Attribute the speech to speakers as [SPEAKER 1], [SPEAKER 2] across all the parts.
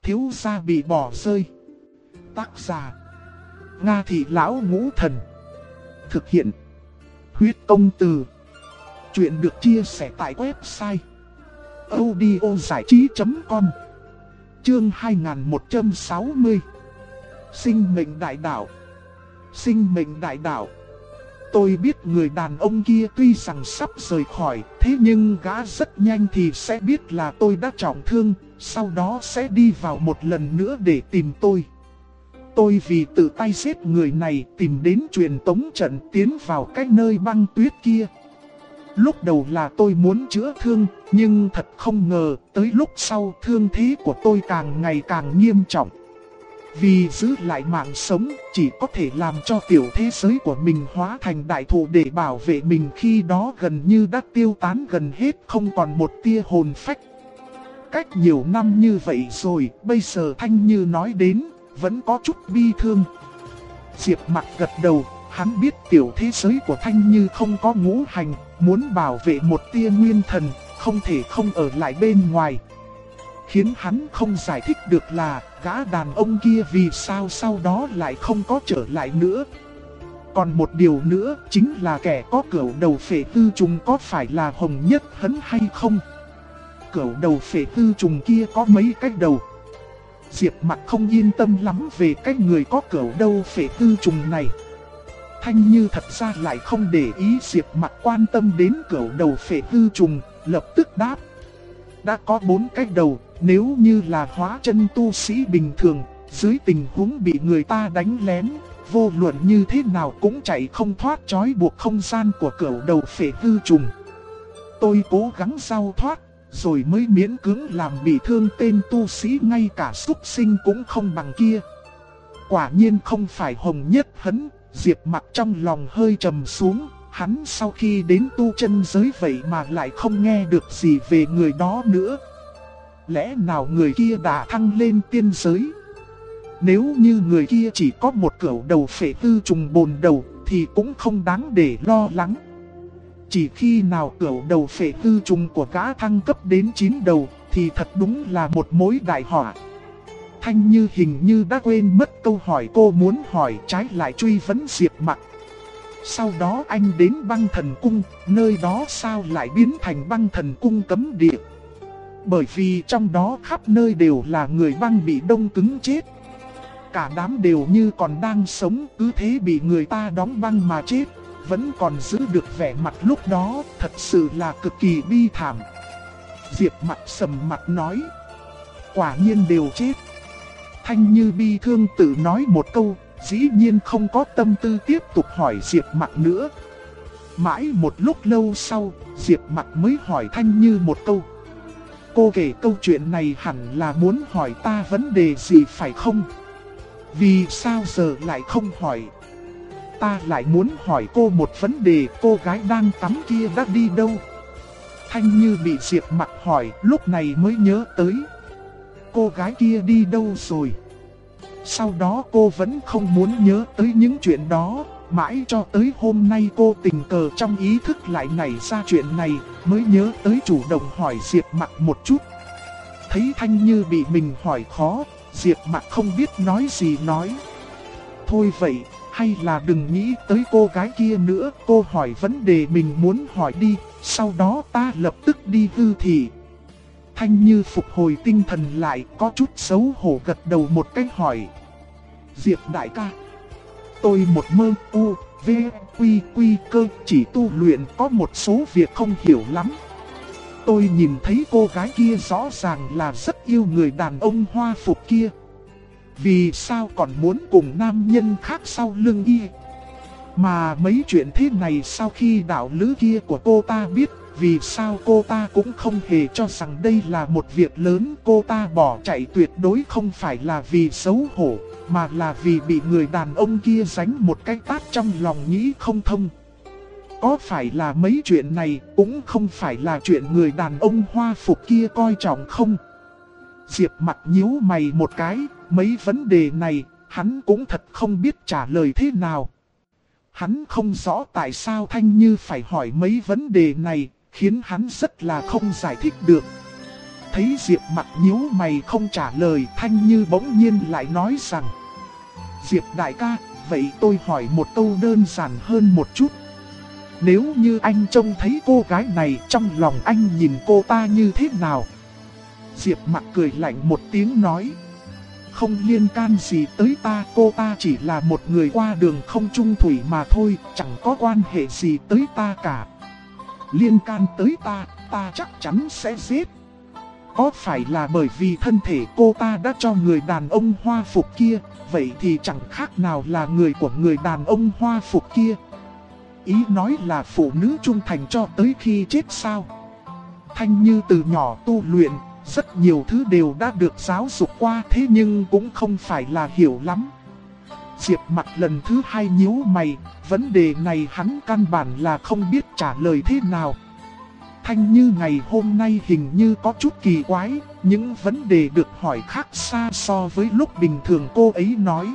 [SPEAKER 1] thiếu gia bị bỏ rơi. Tác giả Nga Thị Lão Ngũ Thần. Thực hiện Huyết Công Từ. Chuyện được chia sẻ tại website audiozảichí.com. Chương 2160. Sinh mệnh đại đạo. Sinh mệnh đại đạo. Tôi biết người đàn ông kia tuy rằng sắp rời khỏi, thế nhưng gã rất nhanh thì sẽ biết là tôi đã trọng thương, sau đó sẽ đi vào một lần nữa để tìm tôi. Tôi vì tự tay giết người này tìm đến truyền tống trận tiến vào cái nơi băng tuyết kia. Lúc đầu là tôi muốn chữa thương, nhưng thật không ngờ, tới lúc sau thương thế của tôi càng ngày càng nghiêm trọng. Vì giữ lại mạng sống, chỉ có thể làm cho tiểu thế giới của mình hóa thành đại thụ để bảo vệ mình, khi đó gần như đã tiêu tán gần hết, không còn một tia hồn phách. Cách nhiều năm như vậy rồi, bây giờ Thanh Như nói đến, vẫn có chút bi thương. Diệp Mặc gật đầu, hắn biết tiểu thế giới của Thanh Như không có ngũ hành, muốn bảo vệ một tia nguyên thần, không thể không ở lại bên ngoài. Khiến hắn không giải thích được là gã đàn ông kia vì sao sau đó lại không có trở lại nữa. Còn một điều nữa chính là kẻ có cửu đầu phệ tư trùng có phải là Hồng Nhất Hấn hay không? Cửu đầu phệ tư trùng kia có mấy cái đầu? Diệp Mặc không yên tâm lắm về cái người có cửu đầu phệ tư trùng này. Thanh Như thật ra lại không để ý Diệp Mặc quan tâm đến cửu đầu phệ tư trùng, lập tức đáp. Đã có 4 cái đầu, nếu như là hóa chân tu sĩ bình thường, dưới tình huống bị người ta đánh lén, vô luận như thế nào cũng chạy không thoát trói buộc không gian của cửu đầu phệ tư trùng. Tôi cố gắng giao thoát, rồi mới miễn cưỡng làm bị thương tên tu sĩ, ngay cả súc sinh cũng không bằng kia. Quả nhiên không phải Hồng Nhất Hấn. Diệp Mặc trong lòng hơi trầm xuống, hắn sau khi đến tu chân giới vậy mà lại không nghe được gì về người đó nữa. Lẽ nào người kia đã thăng lên tiên giới? Nếu như người kia chỉ có một cửu đầu phệ tư trùng bồn đầu thì cũng không đáng để lo lắng. Chỉ khi nào cửu đầu phệ tư trùng của gã thăng cấp đến 9 đầu thì thật đúng là một mối đại họa. Thanh Như hình như đã quên mất câu hỏi cô muốn hỏi, trái lại truy vấn Diệp Mặc. Sau đó anh đến băng thần cung, nơi đó sao lại biến thành băng thần cung cấm địa? Bởi vì trong đó khắp nơi đều là người băng bị đông cứng chết. Cả đám đều như còn đang sống, cứ thế bị người ta đóng băng mà chết, vẫn còn giữ được vẻ mặt lúc đó, thật sự là cực kỳ bi thảm. Diệp Mặc sầm mặt nói, quả nhiên đều chết. Thanh Như bi thương tự nói một câu, dĩ nhiên không có tâm tư tiếp tục hỏi Diệp Mặc nữa. Mãi một lúc lâu sau, Diệp Mặc mới hỏi Thanh Như một câu. Cô kể câu chuyện này hẳn là muốn hỏi ta vấn đề gì phải không? Vì sao giờ lại không hỏi? Ta lại muốn hỏi cô một vấn đề, cô gái đang tắm kia đã đi đâu? Thanh Như bị Diệp Mặc hỏi, lúc này mới nhớ tới. Cô gái kia đi đâu rồi? Sau đó cô vẫn không muốn nhớ tới những chuyện đó, mãi cho tới hôm nay cô tình cờ trong ý thức lại nảy ra chuyện này, mới nhớ tới chủ động hỏi Diệp Mặc một chút. Thấy Thanh Như bị mình hỏi khó, Diệp Mặc không biết nói gì nói. Thôi vậy, hay là đừng nghĩ tới cô gái kia nữa, cô hỏi vấn đề mình muốn hỏi đi, sau đó ta lập tức đi hư thị. Thanh Như phục hồi tinh thần lại, có chút xấu hổ gật đầu một cách hỏi. Diệp đại ca, tôi một mơ u, v, quy quy cơ, chỉ tu luyện có một số việc không hiểu lắm. Tôi nhìn thấy cô gái kia rõ ràng là rất yêu người đàn ông hoa phục kia. Vì sao còn muốn cùng nam nhân khác sau lưng y? Mà mấy chuyện thế này sau khi đạo lữ kia của cô ta biết, vì sao cô ta cũng không hề cho rằng đây là một việc lớn. Cô ta bỏ chạy tuyệt đối không phải là vì xấu hổ, mà là vì bị người đàn ông kia giánh một cái tát trong lòng nghĩ không thông. Có phải là mấy chuyện này cũng không phải là chuyện người đàn ông hoa phục kia coi trọng không? Diệp Mặc nhíu mày một cái, mấy vấn đề này hắn cũng thật không biết trả lời thế nào. Hắn không rõ tại sao Thanh Như phải hỏi mấy vấn đề này, khiến hắn rất là không giải thích được. Thấy Diệp Mặc nhíu mày không trả lời, Thanh Như bỗng nhiên lại nói rằng: Diệp đại ca, vậy tôi hỏi một câu đơn giản hơn một chút. Nếu như anh trông thấy cô gái này, trong lòng anh nhìn cô ta như thế nào? Diệp Mặc cười lạnh một tiếng nói: Không liên can gì tới ta, cô ta chỉ là một người qua đường không chung thủy mà thôi, chẳng có quan hệ gì tới ta cả. Liên can tới ta, ta chắc chắn sẽ giết. Có phải là bởi vì thân thể cô ta đã cho người đàn ông hoa phục kia, vậy thì chẳng khác nào là người của người đàn ông hoa phục kia. Ý nói là phụ nữ trung thành cho tới khi chết sao? Thanh Như từ nhỏ tu luyện, rất nhiều thứ đều đã được giáo dục qua, thế nhưng cũng không phải là hiểu lắm. Diệp Mặc lần thứ hai nhíu mày, vấn đề này hắn căn bản là không biết trả lời thế nào. Thanh Như ngày hôm nay hình như có chút kỳ quái, những vấn đề được hỏi khác xa so với lúc bình thường cô ấy nói.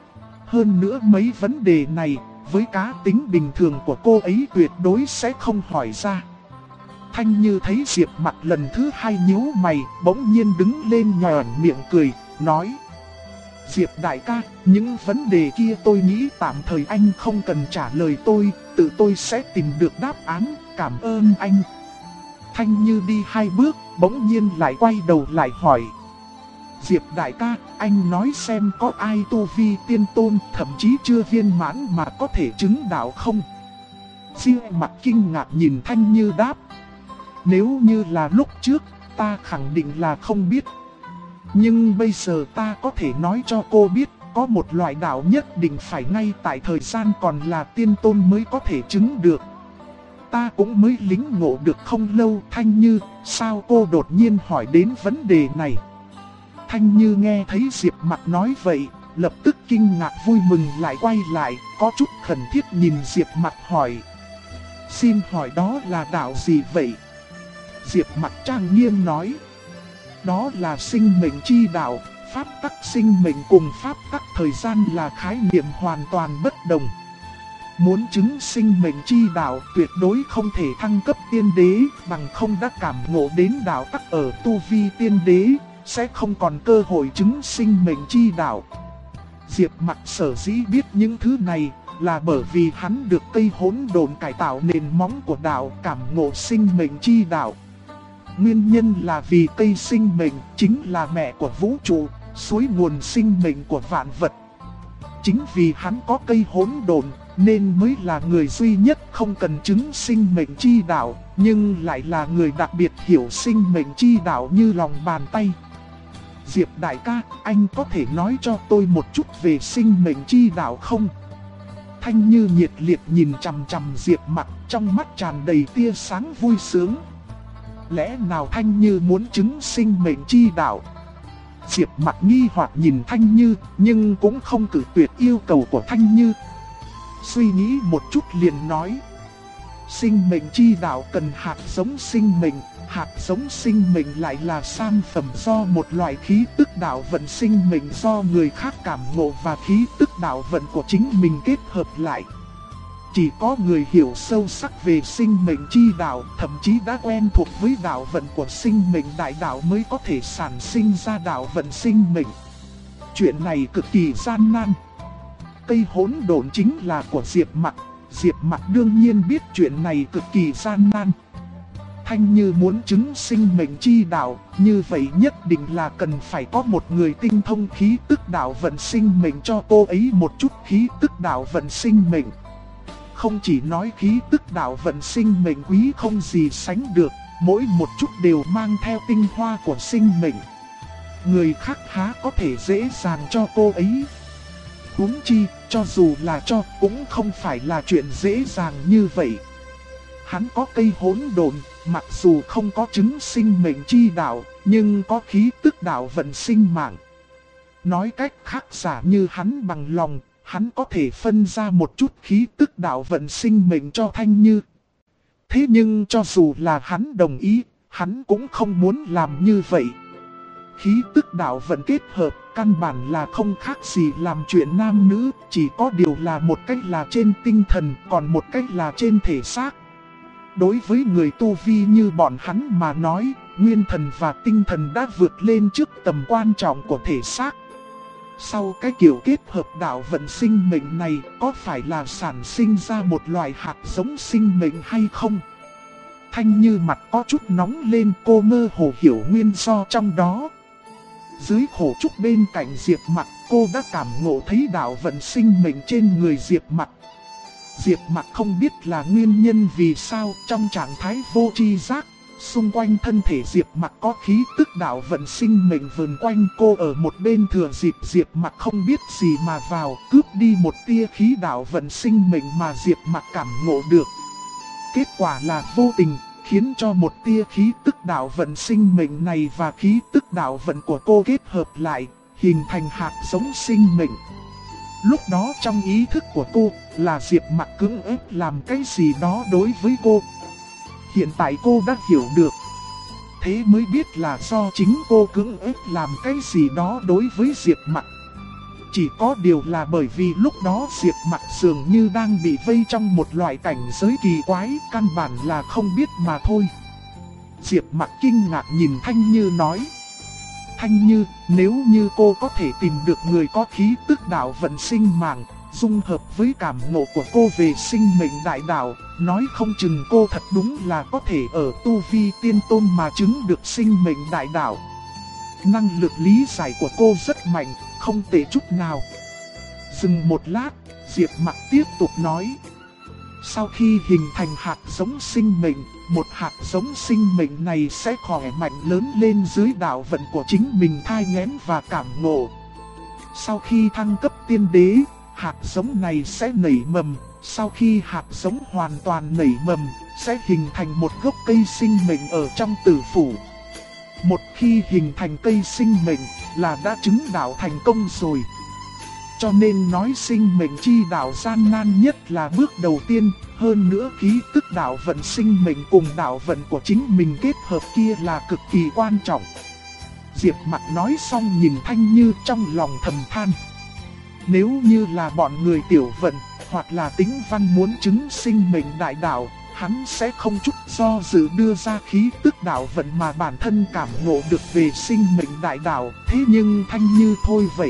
[SPEAKER 1] Hơn nữa mấy vấn đề này, với cá tính bình thường của cô ấy tuyệt đối sẽ không hỏi ra. Thanh Như thấy Diệp Mặc lần thứ hai nhíu mày, bỗng nhiên đứng lên nhòn miệng cười, nói: Diệp đại ca, những vấn đề kia tôi nghĩ tạm thời anh không cần trả lời tôi, tự tôi sẽ tìm được đáp án, cảm ơn anh. Thanh Như đi hai bước, bỗng nhiên lại quay đầu lại hỏi: Diệp đại ca, anh nói xem có ai tu vi tiên tôn, thậm chí chưa viên mãn mà có thể chứng đạo không? Diệp Mặc kinh ngạc nhìn Thanh Như đáp: Nếu như là lúc trước, ta khẳng định là không biết. Nhưng bây giờ ta có thể nói cho cô biết, có một loại đạo nhất định phải ngay tại thời gian còn là tiên tôn mới có thể chứng được. Ta cũng mới lĩnh ngộ được không lâu. Thanh Như, sao cô đột nhiên hỏi đến vấn đề này? Thanh Như nghe thấy Diệp Mặc nói vậy, lập tức kinh ngạc vui mừng lại quay lại, có chút khẩn thiết nhìn Diệp Mặc hỏi: Xin hỏi đó là đạo gì vậy? Diệp Mặc trang nghiêm nói: Đó là sinh mệnh chi đạo, pháp tắc sinh mệnh cùng pháp tắc thời gian là khái niệm hoàn toàn bất đồng. Muốn chứng sinh mệnh chi đạo tuyệt đối không thể thăng cấp tiên đế, bằng không đã cảm ngộ đến đạo tắc ở tu vi tiên đế, sẽ không còn cơ hội chứng sinh mệnh chi đạo. Diệp Mặc sở dĩ biết những thứ này là bởi vì hắn được cây hỗn độn cải tạo nền móng của đạo, cảm ngộ sinh mệnh chi đạo. Nguyên nhân là vì cây sinh mệnh chính là mẹ của vũ trụ, suối nguồn sinh mệnh của vạn vật. Chính vì hắn có cây hỗn độn nên mới là người duy nhất không cần chứng sinh mệnh chi đạo, nhưng lại là người đặc biệt hiểu sinh mệnh chi đạo như lòng bàn tay. Diệp đại ca, anh có thể nói cho tôi một chút về sinh mệnh chi đạo không? Thanh Như nhiệt liệt nhìn chằm chằm Diệp Mặc, trong mắt tràn đầy tia sáng vui sướng. Lẽ nào Thanh Như muốn chứng sinh mệnh chi đạo? Diệp Mặc nghi hoặc nhìn Thanh Như, nhưng cũng không cự tuyệt yêu cầu của Thanh Như. Suy nghĩ một chút liền nói: Sinh mệnh chi đạo cần hạt giống sinh mệnh, hạt giống sinh mệnh lại là sản phẩm do một loại khí tức đạo vận sinh mệnh do người khác cảm ngộ và khí tức đạo vận của chính mình kết hợp lại. Chỉ có người hiểu sâu sắc về sinh mệnh chi đạo, thậm chí đã quen thuộc với đạo vận của sinh mệnh đại đạo mới có thể sản sinh ra đạo vận sinh mệnh. Chuyện này cực kỳ gian nan. Cây hỗn độn chính là của Diệp Mặc. Diệp Mặc đương nhiên biết chuyện này cực kỳ gian nan. Thanh Như muốn chứng sinh mệnh chi đạo, như vậy nhất định là cần phải có một người tinh thông khí tức đạo vận sinh mệnh cho cô ấy một chút khí tức đạo vận sinh mệnh. Không chỉ nói khí tức đạo vận sinh mệnh quý không gì sánh được, mỗi một chút đều mang theo tinh hoa của sinh mệnh. Người khác há có thể dễ dàng cho cô ấy. Huống chi, cho dù là cho cũng không phải là chuyện dễ dàng như vậy. Hắn có cây hỗn độn, mặc dù không có chứng sinh mệnh chi đạo, nhưng có khí tức đạo vận sinh mạng. Nói cách khác, giả như hắn bằng lòng, hắn có thể phân ra một chút khí tức đạo vận sinh mệnh cho Thanh Như. Thế nhưng cho dù là hắn đồng ý, hắn cũng không muốn làm như vậy. Khí tức đạo vận kết hợp, căn bản là không khác gì làm chuyện nam nữ, chỉ có điều là một cách là trên tinh thần, còn một cách là trên thể xác. Đối với người tu vi như bọn hắn mà nói, nguyên thần và tinh thần đã vượt lên trước tầm quan trọng của thể xác. Sau cái kiểu kết hợp đạo vận sinh mệnh này, có phải là sản sinh ra một loại hạt giống sinh mệnh hay không? Thanh Như mặt có chút nóng lên, cô mơ hồ hiểu nguyên do trong đó. Dưới khổ trúc bên cạnh Diệp Mặc, cô đã cảm ngộ thấy đạo vận sinh mệnh trên người Diệp Mặc. Diệp Mặc không biết là nguyên nhân vì sao trong trạng thái vô tri giác, xung quanh thân thể Diệp Mặc có khí tức đạo vận sinh mệnh vần quanh, cô ở một bên thừa dịp Diệp Mặc không biết gì mà vào, cướp đi một tia khí đạo vận sinh mệnh mà Diệp Mặc cảm ngộ được. Kết quả là vô tình, khiến cho một tia khí tức đạo vận sinh mệnh này và khí tức đạo vận của cô kết hợp lại, hình thành hạt giống sinh mệnh. Lúc đó trong ý thức của cô là Diệp Mặc cưỡng ép làm cái gì đó đối với cô. Hiện tại cô đã hiểu được. Thế mới biết là do chính cô cưỡng ép làm cái gì đó đối với Diệp Mặc. Chỉ có điều là bởi vì lúc đó Diệp Mặc dường như đang bị vây trong một loại cảnh giới kỳ quái, căn bản là không biết mà thôi. Diệp Mặc kinh ngạc nhìn Thanh Như nói: Thanh Như, nếu như cô có thể tìm được người có khí tức đạo vận sinh mạng, dung hợp với cảm ngộ của cô về sinh mệnh đại đạo, nói không chừng cô thật đúng là có thể ở tu vi tiên tôn mà chứng được sinh mệnh đại đạo. Năng lực lý giải của cô rất mạnh, không tệ chút nào. Dừng một lát, Diệp Mặc tiếp tục nói: sau khi hình thành hạt giống sinh mệnh, một hạt giống sinh mệnh này sẽ khỏe mạnh lớn lên dưới đạo vận của chính mình thai nghén và cảm ngộ. Sau khi thăng cấp tiên đế, hạt giống này sẽ nảy mầm. Sau khi hạt giống hoàn toàn nảy mầm, sẽ hình thành một gốc cây sinh mệnh ở trong tử phủ. Một khi hình thành cây sinh mệnh là đã chứng đạo thành công rồi. Cho nên nói sinh mệnh chi đạo gian nan nhất là bước đầu tiên, hơn nữa khí tức đạo vận sinh mệnh cùng đạo vận của chính mình kết hợp kia là cực kỳ quan trọng. Diệp Mặc nói xong nhìn Thanh Như trong lòng thầm than. Nếu như là bọn người tiểu vận, hoặc là tính văn muốn chứng sinh mệnh đại đạo, hắn sẽ không chút do dự đưa ra khí tức đạo vận mà bản thân cảm ngộ được về sinh mệnh đại đạo. Thế nhưng Thanh Như thôi vậy.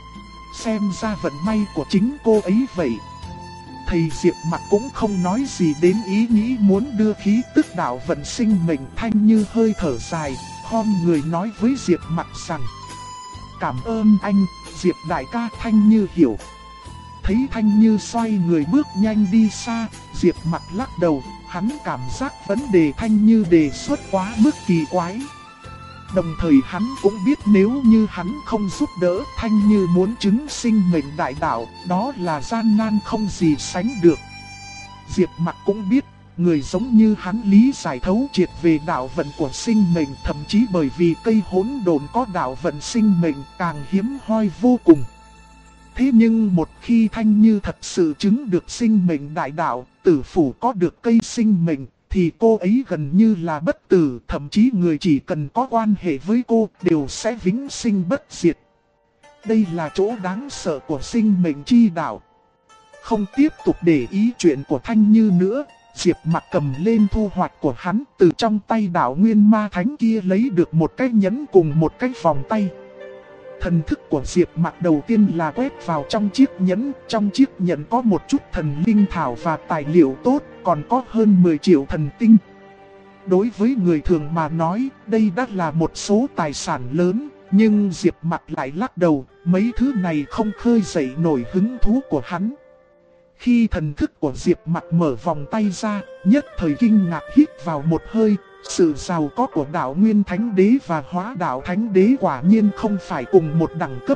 [SPEAKER 1] Xem ra vận may của chính cô ấy vậy. Thầy Diệp Mặc cũng không nói gì đến ý nghĩ muốn đưa khí tức đạo vận sinh mệnh. Thanh Như hơi thở dài, khom người nói với Diệp Mặc rằng: cảm ơn anh, Diệp đại ca. Thanh Như hiểu. Thấy Thanh Như xoay người bước nhanh đi xa, Diệp Mặc lắc đầu, hắn cảm giác vấn đề Thanh Như đề xuất quá mức kỳ quái. Đồng thời hắn cũng biết nếu như hắn không giúp đỡ Thanh Như muốn chứng sinh mệnh đại đạo, đó là gian nan không gì sánh được. Diệp Mặc cũng biết, người giống như hắn lý giải thấu triệt về đạo vận của sinh mệnh, thậm chí bởi vì cây hỗn độn có đạo vận sinh mệnh càng hiếm hoi vô cùng. Thế nhưng một khi Thanh Như thật sự chứng được sinh mệnh đại đạo, tử phủ có được cây sinh mệnh, thì cô ấy gần như là bất tử, thậm chí người chỉ cần có quan hệ với cô đều sẽ vĩnh sinh bất diệt. Đây là chỗ đáng sợ của sinh mệnh chi đạo. Không tiếp tục để ý chuyện của Thanh Như nữa, Diệp Mặc cầm lên thu hoạch của hắn, từ trong tay đạo nguyên ma thánh kia lấy được một cái nhẫn cùng một cái vòng tay. Thần thức của Diệp Mặc đầu tiên là quét vào trong chiếc nhẫn có một chút thần linh thảo và tài liệu tốt, còn có hơn 10 triệu thần tinh. Đối với người thường mà nói, đây đã là một số tài sản lớn, nhưng Diệp Mặc lại lắc đầu, mấy thứ này không khơi dậy nổi hứng thú của hắn. Khi thần thức của Diệp Mặc mở vòng tay ra, nhất thời kinh ngạc hít vào một hơi. Sự giàu có của đạo Nguyên Thánh Đế và Hóa Đạo Thánh Đế quả nhiên không phải cùng một đẳng cấp.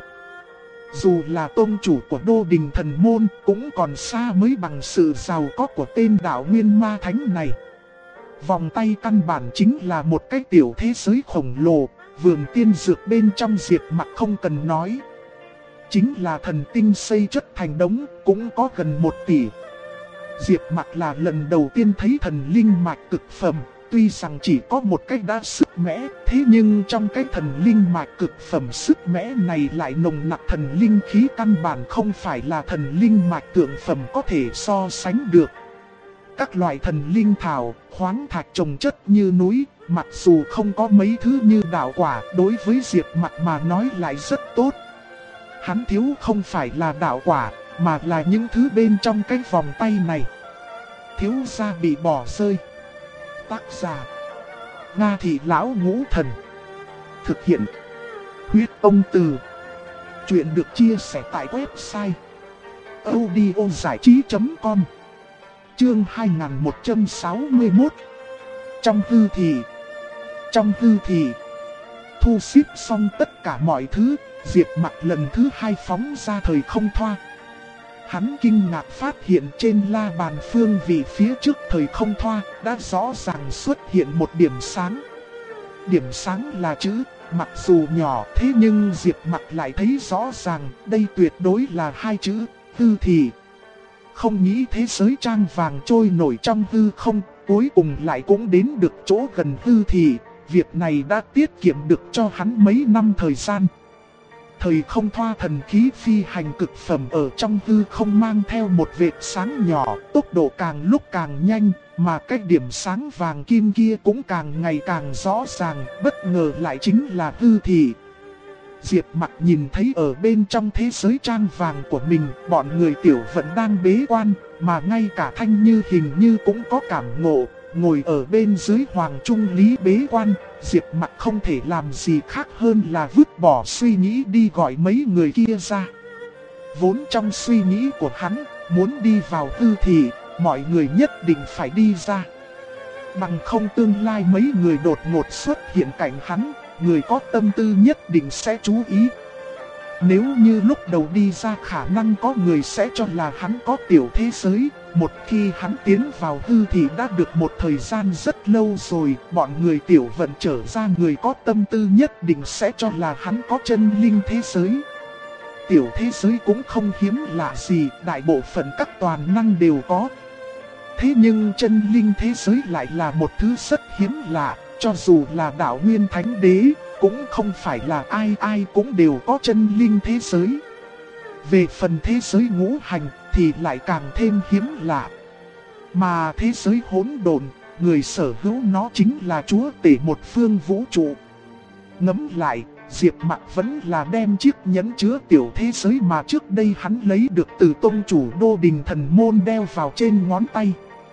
[SPEAKER 1] Dù là tôn chủ của Đô Đình Thần Môn cũng còn xa mới bằng sự giàu có của tên đạo Nguyên Ma Thánh này. Vòng tay căn bản chính là một cái tiểu thế giới khổng lồ, vườn tiên dược bên trong Diệp Mặc không cần nói. Chính là thần tinh xây chất thành đống, cũng có gần 1 tỷ. Diệp Mặc là lần đầu tiên thấy thần linh mạch cực phẩm. Tuy rằng chỉ có một cách đã sức mẽ, thế nhưng trong cái thần linh mạch cực phẩm sức mẽ này lại nồng nặc thần linh khí, căn bản không phải là thần linh mạch thượng phẩm có thể so sánh được. các loại thần linh thảo, khoáng thạch trồng chất như núi, mặc dù không có mấy thứ như đạo quả, đối với Diệp Mặc mà nói lại rất tốt. Hắn thiếu không phải là đạo quả, mà là những thứ bên trong cái vòng tay này. Thiếu gia bị bỏ rơi. Tác giả: Nga Thị Lão Ngũ Thần. Thực hiện: Huyết Ông Từ. Chuyện được chia sẻ tại website audiozảichí.com. Chương 2161. Trong hư thì thu xếp xong tất cả mọi thứ, Diệp Mặc lần thứ hai phóng ra thời không thoa. Hắn kinh ngạc phát hiện trên la bàn phương vị phía trước thời không thoa đã rõ ràng xuất hiện một điểm sáng. Điểm sáng là chữ, mặc dù nhỏ thế nhưng Diệp Mặc lại thấy rõ ràng đây tuyệt đối là hai chữ hư thì. Không nghĩ thế giới trang vàng trôi nổi trong hư không, cuối cùng lại cũng đến được chỗ gần hư thì. Việc này đã tiết kiệm được cho hắn mấy năm thời gian. Thời không thoa thần khí phi hành cực phẩm ở trong hư không mang theo một vệt sáng nhỏ, tốc độ càng lúc càng nhanh, mà cái điểm sáng vàng kim kia cũng càng ngày càng rõ ràng, bất ngờ lại chính là hư thì. Diệp Mặc nhìn thấy ở bên trong thế giới trang vàng của mình, bọn người tiểu vẫn đang bế quan, mà ngay cả Thanh Như hình như cũng có cảm ngộ. Ngồi ở bên dưới Hoàng Trung Lý bế quan, Diệp Mặc không thể làm gì khác hơn là vứt bỏ suy nghĩ đi gọi mấy người kia ra. Vốn trong suy nghĩ của hắn, muốn đi vào hư thì, mọi người nhất định phải đi ra. Bằng không tương lai mấy người đột ngột xuất hiện cạnh hắn, người có tâm tư nhất định sẽ chú ý. Nếu như lúc đầu đi ra khả năng có người sẽ cho là hắn có tiểu thế giới. Một khi hắn tiến vào hư thì đã được một thời gian rất lâu rồi, bọn người tiểu vận trở ra người có tâm tư nhất định sẽ cho là hắn có chân linh thế giới. Tiểu thế giới cũng không hiếm lạ gì, đại bộ phận các toàn năng đều có. Thế nhưng chân linh thế giới lại là một thứ rất hiếm lạ, cho dù là đạo nguyên thánh đế, cũng không phải là ai ai cũng đều có chân linh thế giới. Về phần thế giới ngũ hành thì lại càng thêm hiếm lạ. Mà thế giới hỗn độn, người sở hữu nó chính là chúa tể một phương vũ trụ. Ngẫm lại, Diệp Mặc vẫn là đem chiếc nhẫn chứa tiểu thế giới mà trước đây hắn lấy được từ tông chủ Đô Đình Thần Môn đeo vào trên ngón tay.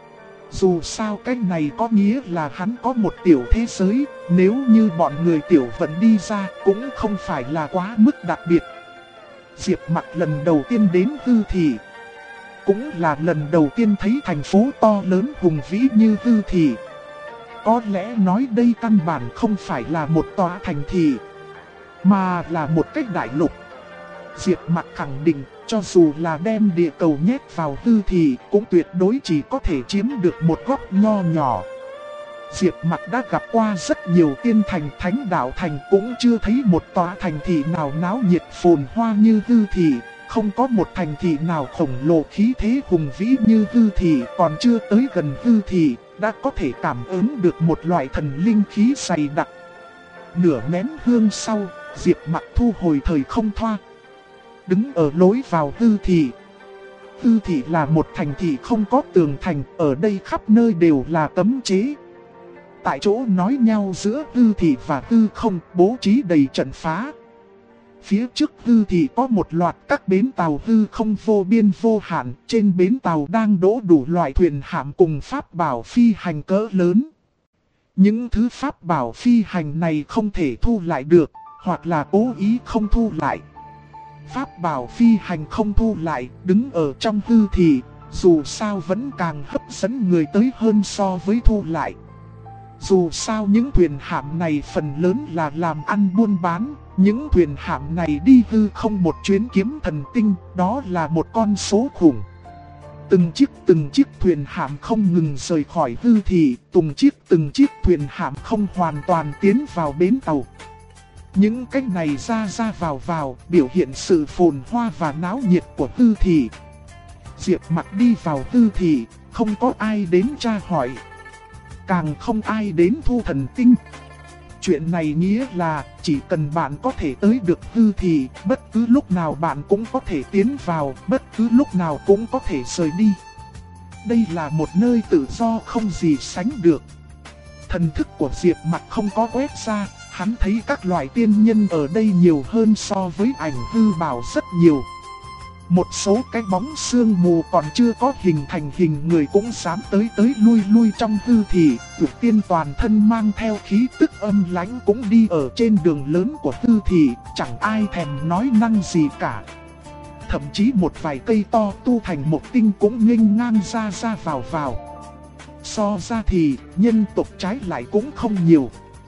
[SPEAKER 1] Dù sao cái này có nghĩa là hắn có một tiểu thế giới, nếu như bọn người tiểu vận đi ra cũng không phải là quá mức đặc biệt. Diệp Mặc lần đầu tiên đến hư thì, cũng là lần đầu tiên thấy thành phố to lớn hùng vĩ như hư thì. Có lẽ nói đây căn bản không phải là một tòa thành thị, mà là một cái đại lục. Diệp Mặc khẳng định, cho dù là đem địa cầu nhét vào hư thì cũng tuyệt đối chỉ có thể chiếm được một góc nho nhỏ. Diệp Mặc đã gặp qua rất nhiều tiên thành thánh đạo thành, cũng chưa thấy một tòa thành thị nào náo nhiệt phồn hoa như hư thì. Không có một thành thị nào khổng lồ khí thế hùng vĩ như hư thì, còn chưa tới gần hư thì đã có thể cảm ứng được một loại thần linh khí dày đặc. Nửa nén hương sau, Diệp Mặc thu hồi thời không thoa, đứng ở lối vào hư thị. Hư thị là một thành thị không có tường thành, ở đây khắp nơi đều là cấm chế. Tại chỗ nói nhau giữa hư thị và hư không bố trí đầy trận phá. Phía trước hư thị có một loạt các bến tàu hư không vô biên vô hạn, trên bến tàu đang đỗ đủ loại thuyền hạm cùng pháp bảo phi hành cỡ lớn. Những thứ pháp bảo phi hành này không thể thu lại được, hoặc là cố ý không thu lại. Pháp bảo phi hành không thu lại, đứng ở trong hư thị, dù sao vẫn càng hấp dẫn người tới hơn so với thu lại. Dù sao những thuyền hạm này phần lớn là làm ăn buôn bán, những thuyền hạm này đi hư không một chuyến kiếm thần tinh, đó là một con số khủng. Từng chiếc thuyền hạm không ngừng rời khỏi hư thị, từng chiếc thuyền hạm không hoàn toàn tiến vào bến tàu. Những cách này ra vào, biểu hiện sự phồn hoa và náo nhiệt của hư thị. Diệp Mặc đi vào hư thị, không có ai đến tra hỏi, càng không ai đến thu thần tinh. Chuyện này nghĩa là chỉ cần bạn có thể tới được hư thị, bất cứ lúc nào bạn cũng có thể tiến vào, bất cứ lúc nào cũng có thể rời đi. đây là một nơi tự do không gì sánh được. Thần thức của Diệp Mặc không có quét ra, hắn thấy các loài tiên nhân ở đây nhiều hơn so với ảnh hư bảo rất nhiều. Một số cái bóng sương mù còn chưa có hình thành hình người cũng dám tới lui lui trong hư thị. Vượt tiên toàn thân mang theo khí tức âm lãnh cũng đi ở trên đường lớn của hư thị, chẳng ai thèm nói năng gì cả. Thậm chí một vài cây to tu thành một tinh cũng nghênh ngang ra vào. So ra thì nhân tộc trái lại cũng không nhiều.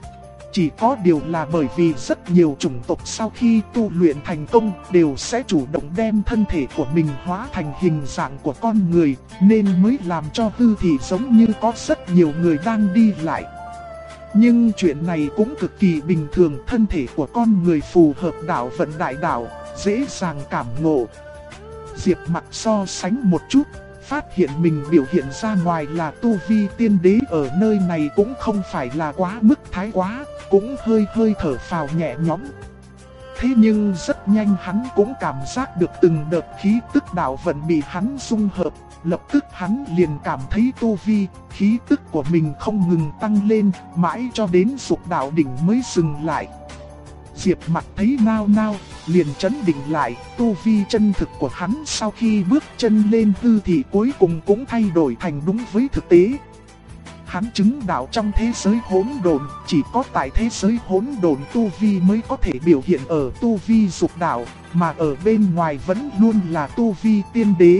[SPEAKER 1] Chỉ có điều là bởi vì rất nhiều chủng tộc sau khi tu luyện thành công đều sẽ chủ động đem thân thể của mình hóa thành hình dạng của con người, nên mới làm cho hư thị giống như có rất nhiều người đang đi lại. Nhưng chuyện này cũng cực kỳ bình thường, thân thể của con người phù hợp đạo vận đại đạo, dễ dàng cảm ngộ. Diệp Mặc so sánh một chút, phát hiện mình biểu hiện ra ngoài là tu vi tiên đế ở nơi này cũng không phải là quá mức thái quá, cũng hơi thở phào nhẹ nhõm. Thế nhưng rất nhanh hắn cũng cảm giác được từng đợt khí tức đạo vận bị hắn dung hợp, lập tức hắn liền cảm thấy tu vi, khí tức của mình không ngừng tăng lên, mãi cho đến dục đạo đỉnh mới dừng lại. Diệp Mặc thấy nao nao, liền chấn định lại, tu vi chân thực của hắn sau khi bước chân lên hư thị cuối cùng cũng thay đổi thành đúng với thực tế. Hắn chứng đạo trong thế giới hỗn độn, chỉ có tại thế giới hỗn độn tu vi mới có thể biểu hiện ở tu vi dục đạo, mà ở bên ngoài vẫn luôn là tu vi tiên đế.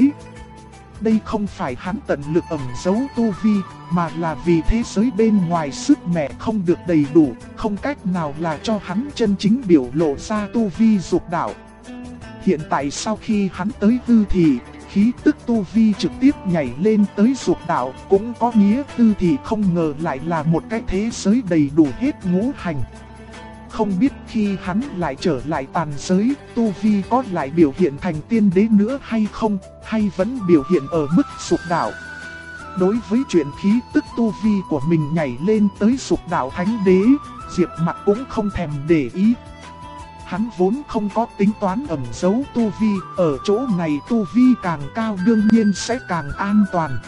[SPEAKER 1] Đây không phải hắn tận lực ẩn giấu tu vi, mà là vì thế giới bên ngoài sức mẻ không được đầy đủ, không cách nào là cho hắn chân chính biểu lộ ra tu vi dục đạo. Hiện tại sau khi hắn tới hư thị, khí tức tu vi trực tiếp nhảy lên tới dục đạo, cũng có nghĩa hư thị không ngờ lại là một cái thế giới đầy đủ hết ngũ hành. Không biết khi hắn lại trở lại tàn giới, tu vi có lại biểu hiện thành tiên đế nữa hay không, hay vẫn biểu hiện ở mức dục đạo. Đối với chuyện khí tức tu vi của mình nhảy lên tới dục đạo thánh đế, Diệp Mặc cũng không thèm để ý. Hắn vốn không có tính toán ẩn giấu tu vi, ở chỗ này tu vi càng cao đương nhiên sẽ càng an toàn.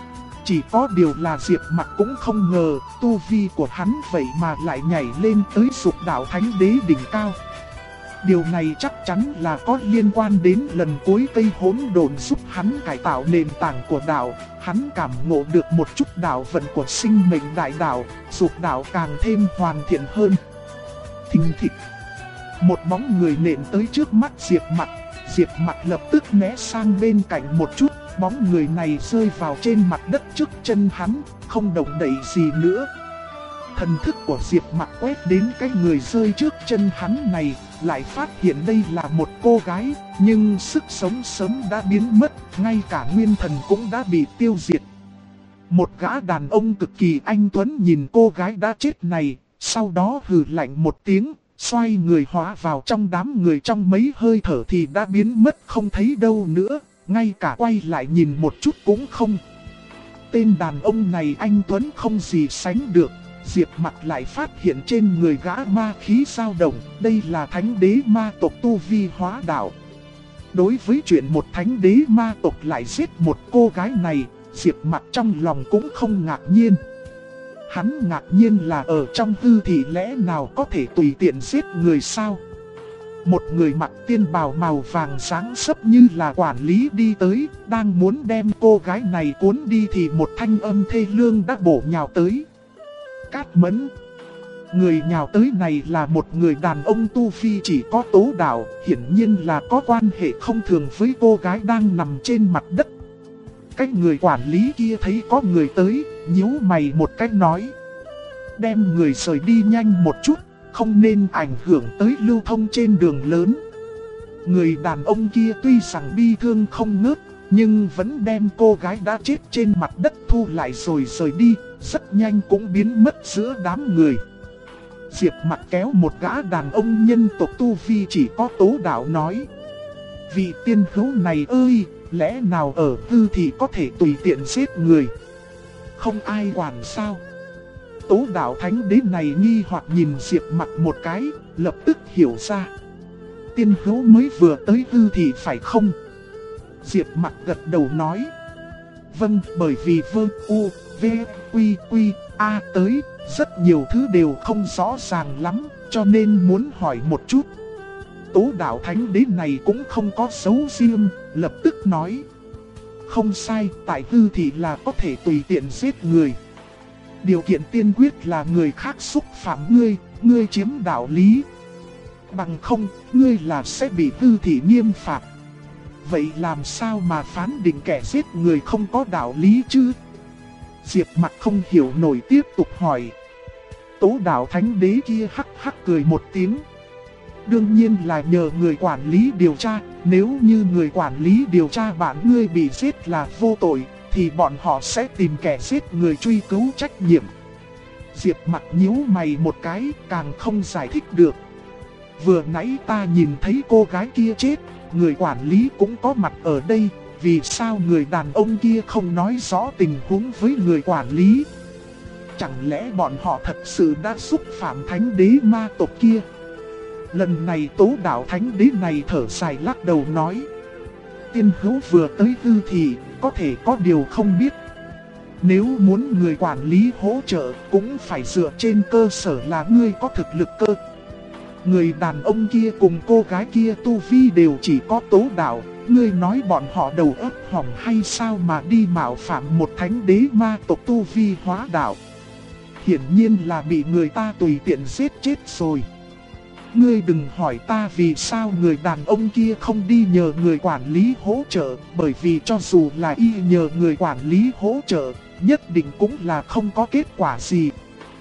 [SPEAKER 1] Chỉ có điều là Diệp Mặc cũng không ngờ, tu vi của hắn vậy mà lại nhảy lên tới dục đạo thánh đế đỉnh cao. Điều này chắc chắn là có liên quan đến lần cuối cây hỗn độn giúp hắn cải tạo nền tảng của đạo, hắn cảm ngộ được một chút đạo vận của sinh mệnh đại đạo, dục đạo càng thêm hoàn thiện hơn. Thình thịch, một bóng người nện tới trước mắt Diệp Mặc lập tức né sang bên cạnh một chút. Bóng người này rơi vào trên mặt đất trước chân hắn, không động đậy gì nữa. Thần thức của Diệp Mặc quét đến cái người rơi trước chân hắn này, lại phát hiện đây là một cô gái, nhưng sức sống sớm đã biến mất, ngay cả nguyên thần cũng đã bị tiêu diệt. Một gã đàn ông cực kỳ anh tuấn nhìn cô gái đã chết này, sau đó hừ lạnh một tiếng, xoay người hóa vào trong đám người, trong mấy hơi thở thì đã biến mất không thấy đâu nữa. Ngay cả quay lại nhìn một chút cũng không. Tên đàn ông này anh tuấn không gì sánh được. Diệp Mặc lại phát hiện trên người gã ma khí dao động. Đây là thánh đế ma tộc tu vi hóa đạo. Đối với chuyện một thánh đế ma tộc lại giết một cô gái này, Diệp Mặc trong lòng cũng không ngạc nhiên. Hắn ngạc nhiên là ở trong hư thị lẽ nào có thể tùy tiện giết người sao? Một người mặc tiên bào màu vàng sáng sấp như là quản lý đi tới, đang muốn đem cô gái này cuốn đi thì một thanh âm thê lương đã bổ nhào tới. Cát Mẫn. Người nhào tới này là một người đàn ông tu vi chỉ có tố đạo, hiển nhiên là có quan hệ không thường với cô gái đang nằm trên mặt đất. Cái người quản lý kia thấy có người tới, nhíu mày một cách nói: đem người rời đi nhanh một chút, không nên ảnh hưởng tới lưu thông trên đường lớn. Người đàn ông kia tuy rằng bi thương không ngớt, nhưng vẫn đem cô gái đã chết trên mặt đất thu lại rồi rời đi, rất nhanh cũng biến mất giữa đám người. Diệp Mặc kéo một gã đàn ông nhân tộc tu vi chỉ có tố đạo nói: vị tiên hữu này ơi, lẽ nào ở hư thì có thể tùy tiện giết người? Không ai quản sao? Tố đạo thánh đế này nghi hoặc nhìn Diệp Mặc một cái, lập tức hiểu ra. Tiên hữu mới vừa tới hư thì phải không? Diệp Mặc gật đầu nói: Vâng, bởi vì Vương U, V, Quy, Quy, A tới, rất nhiều thứ đều không rõ ràng lắm, cho nên muốn hỏi một chút. Tố Đạo Thánh Đế này cũng không có xấu riêng, lập tức nói. Không sai, tại hư thị là có thể tùy tiện giết người. Điều kiện tiên quyết là người khác xúc phạm ngươi chiếm đạo lý. Bằng không, ngươi là sẽ bị hư thị nghiêm phạt. Vậy làm sao mà phán định kẻ giết người không có đạo lý chứ? Diệp Mặc không hiểu nổi tiếp tục hỏi. Tố Đạo Thánh Đế kia hắc hắc cười một tiếng. Đương nhiên là nhờ người quản lý điều tra, nếu như người quản lý điều tra bạn ngươi bị giết là vô tội, thì bọn họ sẽ tìm kẻ giết người truy cứu trách nhiệm. Diệp Mặc nhíu mày một cái, càng không giải thích được. Vừa nãy ta nhìn thấy cô gái kia chết, người quản lý cũng có mặt ở đây, vì sao người đàn ông kia không nói rõ tình huống với người quản lý? Chẳng lẽ bọn họ thật sự đã xúc phạm thánh đế ma tộc kia? Lần này Tố Đạo Thánh Đế này thở dài lắc đầu nói. Tiên hữu vừa tới hư thị, có thể có điều không biết. Nếu muốn người quản lý hỗ trợ, cũng phải dựa trên cơ sở là ngươi có thực lực cơ. Người đàn ông kia cùng cô gái kia tu vi đều chỉ có tố đạo, ngươi nói bọn họ đầu óc hỏng hay sao mà đi mạo phạm một thánh đế ma tộc tu vi hóa đạo. Hiển nhiên là bị người ta tùy tiện giết chết rồi. Ngươi đừng hỏi ta vì sao người đàn ông kia không đi nhờ người quản lý hỗ trợ, bởi vì cho dù là y nhờ người quản lý hỗ trợ, nhất định cũng là không có kết quả gì.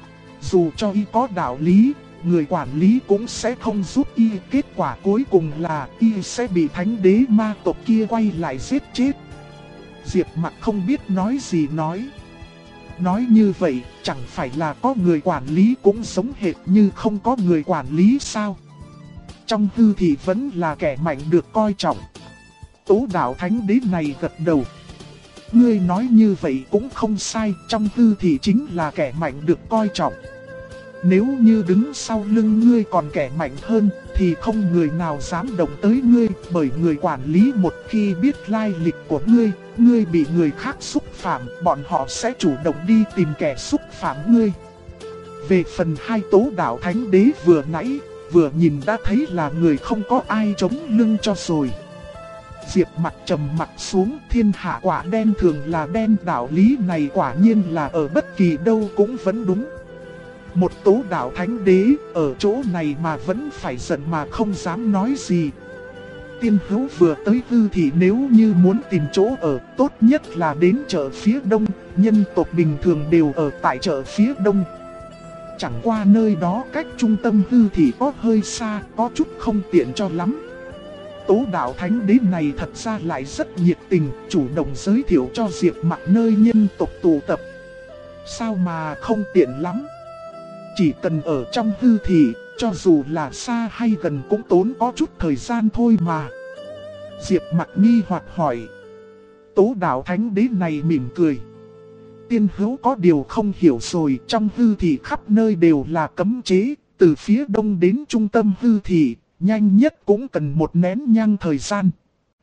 [SPEAKER 1] Dù cho y có đạo lý, người quản lý cũng sẽ không giúp y, kết quả cuối cùng là y sẽ bị thánh đế ma tộc kia quay lại giết chết. Diệp Mặc không biết nói gì nói. Nói như vậy, chẳng phải là có người quản lý cũng giống hệt như không có người quản lý sao? Trong hư thì vẫn là kẻ mạnh được coi trọng. Tố Đạo Thánh Đế này gật đầu. Ngươi nói như vậy cũng không sai, trong hư thì chính là kẻ mạnh được coi trọng. Nếu như đứng sau lưng ngươi còn kẻ mạnh hơn, thì không người nào dám động tới ngươi, bởi người quản lý một khi biết lai lịch của ngươi bị người khác xúc phạm, bọn họ sẽ chủ động đi tìm kẻ xúc phạm ngươi. Về phần hai Tố Đạo Thánh Đế vừa nãy, vừa nhìn đã thấy là người không có ai chống lưng cho rồi. Diệp Mặc trầm mặt xuống, thiên hạ quả đen thường là đen, đạo lý này quả nhiên là ở bất kỳ đâu cũng vẫn đúng. Một Tố Đạo Thánh Đế ở chỗ này mà vẫn phải giận mà không dám nói gì. Tiên hữu vừa tới hư thì nếu như muốn tìm chỗ ở, tốt nhất là đến chợ phía đông, nhân tộc bình thường đều ở tại chợ phía đông. Chẳng qua nơi đó cách trung tâm hư thì có hơi xa, có chút không tiện cho lắm. Tố Đạo Thánh Đế này thật ra lại rất nhiệt tình, chủ động giới thiệu cho Diệp Mặc nơi nhân tộc tụ tập. Sao mà không tiện lắm? Chỉ cần ở trong hư thì, cho dù là xa hay gần cũng tốn có chút thời gian thôi mà. Diệp Mặc nghi hoặc hỏi. Tố Đạo Thánh Đế này mỉm cười. Tiên hữu có điều không hiểu rồi, trong hư thì khắp nơi đều là cấm chế, từ phía đông đến trung tâm hư thì, nhanh nhất cũng cần một nén nhang thời gian.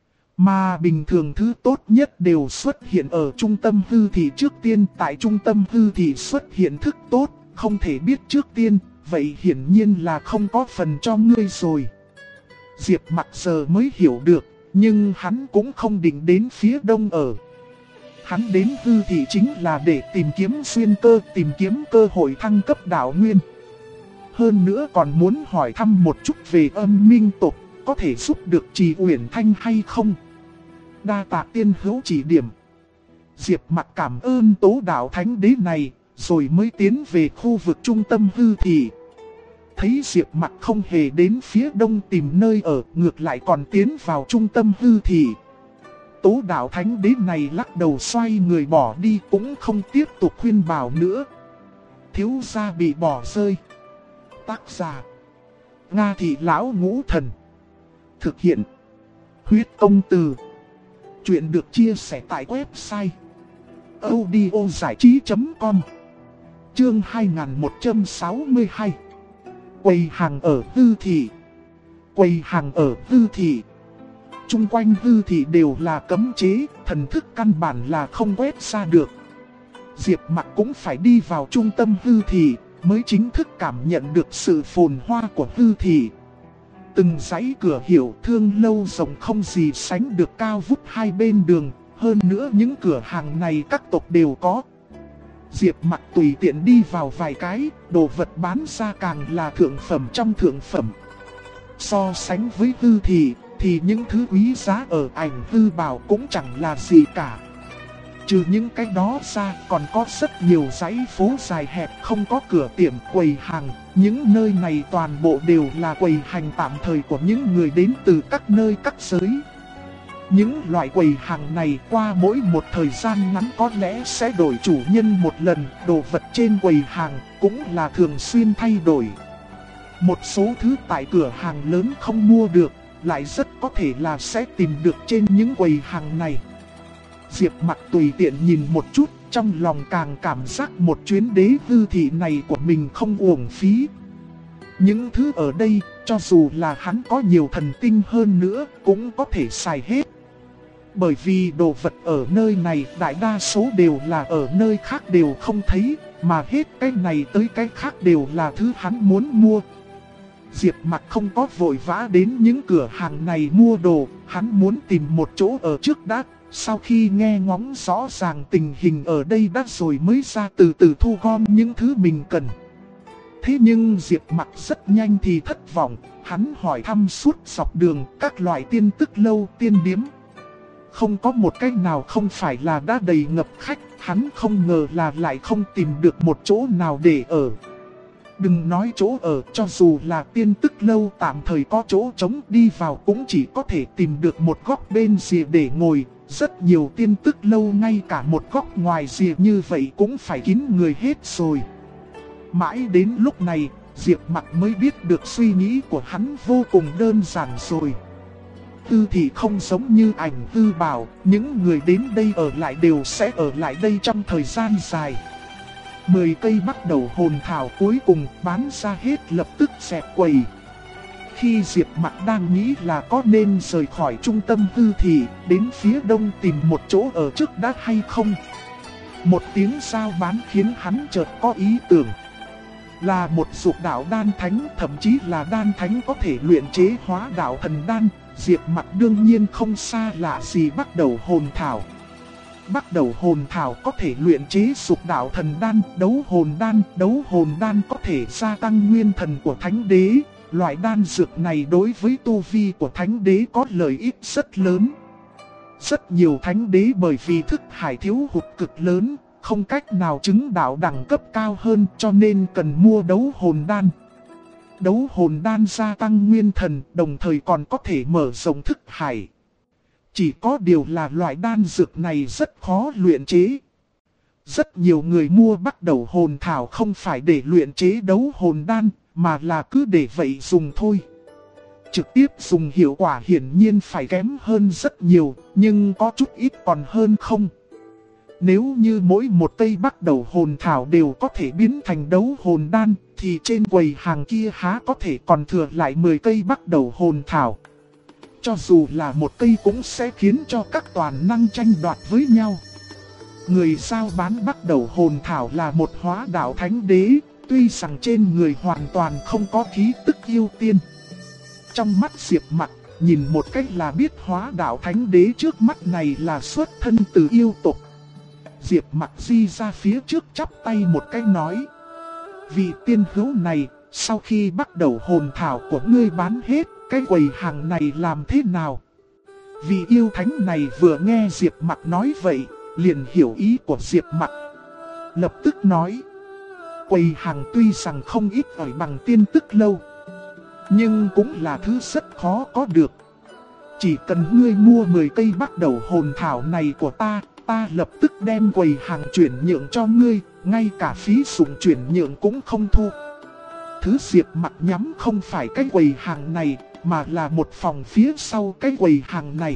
[SPEAKER 1] Mà bình thường thứ tốt nhất đều xuất hiện ở trung tâm hư thì trước tiên, tại trung tâm hư thì xuất hiện thức tốt. Không thể biết trước tiên, vậy hiển nhiên là không có phần cho ngươi rồi. Diệp Mặc giờ mới hiểu được, nhưng hắn cũng không định đến phía đông ở. Hắn đến hư thì chính là để tìm kiếm xuyên cơ, tìm kiếm cơ hội thăng cấp đạo nguyên. Hơn nữa còn muốn hỏi thăm một chút về Âm Minh tộc, có thể giúp được Trì Uyển Thanh hay không. Đa tạ tiên hữu chỉ điểm. Diệp Mặc cảm ơn Tố Đạo Thánh Đế này, rồi mới tiến về khu vực trung tâm hư thị. Thấy Diệp Mặc không hề đến phía đông tìm nơi ở, ngược lại còn tiến vào trung tâm hư thị. Tố Đạo Thánh Đế này lắc đầu xoay người bỏ đi, cũng không tiếp tục khuyên bảo nữa. Thiếu gia bị bỏ rơi. Tác giả: Nga Thị Lão Ngũ Thần. Thực hiện: Huyết Công Từ. Chuyện được chia sẻ tại website audiozảichí.com. Chương 2162. Quầy hàng ở hư thị. Quầy hàng ở hư thị. chung quanh hư thị đều là cấm chế, thần thức căn bản là không quét ra được. Diệp Mặc cũng phải đi vào trung tâm hư thị, mới chính thức cảm nhận được sự phồn hoa của hư thị. Từng dãy cửa hiệu thương lâu rộng không gì sánh được cao vút hai bên đường, hơn nữa những cửa hàng này các tộc đều có. Diệp Mặc tùy tiện đi vào vài cái, đồ vật bán ra càng là thượng phẩm trong thượng phẩm. So sánh với hư thị, thì những thứ quý giá ở ảnh hư bảo cũng chẳng là gì cả. Trừ những cái đó ra, còn có rất nhiều dãy phố dài hẹp không có cửa tiệm quầy hàng. Những nơi này toàn bộ đều là quầy hàng tạm thời của những người đến từ các nơi các giới. Những loại quầy hàng này qua mỗi một thời gian ngắn có lẽ sẽ đổi chủ nhân một lần, đồ vật trên quầy hàng cũng là thường xuyên thay đổi. Một số thứ tại cửa hàng lớn không mua được, lại rất có thể là sẽ tìm được trên những quầy hàng này. Diệp Mặc tùy tiện nhìn một chút, trong lòng càng cảm giác một chuyến đế hư thị này của mình không uổng phí. Những thứ ở đây, cho dù là hắn có nhiều thần tinh hơn nữa, cũng có thể xài hết. Bởi vì đồ vật ở nơi này đại đa số đều là ở nơi khác đều không thấy, mà hết cái này tới cái khác đều là thứ hắn muốn mua. Diệp Mặc không có vội vã đến những cửa hàng này mua đồ, hắn muốn tìm một chỗ ở trước đã. Sau khi nghe ngóng rõ ràng tình hình ở đây đã rồi mới ra từ từ thu gom những thứ mình cần. Thế nhưng Diệp Mặc rất nhanh thì thất vọng, hắn hỏi thăm suốt dọc đường các loại tiên tức lâu tiên điếm. Không có một cách nào không phải là đã đầy ngập khách, hắn không ngờ là lại không tìm được một chỗ nào để ở. Đừng nói chỗ ở, cho dù là tiên tức lâu tạm thời có chỗ trống đi vào cũng chỉ có thể tìm được một góc bên rìa để ngồi. Rất nhiều tiên tức lâu ngay cả một góc ngoài rìa như vậy cũng phải kín người hết rồi. Mãi đến lúc này, Diệp Mặc mới biết được suy nghĩ của hắn vô cùng đơn giản rồi. Tư thị không giống như ảnh tư bảo, những người đến đây ở lại đều sẽ ở lại đây trong thời gian dài. 10 cây bắt đầu hồn thảo cuối cùng bán ra hết lập tức dẹp quầy. Khi Diệp Mặc đang nghĩ là có nên rời khỏi trung tâm hư thị, đến phía đông tìm một chỗ ở trước đã hay không. Một tiếng sao bán khiến hắn chợt có ý tưởng. Là một dục đạo đan thánh, thậm chí là đan thánh có thể luyện chế hóa đạo thần đan, Diệp Mặc đương nhiên không xa lạ gì bắt đầu hồn thảo. Bắt đầu hồn thảo có thể luyện chế dục đạo thần đan, đấu hồn đan có thể gia tăng nguyên thần của thánh đế. Loại đan dược này đối với tu vi của thánh đế có lợi ích rất lớn. Rất nhiều thánh đế bởi vì thức hải thiếu hụt cực lớn, không cách nào chứng đạo đẳng cấp cao hơn cho nên cần mua đấu hồn đan. Đấu hồn đan gia tăng nguyên thần, đồng thời còn có thể mở rộng thức hải. Chỉ có điều là loại đan dược này rất khó luyện chế. Rất nhiều người mua bắt đầu hồn thảo không phải để luyện chế đấu hồn đan, mà là cứ để vậy dùng thôi. Trực tiếp dùng hiệu quả hiển nhiên phải kém hơn rất nhiều, nhưng có chút ít còn hơn không. Nếu như mỗi một cây bắt đầu hồn thảo đều có thể biến thành đấu hồn đan, thì trên quầy hàng kia há có thể còn thừa lại 10 cây bắt đầu hồn thảo. Cho dù là một cây cũng sẽ khiến cho các toàn năng tranh đoạt với nhau. Người giao bán bắt đầu hồn thảo là một hóa đạo thánh đế, tuy rằng trên người hoàn toàn không có khí tức yêu tiên. Trong mắt Diệp Mặc, nhìn một cách là biết hóa đạo thánh đế trước mắt này là xuất thân từ yêu tộc. Diệp Mặc di ra phía trước chắp tay một cái nói: vị tiên hữu này, sau khi bắt đầu hồn thảo của ngươi bán hết, cái quầy hàng này làm thế nào? Vị yêu thánh này vừa nghe Diệp Mặc nói vậy, liền hiểu ý của Diệp Mặc. Lập tức nói: quầy hàng tuy rằng không ít ỏi bằng tiên tức lâu, nhưng cũng là thứ rất khó có được. Chỉ cần ngươi mua 10 cây bắt đầu hồn thảo này của ta lập tức đem quầy hàng chuyển nhượng cho ngươi, ngay cả phí dụng chuyển nhượng cũng không thu. Thứ Diệp Mặc nhắm không phải cái quầy hàng này, mà là một phòng phía sau cái quầy hàng này.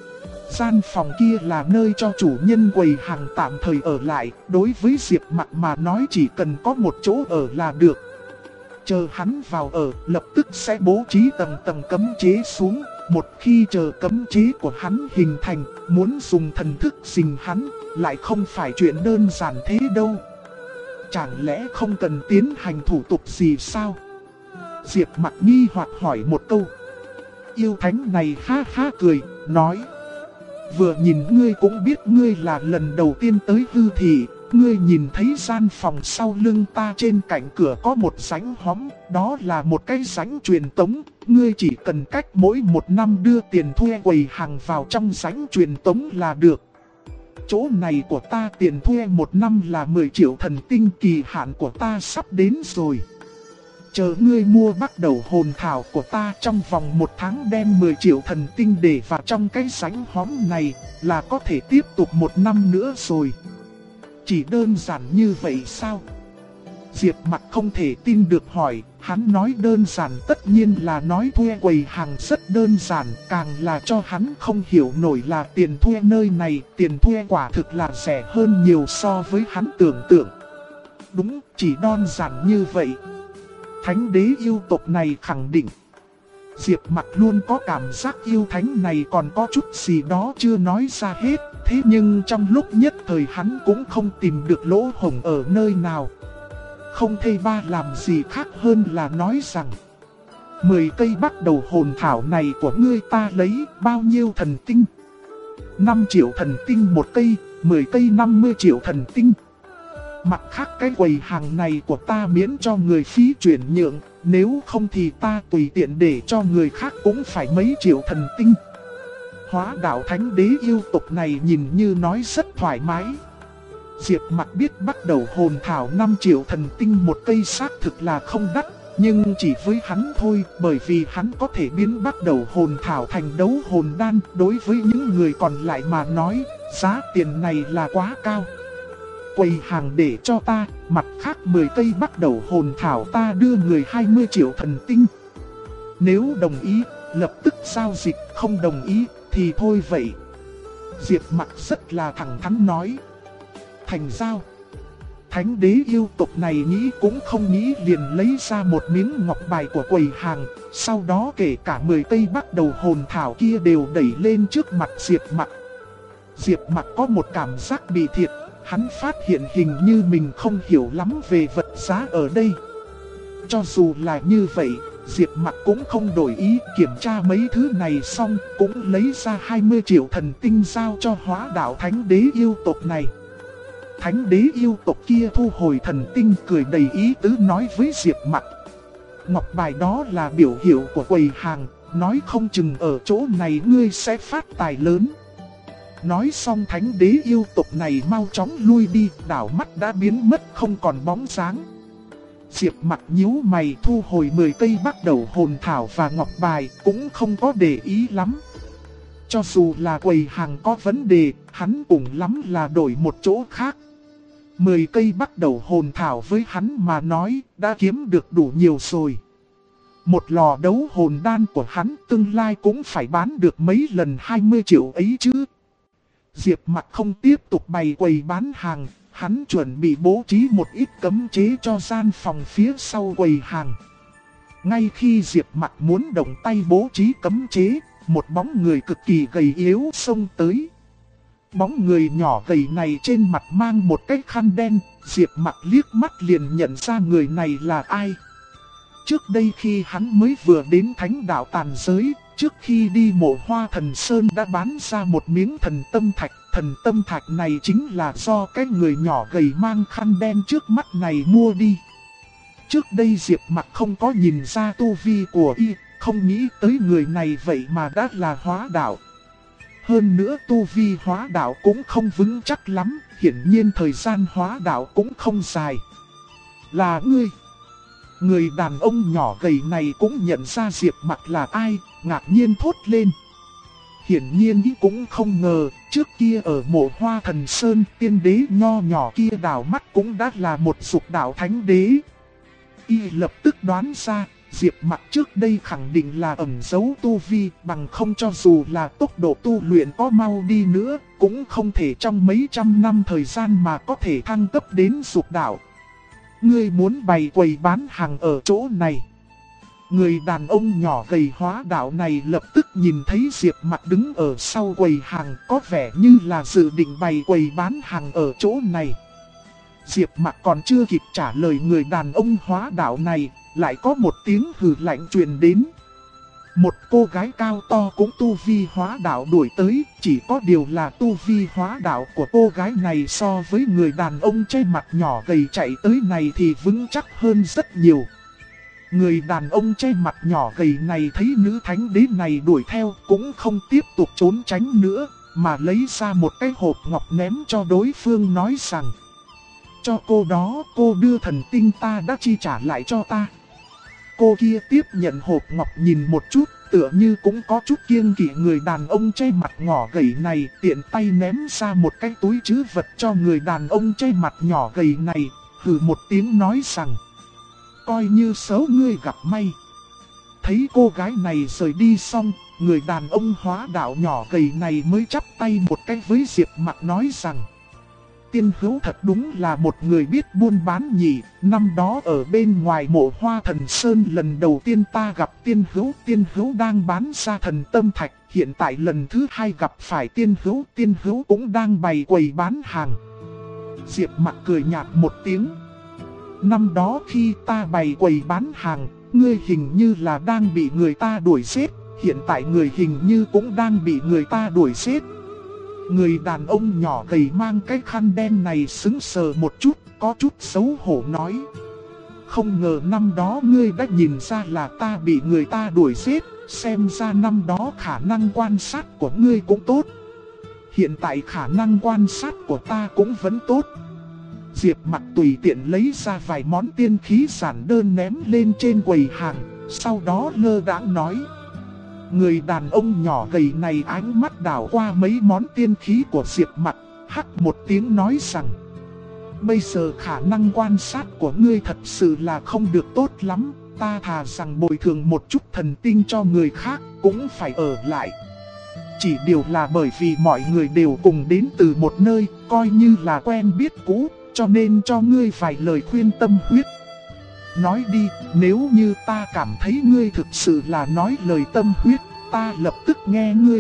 [SPEAKER 1] Gian phòng kia là nơi cho chủ nhân quầy hàng tạm thời ở lại, đối với Diệp Mặc mà nói chỉ cần có một chỗ ở là được. Chờ hắn vào ở, lập tức sẽ bố trí tầng tầng cấm chế xuống, Một khi chờ cấm chế của hắn hình thành, muốn dùng thần thức rình hắn, lại không phải chuyện đơn giản thế đâu. Chẳng lẽ không cần tiến hành thủ tục gì sao? Diệp Mặc nghi hoặc hỏi một câu. Yêu thánh này ha ha cười, nói: vừa nhìn ngươi cũng biết ngươi là lần đầu tiên tới hư thị. Ngươi nhìn thấy gian phòng sau lưng ta trên cạnh cửa có một rãnh hóm, đó là một cái rãnh truyền tống. Ngươi chỉ cần cách mỗi một năm đưa tiền thuê quầy hàng vào trong rãnh truyền tống là được. Chỗ này của ta tiền thuê một năm là 10 triệu thần tinh, kỳ hạn của ta sắp đến rồi. Chờ ngươi mua bắt đầu hồn thảo của ta, trong vòng 1 tháng đem 10 triệu thần tinh để vào trong cái rãnh hóm này là có thể tiếp tục 1 năm nữa rồi. Chỉ đơn giản như vậy sao? Diệp Mặc không thể tin được hỏi. Hắn nói đơn giản tất nhiên là nói thuê quầy hàng rất đơn giản, càng là cho hắn không hiểu nổi là tiền thuê nơi này, tiền thuê quả thực là rẻ hơn nhiều so với hắn tưởng tượng. Đúng, chỉ đơn giản như vậy. Thánh đế yêu tộc này khẳng định. Diệp Mặc luôn có cảm giác yêu thánh này còn có chút gì đó chưa nói ra hết. Thế nhưng trong lúc nhất thời hắn cũng không tìm được lỗ hổng ở nơi nào. Không thây ba làm gì khác hơn là nói rằng 10 cây bắt đầu hồn thảo này của ngươi ta lấy bao nhiêu thần tinh? 5 triệu thần tinh một cây, 10 cây 50 triệu thần tinh. Mặt khác cái quầy hàng này của ta miễn cho người phí chuyển nhượng, nếu không thì ta tùy tiện để cho người khác cũng phải mấy triệu thần tinh. Hóa đạo thánh đế yêu tộc này nhìn như nói rất thoải mái. Diệp Mặc biết bắt đầu hồn thảo 5 triệu thần tinh một cây xác thực là không đắt, nhưng chỉ với hắn thôi, bởi vì hắn có thể biến bắt đầu hồn thảo thành đấu hồn đan. Đối với những người còn lại mà nói, giá tiền này là quá cao. Quầy hàng để cho ta, mặt khác 10 cây bắt đầu hồn thảo ta đưa người 20 triệu thần tinh. Nếu đồng ý, lập tức giao dịch, không đồng ý thì thôi vậy. Diệp Mặc rất là thẳng thắn nói. Thành giao. Thánh đế yêu tộc này nghĩ cũng không nghĩ liền lấy ra một miếng ngọc bài của quầy hàng. Sau đó kể cả 10 cây bắt đầu hồn thảo kia đều đẩy lên trước mặt Diệp Mặc. Diệp Mặc có một cảm giác bị thiệt. Hắn phát hiện hình như mình không hiểu lắm về vật giá ở đây. Cho dù là như vậy, Diệp Mặc cũng không đổi ý, kiểm tra mấy thứ này xong cũng lấy ra 20 triệu thần tinh giao cho hóa đạo thánh đế yêu tộc này. Thánh đế yêu tộc kia thu hồi thần tinh, cười đầy ý tứ nói với Diệp Mặc. Ngọc bài đó là biểu hiệu của quầy hàng, nói không chừng ở chỗ này ngươi sẽ phát tài lớn. Nói xong thánh đế yêu tộc này mau chóng lui đi, đảo mắt đã biến mất không còn bóng dáng. Diệp Mặc nhíu mày thu hồi 10 cây bắt đầu hồn thảo và ngọc bài, cũng không có để ý lắm. Cho dù là quầy hàng có vấn đề, hắn cũng lắm là đổi một chỗ khác. 10 cây bắt đầu hồn thảo với hắn mà nói đã kiếm được đủ nhiều rồi. Một lò đấu hồn đan của hắn tương lai cũng phải bán được mấy lần 20 triệu ấy chứ. Diệp Mặc không tiếp tục bày quầy bán hàng, hắn chuẩn bị bố trí một ít cấm chế cho gian phòng phía sau quầy hàng. Ngay khi Diệp Mặc muốn động tay bố trí cấm chế, một bóng người cực kỳ gầy yếu xông tới. Bóng người nhỏ gầy này trên mặt mang một cái khăn đen, Diệp Mặc liếc mắt liền nhận ra người này là ai. Trước đây khi hắn mới vừa đến thánh đạo tàn giới, trước khi đi Mộ Hoa Thần Sơn đã bán ra một miếng thần tâm thạch. Thần tâm thạch này chính là do cái người nhỏ gầy mang khăn đen trước mắt này mua đi. Trước đây Diệp Mặc không có nhìn ra tu vi của y, không nghĩ tới người này vậy mà đã là hóa đạo. Hơn nữa tu vi hóa đạo cũng không vững chắc lắm, hiển nhiên thời gian hóa đạo cũng không dài. Là ngươi. Người đàn ông nhỏ gầy này cũng nhận ra Diệp Mặc là ai, ngạc nhiên thốt lên. Hiển nhiên ý cũng không ngờ, trước kia ở Mộ Hoa Thần Sơn, tiên đế nho nhỏ kia đảo mắt cũng đã là một dục đạo thánh đế. Y lập tức đoán ra, Diệp Mặc trước đây khẳng định là ẩn giấu tu vi, bằng không cho dù là tốc độ tu luyện có mau đi nữa, cũng không thể trong mấy trăm năm thời gian mà có thể thăng cấp đến dục đạo. Ngươi muốn bày quầy bán hàng ở chỗ này. Người đàn ông nhỏ gầy hóa đạo này lập tức nhìn thấy Diệp Mặc đứng ở sau quầy hàng, có vẻ như là dự định bày quầy bán hàng ở chỗ này. Diệp Mặc còn chưa kịp trả lời người đàn ông hóa đạo này, lại có một tiếng hừ lạnh truyền đến. Một cô gái cao to cũng tu vi hóa đạo đuổi tới, chỉ có điều là tu vi hóa đạo của cô gái này so với người đàn ông che mặt nhỏ gầy chạy tới này thì vững chắc hơn rất nhiều. Người đàn ông che mặt nhỏ gầy này thấy nữ thánh đế này đuổi theo cũng không tiếp tục trốn tránh nữa, mà lấy ra một cái hộp ngọc ném cho đối phương nói rằng: cho cô đó, cô đưa thần tinh ta đã chi trả lại cho ta. Cô kia tiếp nhận hộp ngọc nhìn một chút, tựa như cũng có chút kiêng kỵ người đàn ông che mặt nhỏ gầy này, tiện tay ném ra một cái túi trữ vật cho người đàn ông che mặt nhỏ gầy này, hừ một tiếng nói rằng: coi như xấu ngươi gặp may. Thấy cô gái này rời đi xong, người đàn ông hóa đạo nhỏ gầy này mới chắp tay một cái với Diệp Mặc nói rằng: Tiên Hữu thật đúng là một người biết buôn bán nhỉ. Năm đó ở bên ngoài mộ Hoa Thần Sơn lần đầu tiên ta gặp Tiên Hữu đang bán ra thần tâm thạch. Hiện tại lần thứ hai gặp phải Tiên Hữu cũng đang bày quầy bán hàng. Diệp Mặc cười nhạt một tiếng. Năm đó khi ta bày quầy bán hàng, ngươi hình như là đang bị người ta đuổi giết. Hiện tại người hình như cũng đang bị người ta đuổi giết. Người đàn ông nhỏ gầy mang cái khăn đen này sững sờ một chút, có chút xấu hổ nói: không ngờ năm đó ngươi đã nhìn ra là ta bị người ta đuổi giết, xem ra năm đó khả năng quan sát của ngươi cũng tốt. Hiện tại khả năng quan sát của ta cũng vẫn tốt. Diệp Mặc tùy tiện lấy ra vài món tiên khí giản đơn ném lên trên quầy hàng, sau đó lơ đãng nói. Người đàn ông nhỏ gầy này ánh mắt đảo qua mấy món tiên khí của Diệp Mặc, hắc một tiếng nói rằng: bây giờ khả năng quan sát của ngươi thật sự là không được tốt lắm, ta thà rằng bồi thường một chút thần tinh cho người khác cũng phải ở lại. Chỉ điều là bởi vì mọi người đều cùng đến từ một nơi, coi như là quen biết cũ, cho nên cho ngươi vài lời khuyên tâm huyết. Nói đi, nếu như ta cảm thấy ngươi thực sự là nói lời tâm huyết, ta lập tức nghe ngươi.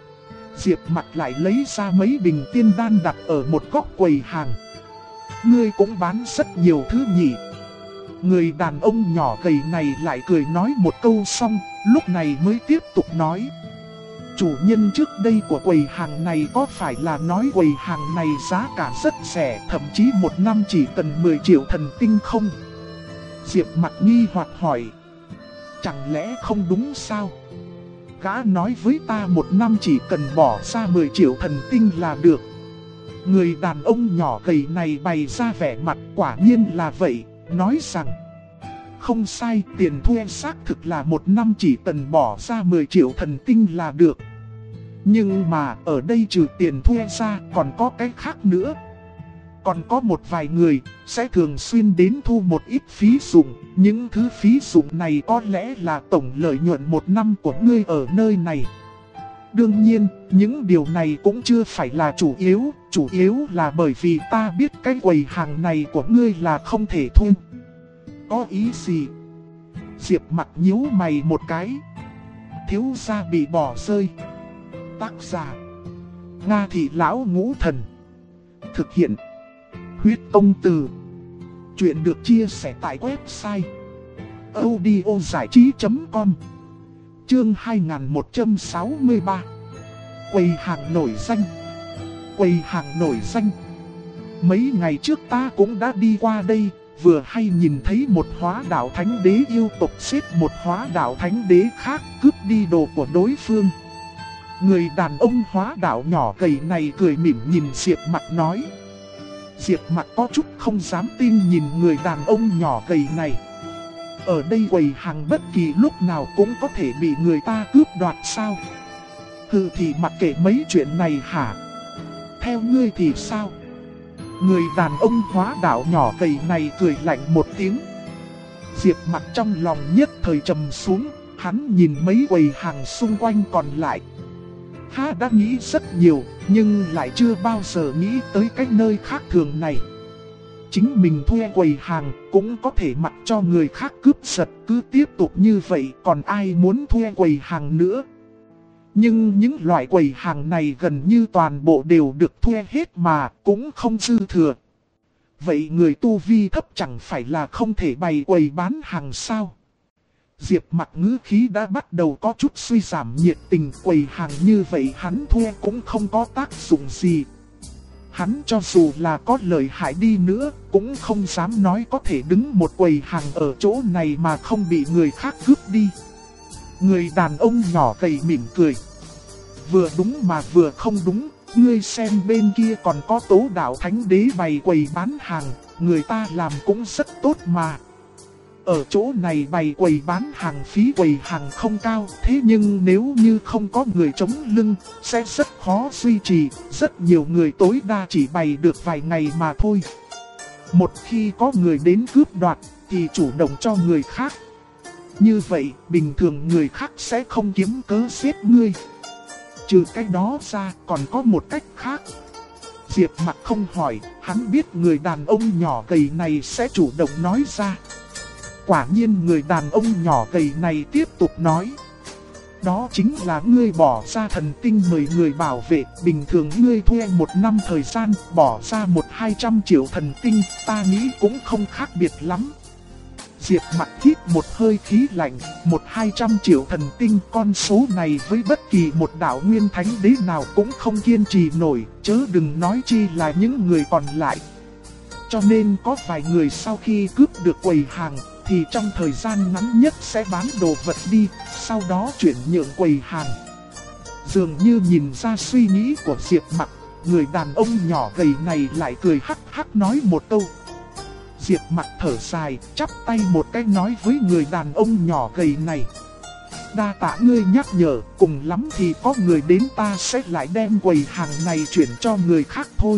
[SPEAKER 1] Diệp Mặc lại lấy ra mấy bình tiên đan đặt ở một góc quầy hàng. Ngươi cũng bán rất nhiều thứ nhỉ. Người đàn ông nhỏ gầy này lại cười nói một câu xong, lúc này mới tiếp tục nói. Chủ nhân trước đây của quầy hàng này có phải là nói quầy hàng này giá cả rất rẻ, thậm chí một năm chỉ cần 10 triệu thần tinh không? Diệp Mặc nghi hoặc hỏi. Chẳng lẽ không đúng sao? Gã nói với ta một năm chỉ cần bỏ ra 10 triệu thần tinh là được. Người đàn ông nhỏ gầy này bày ra vẻ mặt quả nhiên là vậy, nói rằng: không sai, tiền thuê xác thực là một năm chỉ cần bỏ ra 10 triệu thần tinh là được. Nhưng mà ở đây trừ tiền thuê ra còn có cái khác nữa. Còn có một vài người sẽ thường xuyên đến thu một ít phí dụng. Những thứ phí dụng này có lẽ là tổng lợi nhuận một năm của ngươi ở nơi này. Đương nhiên, những điều này cũng chưa phải là chủ yếu là bởi vì ta biết cái quầy hàng này của ngươi là không thể thu. Có ý gì? Diệp Mặc nhíu mày một cái. Thiếu gia bị bỏ rơi. Tác giả: Nga Thị Lão Ngũ Thần. Thực hiện: Huyết Công Từ. Chuyện được chia sẻ tại website audiozảichí.com. Chương 2163. Quầy hàng nổi danh. Quầy hàng nổi danh. Mấy ngày trước ta cũng đã đi qua đây, vừa hay nhìn thấy một hóa đạo thánh đế yêu tộc xếp một hóa đạo thánh đế khác cướp đi đồ của đối phương. Người đàn ông hóa đạo nhỏ gầy này cười mỉm nhìn Diệp Mặc nói. Diệp Mặc có chút không dám tin nhìn người đàn ông nhỏ gầy này. Ở đây quầy hàng bất kỳ lúc nào cũng có thể bị người ta cướp đoạt sao? Hừ thì mặc kệ mấy chuyện này hả? Theo ngươi thì sao? Người đàn ông hóa đạo nhỏ gầy này cười lạnh một tiếng. Diệp Mặc trong lòng nhất thời trầm xuống, hắn nhìn mấy quầy hàng xung quanh còn lại. Hắn đã nghĩ rất nhiều, nhưng lại chưa bao giờ nghĩ tới cái nơi khác thường này. chính mình thuê quầy hàng, cũng có thể mặc cho người khác cướp giật. Cứ tiếp tục như vậy còn ai muốn thuê quầy hàng nữa. Nhưng những loại quầy hàng này gần như toàn bộ đều được thuê hết mà cũng không dư thừa. Vậy người tu vi thấp chẳng phải là không thể bày quầy bán hàng sao? Diệp Mặc ngữ khí đã bắt đầu có chút suy giảm nhiệt tình. Quầy hàng như vậy hắn thuê cũng không có tác dụng gì. Hắn cho dù là có lợi hại đi nữa, cũng không dám nói có thể đứng một quầy hàng ở chỗ này mà không bị người khác cướp đi. Người đàn ông nhỏ gầy mỉm cười. Vừa đúng mà vừa không đúng, ngươi xem bên kia còn có Tố Đạo Thánh Đế bày quầy bán hàng, người ta làm cũng rất tốt mà. Ở chỗ này bày quầy bán hàng phí quầy hàng không cao, thế nhưng nếu như không có người chống lưng, sẽ rất khó duy trì, rất nhiều người tối đa chỉ bày được vài ngày mà thôi. Một khi có người đến cướp đoạt, thì chủ động cho người khác. Như vậy, bình thường người khác sẽ không kiếm cớ giết ngươi. Trừ cái đó ra, còn có một cách khác. Diệp Mặc không hỏi, hắn biết người đàn ông nhỏ gầy này sẽ chủ động nói ra. Quả nhiên người đàn ông nhỏ gầy này tiếp tục nói. Đó chính là ngươi bỏ ra thần tinh mời người bảo vệ. Bình thường ngươi thuê 1 năm thời gian, bỏ ra 100-200 triệu thần tinh, ta nghĩ cũng không khác biệt lắm. Diệp Mặc hít một hơi khí lạnh, 100-200 triệu thần tinh, con số này với bất kỳ một đạo nguyên thánh đế nào cũng không kiên trì nổi, chớ đừng nói chi là những người còn lại. Cho nên có vài người sau khi cướp được quầy hàng, thì trong thời gian ngắn nhất sẽ bán đồ vật đi, sau đó chuyển nhượng quầy hàng. Dường như nhìn ra suy nghĩ của Diệp Mặc, người đàn ông nhỏ gầy này lại cười hắc hắc nói một câu. Diệp Mặc thở dài, chắp tay một cái nói với người đàn ông nhỏ gầy này. Đa tạ ngươi nhắc nhở, cùng lắm thì có người đến ta sẽ lại đem quầy hàng này chuyển cho người khác thôi.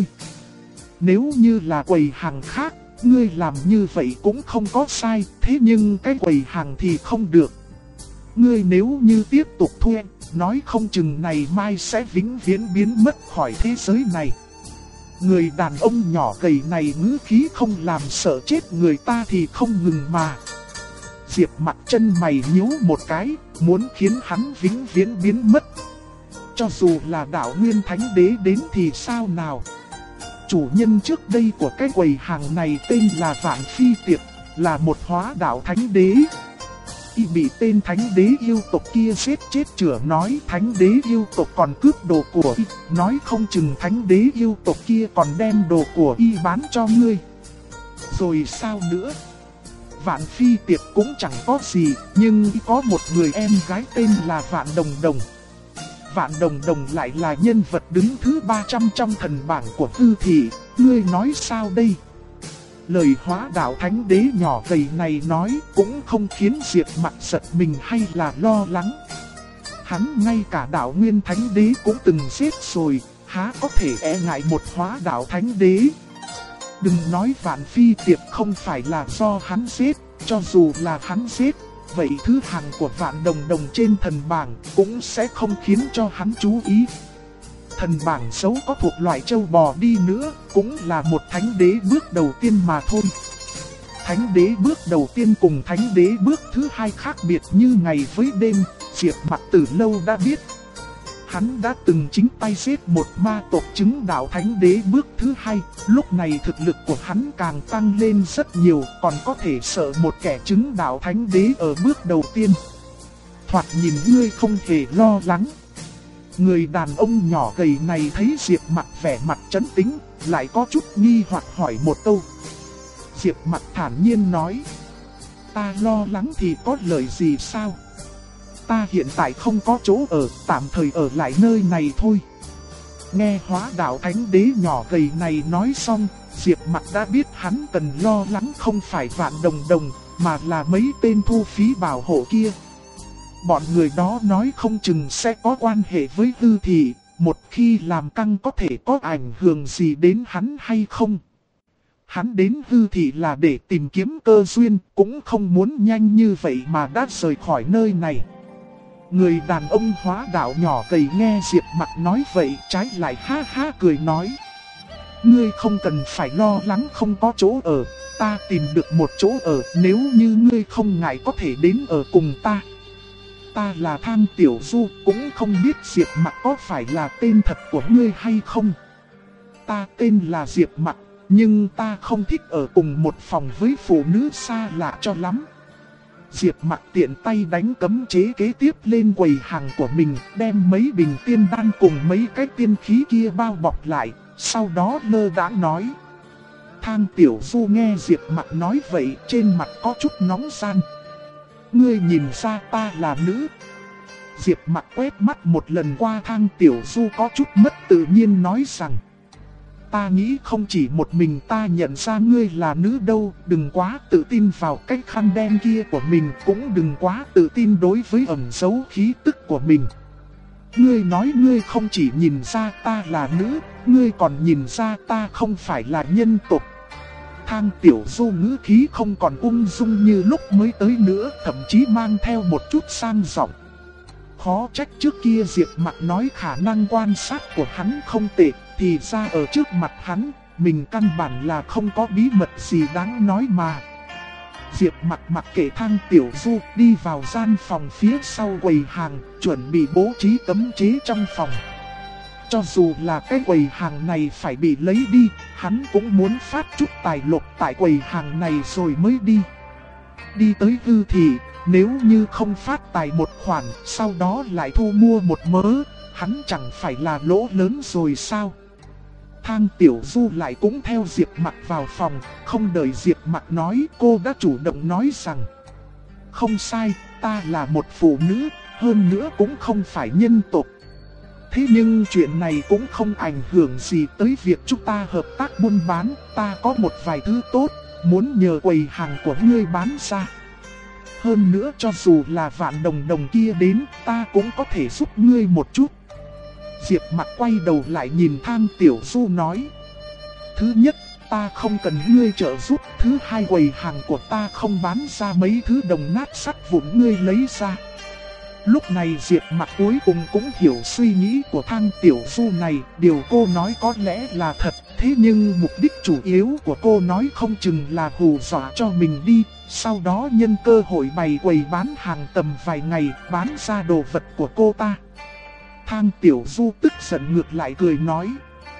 [SPEAKER 1] Nếu như là quầy hàng khác, ngươi làm như vậy cũng không có sai, thế nhưng cái quầy hàng thì không được. Ngươi nếu như tiếp tục thuê, nói không chừng này mai sẽ vĩnh viễn biến mất khỏi thế giới này. Người đàn ông nhỏ gầy này ngữ khí không làm sợ chết người ta thì không ngừng mà. Diệp Mặc chân mày nhíu một cái, muốn khiến hắn vĩnh viễn biến mất. Cho dù là đạo nguyên thánh đế đến thì sao nào? Chủ nhân trước đây của cái quầy hàng này tên là Vạn Phi Tiệp, là một hóa đạo thánh đế. Y bị tên thánh đế yêu tộc kia giết chết chữa nói thánh đế yêu tộc còn cướp đồ của Y, nói không chừng thánh đế yêu tộc kia còn đem đồ của Y bán cho ngươi. Rồi sao nữa? Vạn Phi Tiệp cũng chẳng có gì, nhưng Y có một người em gái tên là Vạn Đồng Đồng. Vạn Đồng Đồng lại là nhân vật đứng thứ 300 trong thần bảng của Hư Thị, ngươi nói sao đây? Lời hóa đạo thánh đế nhỏ gầy này nói cũng không khiến Diệp Mặc giật mình hay là lo lắng. Hắn ngay cả đạo nguyên thánh đế cũng từng giết rồi, há có thể e ngại một hóa đạo thánh đế. Đừng nói Vạn Phi Tiệp không phải là do hắn giết, cho dù là hắn giết, vậy thứ hạng của Vạn Đồng Đồng trên thần bảng cũng sẽ không khiến cho hắn chú ý. Thần bảng xấu có thuộc loại châu bò đi nữa, cũng là một thánh đế bước đầu tiên mà thôi. Thánh đế bước đầu tiên cùng thánh đế bước thứ hai khác biệt như ngày với đêm, Diệp Mặc từ lâu đã biết. Hắn đã từng chính tay giết một ma tộc chứng đạo thánh đế bước thứ hai, lúc này thực lực của hắn càng tăng lên rất nhiều, còn có thể sợ một kẻ chứng đạo thánh đế ở bước đầu tiên. Thoạt nhìn ngươi không hề lo lắng. Người đàn ông nhỏ gầy này thấy Diệp Mặc vẻ mặt trấn tĩnh, lại có chút nghi hoặc hỏi một câu. Diệp Mặc thản nhiên nói, ta lo lắng thì có lợi gì sao? Ta hiện tại không có chỗ ở, tạm thời ở lại nơi này thôi. Nghe hóa đạo thánh đế nhỏ gầy này nói xong, Diệp Mặc đã biết hắn cần lo lắng không phải Vạn Đồng Đồng, mà là mấy tên thu phí bảo hộ kia. Bọn người đó nói không chừng sẽ có quan hệ với Hư Thị, một khi làm căng có thể có ảnh hưởng gì đến hắn hay không. Hắn đến Hư Thị là để tìm kiếm cơ duyên, cũng không muốn nhanh như vậy mà đã rời khỏi nơi này. Người đàn ông hóa đạo nhỏ gầy nghe Diệp Mặc nói vậy trái lại ha ha cười nói. ngươi không cần phải lo lắng không có chỗ ở, ta tìm được một chỗ ở, nếu như ngươi không ngại có thể đến ở cùng ta. Ta là Thang Tiểu Du, cũng không biết Diệp Mặc có phải là tên thật của ngươi hay không. Ta tên là Diệp Mặc, nhưng ta không thích ở cùng một phòng với phụ nữ xa lạ cho lắm. Diệp Mặc tiện tay đánh cấm chế kế tiếp lên quầy hàng của mình, đem mấy bình tiên đan cùng mấy cái tiên khí kia bao bọc lại, sau đó lơ đãng nói. Thang Tiểu Du nghe Diệp Mặc nói vậy, trên mặt có chút nóng gian. Ngươi nhìn ra ta là nữ. Diệp Mặc quét mắt một lần qua Thang Tiểu Du có chút mất tự nhiên nói rằng. Ta nghĩ không chỉ một mình ta nhận ra ngươi là nữ đâu, đừng quá tự tin vào cái khăn đen kia của mình, cũng đừng quá tự tin đối với ẩn dấu khí tức của mình. Ngươi nói ngươi không chỉ nhìn ra ta là nữ, ngươi còn nhìn ra ta không phải là nhân tộc. Thang Tiểu Du ngữ khí không còn ung dung như lúc mới tới nữa, thậm chí mang theo một chút sang giọng. Khó trách trước kia Diệp Mặc nói khả năng quan sát của hắn không tệ, thì ra ở trước mặt hắn, mình căn bản là không có bí mật gì đáng nói mà. Diệp Mặc mặc kệ Thang Tiểu Du đi vào gian phòng phía sau quầy hàng, chuẩn bị bố trí cấm chế trong phòng. Cho dù là cái quầy hàng này phải bị lấy đi, hắn cũng muốn phát chút tài lộc tại quầy hàng này rồi mới đi. Đi tới hư thị, nếu như không phát tài một khoản, sau đó lại thu mua một mớ, hắn chẳng phải là lỗ lớn rồi sao? Thang Tiểu Du lại cũng theo Diệp Mặc vào phòng, không đợi Diệp Mặc nói, cô đã chủ động nói rằng. Không sai, ta là một phụ nữ, hơn nữa cũng không phải nhân tộc. Thế nhưng chuyện này cũng không ảnh hưởng gì tới việc chúng ta hợp tác buôn bán, ta có một vài thứ tốt, muốn nhờ quầy hàng của ngươi bán ra. Hơn nữa cho dù là Vạn Đồng kia đến, ta cũng có thể giúp ngươi một chút. Diệp Mặc quay đầu lại nhìn Thang Tiểu Du nói. Thứ nhất, ta không cần ngươi trợ giúp. Thứ hai, quầy hàng của ta không bán ra mấy thứ đồng nát sắt vụn ngươi lấy ra. Lúc này Diệp Mặc cuối cùng cũng hiểu suy nghĩ của Thang Tiểu Du này. Điều cô nói có lẽ là thật. Thế nhưng mục đích chủ yếu của cô nói không chừng là hù dọa cho mình đi. Sau đó nhân cơ hội bày quầy bán hàng tầm vài ngày, bán ra đồ vật của cô ta. Thang Tiểu Du tức giận ngược lại cười nói.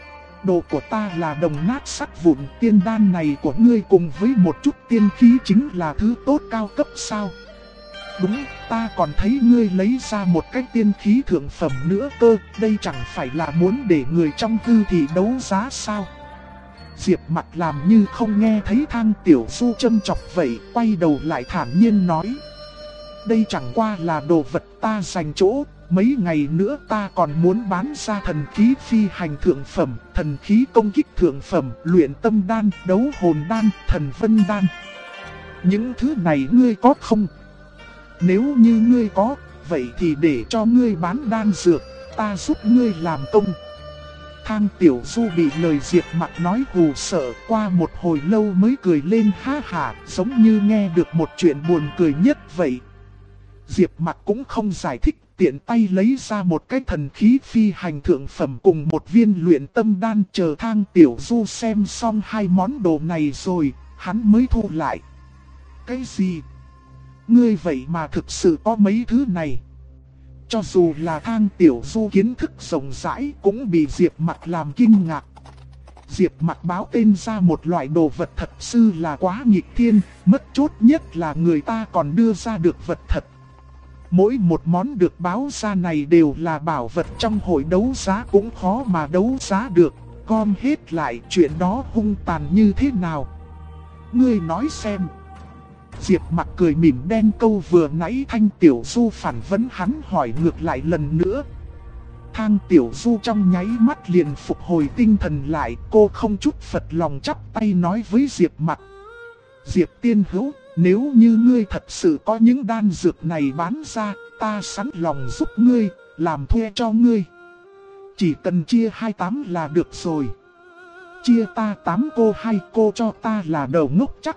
[SPEAKER 1] Đồ của ta là đồng nát sắt vụn, tiên đan này của ngươi cùng với một chút tiên khí chính là thứ tốt cao cấp sao? Đúng, ta còn thấy ngươi lấy ra một cái tiên khí thượng phẩm nữa cơ, đây chẳng phải là muốn để người trong hư thị đấu giá sao? Diệp Mặc làm như không nghe thấy Thang Tiểu Du châm chọc vậy, quay đầu lại thản nhiên nói. Đây chẳng qua là đồ vật ta dành chỗ, mấy ngày nữa ta còn muốn bán ra thần khí phi hành thượng phẩm, thần khí công kích thượng phẩm, luyện tâm đan, đấu hồn đan, thần vân đan. Những thứ này ngươi có không? Nếu như ngươi có, vậy thì để cho ngươi bán đan dược, ta giúp ngươi làm công. Thang Tiểu Du bị lời Diệp Mặc nói hù sợ, qua một hồi lâu mới cười lên ha hả, giống như nghe được một chuyện buồn cười nhất vậy. Diệp Mặc cũng không giải thích, tiện tay lấy ra một cái thần khí phi hành thượng phẩm cùng một viên luyện tâm đan, chờ Thang Tiểu Du xem xong hai món đồ này rồi, hắn mới thu lại. Cái gì? Ngươi vậy mà thực sự có mấy thứ này? Cho dù là Thang Tiểu Du kiến thức rộng rãi cũng bị Diệp Mặc làm kinh ngạc. Diệp Mặc báo tên ra một loại đồ vật thật sự là quá nghịch thiên, mất chốt nhất là người ta còn đưa ra được vật thật. Mỗi một món được báo ra này đều là bảo vật trong hội đấu giá cũng khó mà đấu giá được, gom hết lại chuyện đó hung tàn như thế nào? Ngươi nói xem. Diệp Mặc cười mỉm đen câu vừa nãy Thang Tiểu Du phản vấn hắn hỏi ngược lại lần nữa. Thang Tiểu Du trong nháy mắt liền phục hồi tinh thần lại, cô không chút phật lòng chắp tay nói với Diệp Mặc. Diệp tiên hữu, nếu như ngươi thật sự có những đan dược này bán ra, ta sẵn lòng giúp ngươi, làm thuê cho ngươi. Chỉ cần chia 28 là được rồi. Chia ta 8 cô 2 cô cho ta là đầu ngốc chắc.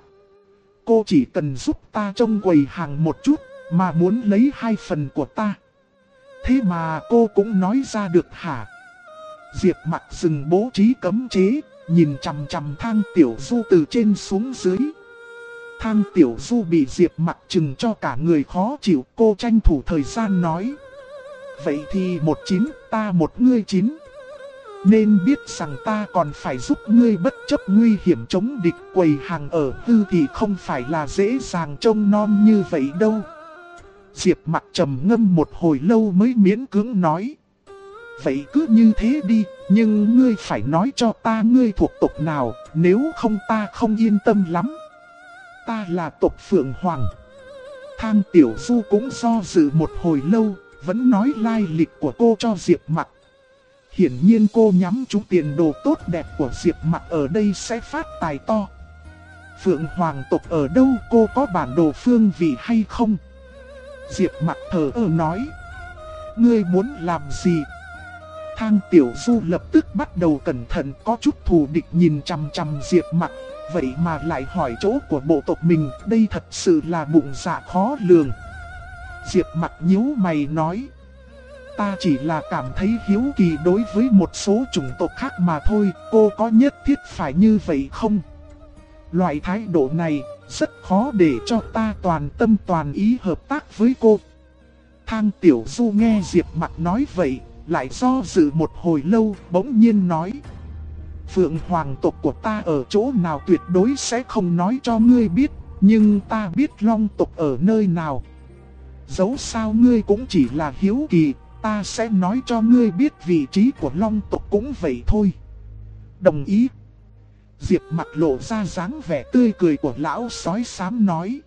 [SPEAKER 1] Cô chỉ cần giúp ta trông quầy hàng một chút, mà muốn lấy 2 phần của ta. Thế mà cô cũng nói ra được hả? Diệp Mặc dừng bố trí cấm chế, nhìn chằm chằm Thang Tiểu Du từ trên xuống dưới. Thang Tiểu Du bị Diệp Mặc chừng cho cả người khó chịu, cô tranh thủ thời gian nói. Vậy thì 19, ta một ngươi 9. Nên biết rằng ta còn phải giúp ngươi bất chấp nguy hiểm chống địch, quầy hàng ở Hư thì không phải là dễ dàng trông non như vậy đâu. Diệp Mặc trầm ngâm một hồi lâu mới miễn cưỡng nói. Vậy cứ như thế đi, nhưng ngươi phải nói cho ta ngươi thuộc tộc nào, nếu không ta không yên tâm lắm. Ta là tộc Phượng Hoàng. Thang Tiểu Du cũng do dự một hồi lâu, vẫn nói lai lịch của cô cho Diệp Mặc. Hiển nhiên cô nhắm trúng tiền đồ tốt đẹp của Diệp Mặc ở đây sẽ phát tài to. Phượng Hoàng tộc ở đâu, cô có bản đồ phương vị hay không? Diệp Mặc thở ơ nói. Ngươi muốn làm gì? Thang Tiểu Du lập tức bắt đầu cẩn thận, có chút thù địch nhìn chằm chằm Diệp Mặc. Vậy mà lại hỏi chỗ của bộ tộc mình, đây thật sự là bụng dạ khó lường. Diệp Mặc nhíu mày nói. Ta chỉ là cảm thấy hiếu kỳ đối với một số chủng tộc khác mà thôi, cô có nhất thiết phải như vậy không? Loại thái độ này rất khó để cho ta toàn tâm toàn ý hợp tác với cô. Thang Tiểu Du nghe Diệp Mặc nói vậy, lại do dự một hồi lâu, bỗng nhiên nói. Phượng Hoàng tộc của ta ở chỗ nào tuyệt đối sẽ không nói cho ngươi biết, nhưng ta biết Long tộc ở nơi nào. Dẫu sao ngươi cũng chỉ là hiếu kỳ, ta sẽ nói cho ngươi biết vị trí của Long tộc cũng vậy thôi. Đồng ý. Diệp Mặc lộ ra dáng vẻ tươi cười của lão sói xám nói.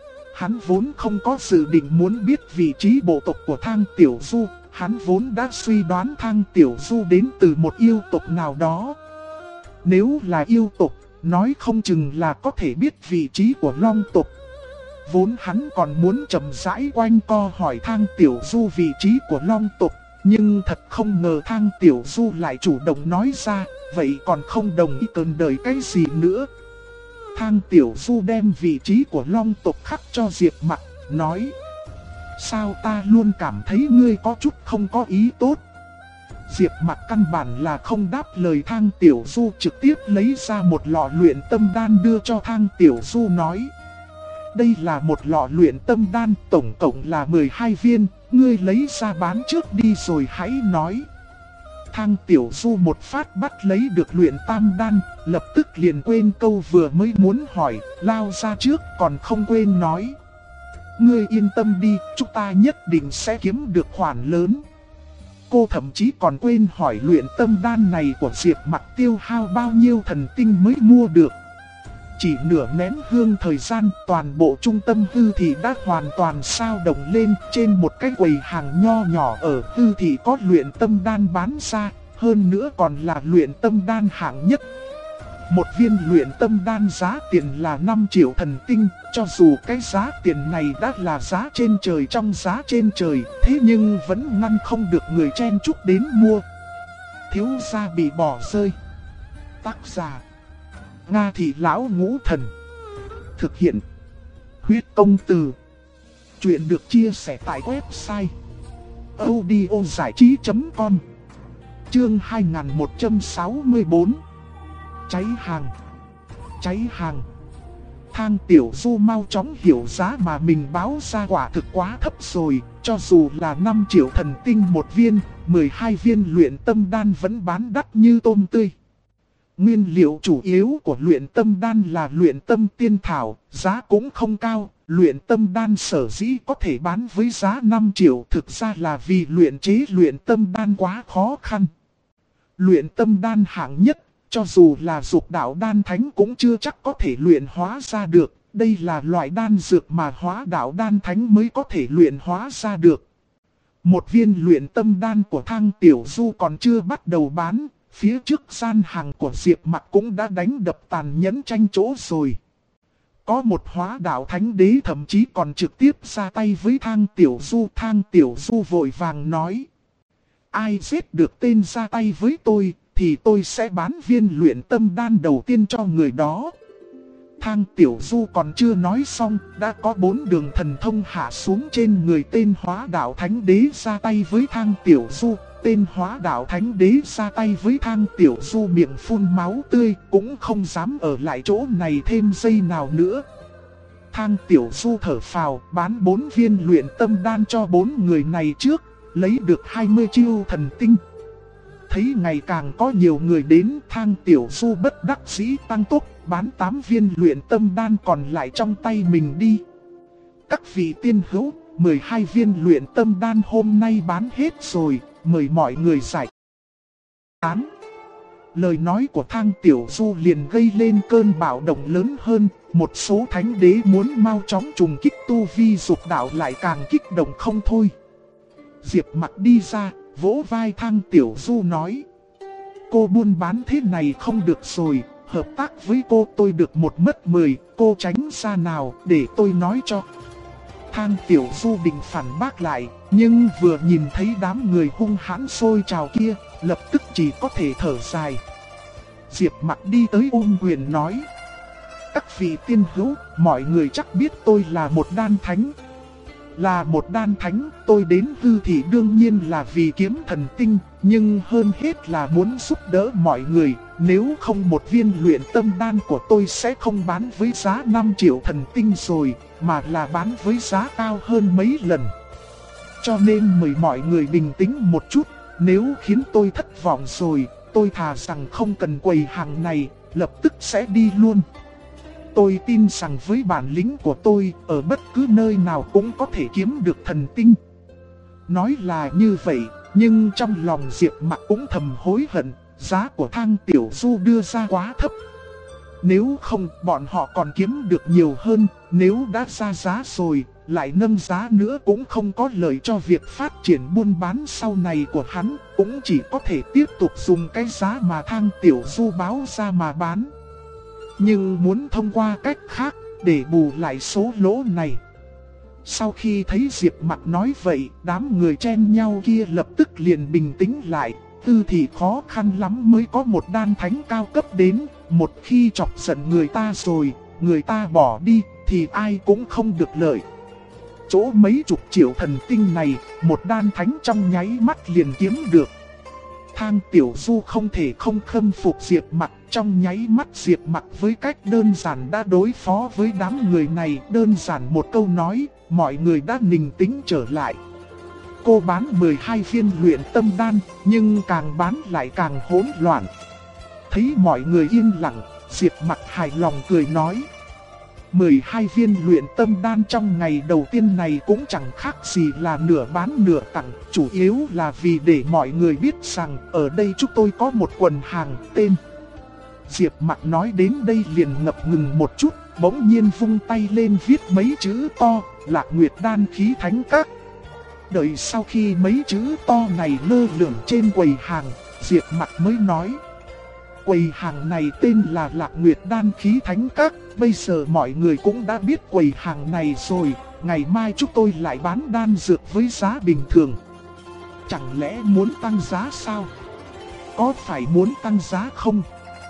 [SPEAKER 1] Hắn vốn không có dự định muốn biết vị trí bộ tộc của Thang Tiểu Du, hắn vốn đã suy đoán Thang Tiểu Du đến từ một yêu tộc nào đó. Nếu là yêu tộc, nói không chừng là có thể biết vị trí của Long tộc. Vốn hắn còn muốn chậm rãi quanh co hỏi Thang Tiểu Du vị trí của Long tộc, nhưng thật không ngờ Thang Tiểu Du lại chủ động nói ra, vậy còn không đồng ý cần đợi cái gì nữa. Thang Tiểu Du đem vị trí của Long tộc khắc cho Diệp Mặc, nói. Sao ta luôn cảm thấy ngươi có chút không có ý tốt? Diệp Mặc căn bản là không đáp lời Thang Tiểu Du, trực tiếp lấy ra một lọ luyện tâm đan đưa cho Thang Tiểu Du nói. Đây là một lọ luyện tâm đan, tổng cộng là 12 viên, ngươi lấy ra bán trước đi rồi hãy nói. Thang Tiểu Du một phát bắt lấy được luyện tam đan, lập tức liền quên câu vừa mới muốn hỏi, lao ra trước còn không quên nói. Ngươi yên tâm đi, chúng ta nhất định sẽ kiếm được khoản lớn. Cô thậm chí còn quên hỏi luyện tâm đan này của Diệp Mặc tiêu hao bao nhiêu thần tinh mới mua được. Chỉ nửa nén hương thời gian, toàn bộ trung tâm Hư Thị đã hoàn toàn sao động lên. Trên một cái quầy hàng nho nhỏ ở Hư Thị có luyện tâm đan bán ra, hơn nữa còn là luyện tâm đan hạng nhất. Một viên luyện tâm đan giá tiền là 5 triệu thần tinh, cho dù cái giá tiền này đã là giá trên trời trong giá trên trời, thế nhưng vẫn ngăn không được người chen chúc đến mua. Thiếu gia bị bỏ rơi. Tác giả Nga Thị Lão Ngũ Thần. Thực hiện Huyết Công Từ. Chuyện được chia sẻ tại website audiozảichí.com. Chương 2164. Cháy hàng. Cháy hàng. Thang Tiểu Du mau chóng hiểu giá mà mình báo ra quả thực quá thấp rồi. Cho dù là 5 triệu thần tinh một viên, 12 viên luyện tâm đan vẫn bán đắt như tôm tươi. Nguyên liệu chủ yếu của luyện tâm đan là luyện tâm tiên thảo, giá cũng không cao. Luyện tâm đan sở dĩ có thể bán với giá 5 triệu thực ra là vì luyện chế luyện tâm đan quá khó khăn. Luyện tâm đan hạng nhất, cho dù là dục đạo đan thánh cũng chưa chắc có thể luyện hóa ra được. Đây là loại đan dược mà hóa đạo đan thánh mới có thể luyện hóa ra được. Một viên luyện tâm đan của Thang Tiểu Du còn chưa bắt đầu bán. Phía trước gian hàng của Diệp Mặc cũng đã đánh đập tàn nhẫn tranh chỗ rồi. Có một hóa đạo thánh đế thậm chí còn trực tiếp ra tay với Thang Tiểu Du. Thang Tiểu Du vội vàng nói. Ai giết được tên ra tay với tôi thì tôi sẽ bán viên luyện tâm đan đầu tiên cho người đó. Thang Tiểu Du còn chưa nói xong, đã có 4 đường thần thông hạ xuống trên người tên Hóa Đạo Thánh Đế ra tay với Thang Tiểu Du. Tên Hóa Đạo Thánh Đế ra tay với Thang Tiểu Du miệng phun máu tươi, cũng không dám ở lại chỗ này thêm giây nào nữa. Thang Tiểu Du thở phào, bán 4 viên luyện tâm đan cho 4 người này trước, lấy được 20 chiêu thần tinh. Thấy ngày càng có nhiều người đến, Thang Tiểu Du bất đắc dĩ tăng tốc, bán 8 viên luyện tâm đan còn lại trong tay mình đi. Các vị tiên hữu, 12 viên luyện tâm đan hôm nay bán hết rồi, mời mọi người giải tán. Lời nói của Thang Tiểu Du liền gây lên cơn bạo động lớn hơn, một số thánh đế muốn mau chóng trùng kích tu vi dục đạo lại càng kích động không thôi. Diệp Mặc đi ra, vỗ vai Thang Tiểu Du nói: cô buôn bán thế này không được rồi, hợp tác với cô tôi được 1 mất 10, cô tránh ra nào để tôi nói cho. Thang Tiểu Du định phản bác lại, nhưng vừa nhìn thấy đám người hung hãn sôi trào kia, lập tức chỉ có thể thở dài. Diệp Mặc đi tới ôm quyền nói: các vị tiên hữu, mọi người chắc biết tôi là một đan thánh. Là một đan thánh, tôi đến Hư Thị đương nhiên là vì kiếm thần tinh, nhưng hơn hết là muốn giúp đỡ mọi người. Nếu không, 1 viên luyện tâm đan của tôi sẽ không bán với giá 5 triệu thần tinh rồi, mà là bán với giá cao hơn mấy lần. Cho nên mời mọi người bình tĩnh một chút, nếu khiến tôi thất vọng rồi, tôi thà rằng không cần quầy hàng này, lập tức sẽ đi luôn. Tôi tin rằng với bản lĩnh của tôi, ở bất cứ nơi nào cũng có thể kiếm được thần tinh. Nói là như vậy, nhưng trong lòng Diệp Mặc cũng thầm hối hận, giá của Thang Tiểu Du đưa ra quá thấp. Nếu không, bọn họ còn kiếm được nhiều hơn, nếu đã ra giá rồi, lại nâng giá nữa cũng không có lợi cho việc phát triển buôn bán sau này của hắn, cũng chỉ có thể tiếp tục dùng cái giá mà Thang Tiểu Du báo ra mà bán. Nhưng muốn thông qua cách khác để bù lại số lỗ này. Sau khi thấy Diệp Mặc nói vậy, đám người chen nhau kia lập tức liền bình tĩnh lại. Tư thì khó khăn lắm mới có một đan thánh cao cấp đến, một khi chọc giận người ta rồi, người ta bỏ đi thì ai cũng không được lợi. Chỗ mấy chục triệu thần tinh này, một đan thánh trong nháy mắt liền kiếm được. Thang Tiểu Du không thể không khâm phục Diệp Mặc, trong nháy mắt Diệp Mặc với cách đơn giản đã đối phó với đám người này, đơn giản một câu nói, mọi người đã bình tĩnh trở lại. Cô bán 12 viên luyện tâm đan, nhưng càng bán lại càng hỗn loạn. Thấy mọi người yên lặng, Diệp Mặc hài lòng cười nói: 12 viên luyện tâm đan trong ngày đầu tiên này cũng chẳng khác gì là nửa bán nửa tặng, chủ yếu là vì để mọi người biết rằng ở đây chúng tôi có một quần hàng tên. Diệp Mặc nói đến đây liền ngập ngừng một chút, bỗng nhiên vung tay lên viết mấy chữ to: Lạc Nguyệt Đan Khí Thánh Các. Đợi sau khi mấy chữ to này lơ lửng trên quầy hàng, Diệp Mặc mới nói: quầy hàng này tên là Lạc Nguyệt Đan Khí Thánh Các, bây giờ mọi người cũng đã biết quầy hàng này rồi, ngày mai chúng tôi lại bán đan dược với giá bình thường. Chẳng lẽ muốn tăng giá sao? Có phải muốn tăng giá không?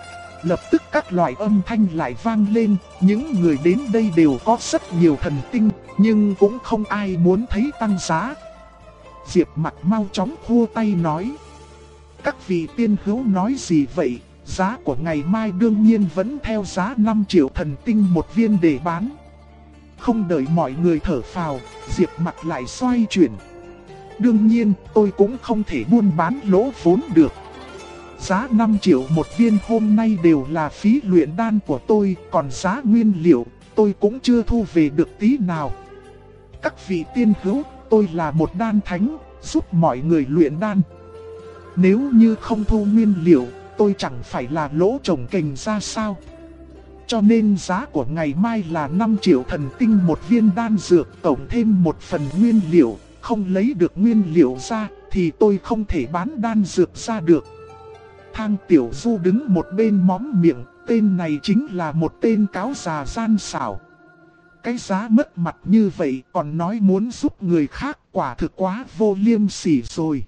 [SPEAKER 1] Lập tức các loại âm thanh lại vang lên, những người đến đây đều có rất nhiều thần tinh, nhưng cũng không ai muốn thấy tăng giá. Diệp Mặc mau chóng khua tay nói: các vị tiên hữu nói gì vậy? Giá của ngày mai đương nhiên vẫn theo giá 5 triệu thần tinh 1 viên để bán. Không đợi mọi người thở phào, Diệp Mặc lại xoay chuyển: đương nhiên tôi cũng không thể buôn bán lỗ vốn được. Giá 5 triệu 1 viên hôm nay đều là phí luyện đan của tôi, còn giá nguyên liệu tôi cũng chưa thu về được tí nào. Các vị tiên hữu, tôi là một đan thánh, giúp mọi người luyện đan. Nếu như không thu nguyên liệu, tôi chẳng phải là lỗ trồng cành ra sao? Cho nên giá của ngày mai là 5 triệu thần tinh 1 viên đan dược, tổng thêm 1 phần nguyên liệu. Không lấy được nguyên liệu ra thì tôi không thể bán đan dược ra được. Thang Tiểu Du đứng một bên móm miệng, tên này chính là một tên cáo già gian xảo. Cái giá mất mặt như vậy còn nói muốn giúp người khác, quả thực quá vô liêm sỉ rồi.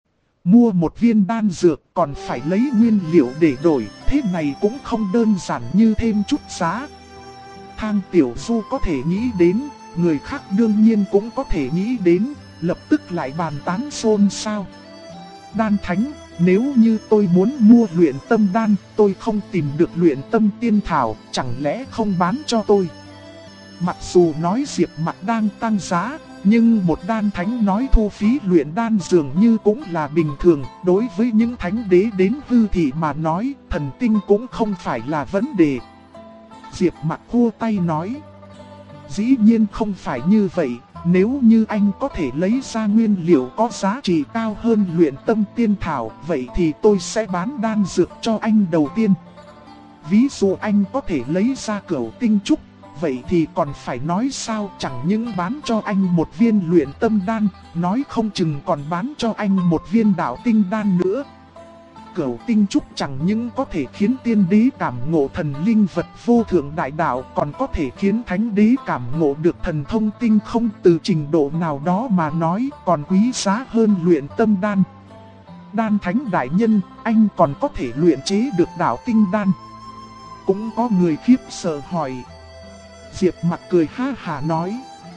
[SPEAKER 1] Mua 1 viên đan dược còn phải lấy nguyên liệu để đổi, thế này cũng không đơn giản như thêm chút giá. Thang Tiểu Du có thể nghĩ đến, người khác đương nhiên cũng có thể nghĩ đến, lập tức lại bàn tán xôn xao. Đan thánh, nếu như tôi muốn mua luyện tâm đan, tôi không tìm được luyện tâm tiên thảo, chẳng lẽ không bán cho tôi? Mặc dù nói Diệp Mặc đang tăng giá, nhưng một đan thánh nói thu phí luyện đan dường như cũng là bình thường. Đối với những thánh đế đến hư thị mà nói, thần tinh cũng không phải là vấn đề. Diệp Mặc khua tay nói, dĩ nhiên không phải như vậy. Nếu như anh có thể lấy ra nguyên liệu có giá trị cao hơn luyện tâm tiên thảo, vậy thì tôi sẽ bán đan dược cho anh đầu tiên. Ví dụ anh có thể lấy ra Cửu Tinh Trúc, vậy thì còn phải nói sao, chẳng những bán cho anh một viên luyện tâm đan, nói không chừng còn bán cho anh một viên đạo tinh đan nữa. Cửu Tinh Trúc chẳng những có thể khiến tiên đế cảm ngộ thần linh vật vô thượng đại đạo, còn có thể khiến thánh đế cảm ngộ được thần thông tinh không, từ trình độ nào đó mà nói còn quý giá hơn luyện tâm đan. Đan thánh đại nhân, anh còn có thể luyện chế được đạo tinh đan? Cũng có người khiếp sợ hỏi. Diệp Mặc cười ha hả nói,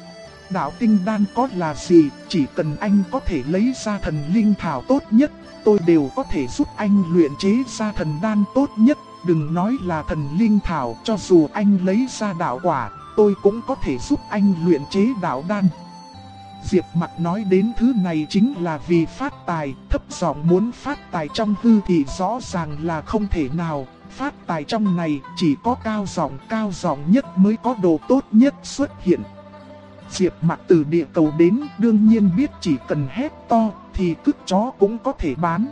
[SPEAKER 1] đạo tinh đan có là gì, chỉ cần anh có thể lấy ra thần linh thảo tốt nhất, tôi đều có thể giúp anh luyện chế ra thần đan tốt nhất. Đừng nói là thần linh thảo, cho dù anh lấy ra đạo quả, tôi cũng có thể giúp anh luyện chế đạo đan. Diệp Mặc nói đến thứ này chính là vì phát tài, thấp giọng muốn phát tài trong hư thì rõ ràng là không thể nào. Phát tài trong này chỉ có cao giọng nhất mới có đồ tốt nhất xuất hiện. Diệp Mặc từ địa cầu đến, đương nhiên biết chỉ cần hét to thì cứt chó cũng có thể bán.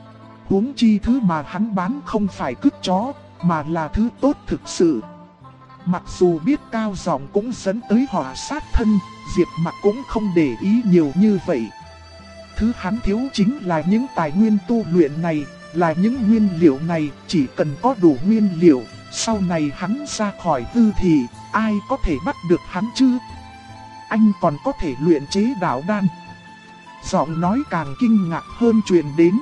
[SPEAKER 1] Huống chi thứ mà hắn bán không phải cứt chó, mà là thứ tốt thực sự. Mặc dù biết cao giọng cũng dẫn tới họa sát thân, Diệp Mặc cũng không để ý nhiều như vậy. Thứ hắn thiếu chính là những tài nguyên tu luyện này, là những nguyên liệu này. Chỉ cần có đủ nguyên liệu, sau này hắn ra khỏi hư thị, ai có thể bắt được hắn chứ? Anh còn có thể luyện chế đạo đan. Giọng nói càng kinh ngạc hơn truyền đến.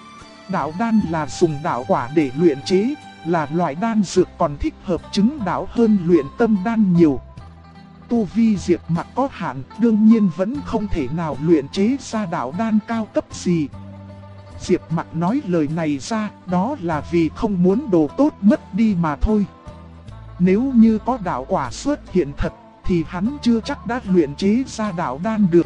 [SPEAKER 1] Đạo đan là dùng đạo quả để luyện chế, là loại đan dược còn thích hợp chứng đạo hơn luyện tâm đan nhiều. Tu vi Diệp Mặc có hạn, đương nhiên vẫn không thể nào luyện chế ra đạo đan cao cấp gì. Diệp Mặc nói lời này ra, đó là vì không muốn đồ tốt mất đi mà thôi. Nếu như có đạo quả xuất hiện thật, thì hắn chưa chắc đã luyện chế ra đạo đan được.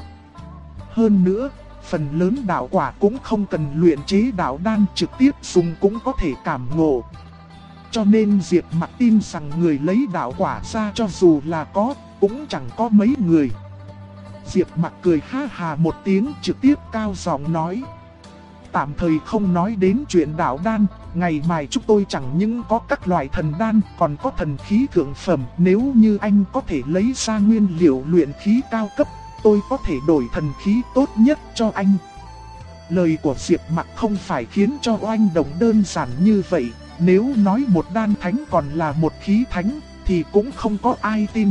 [SPEAKER 1] Hơn nữa, phần lớn đạo quả cũng không cần luyện chế đạo đan, trực tiếp dùng cũng có thể cảm ngộ. Cho nên Diệp Mặc tin rằng người lấy đạo quả ra cho dù là có, cũng chẳng có mấy người. Diệp Mặc cười ha hà một tiếng, trực tiếp cao giọng nói. Tạm thời không nói đến chuyện đạo đan, ngày mai chúng tôi chẳng những có các loại thần đan, còn có thần khí thượng phẩm. Nếu như anh có thể lấy ra nguyên liệu luyện khí cao cấp, tôi có thể đổi thần khí tốt nhất cho anh. Lời của Diệp Mặc không phải khiến cho oanh động đơn giản như vậy. Nếu nói một đan thánh còn là một khí thánh, thì cũng không có ai tin.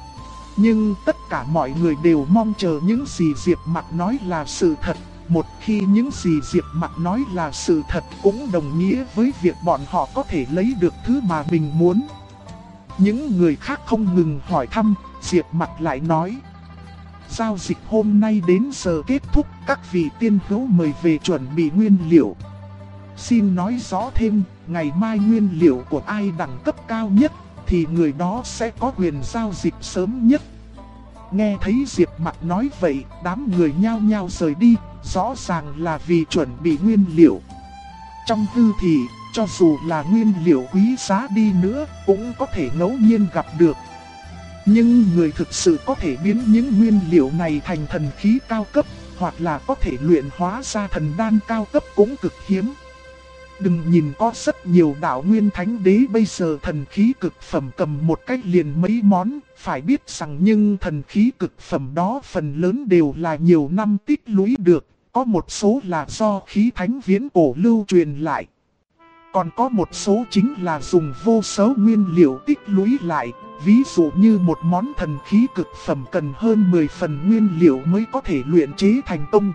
[SPEAKER 1] Nhưng tất cả mọi người đều mong chờ những gì Diệp Mặc nói là sự thật. Một khi những gì Diệp Mặc nói là sự thật, cũng đồng nghĩa với việc bọn họ có thể lấy được thứ mà mình muốn. Những người khác không ngừng hỏi thăm, Diệp Mặc lại nói. Giao dịch hôm nay đến giờ kết thúc, các vị tiên hữu mời về chuẩn bị nguyên liệu. Xin nói rõ thêm, ngày mai nguyên liệu của ai đẳng cấp cao nhất, thì người đó sẽ có quyền giao dịch sớm nhất. Nghe thấy Diệp Mặc nói vậy, đám người nhao nhao rời đi, rõ ràng là vì chuẩn bị nguyên liệu. Trong hư thị, cho dù là nguyên liệu quý giá đi nữa, cũng có thể ngẫu nhiên gặp được. Nhưng người thực sự có thể biến những nguyên liệu này thành thần khí cao cấp, hoặc là có thể luyện hóa ra thần đan cao cấp cũng cực hiếm. Đừng nhìn có rất nhiều đạo nguyên thánh đế bây giờ thần khí cực phẩm cầm một cách liền mấy món, phải biết rằng nhưng thần khí cực phẩm đó phần lớn đều là nhiều năm tích lũy được, có một số là do khí thánh viễn cổ lưu truyền lại. Còn có một số chính là dùng vô số nguyên liệu tích lũy lại, ví dụ như một món thần khí cực phẩm cần hơn 10 phần nguyên liệu mới có thể luyện chế thành công.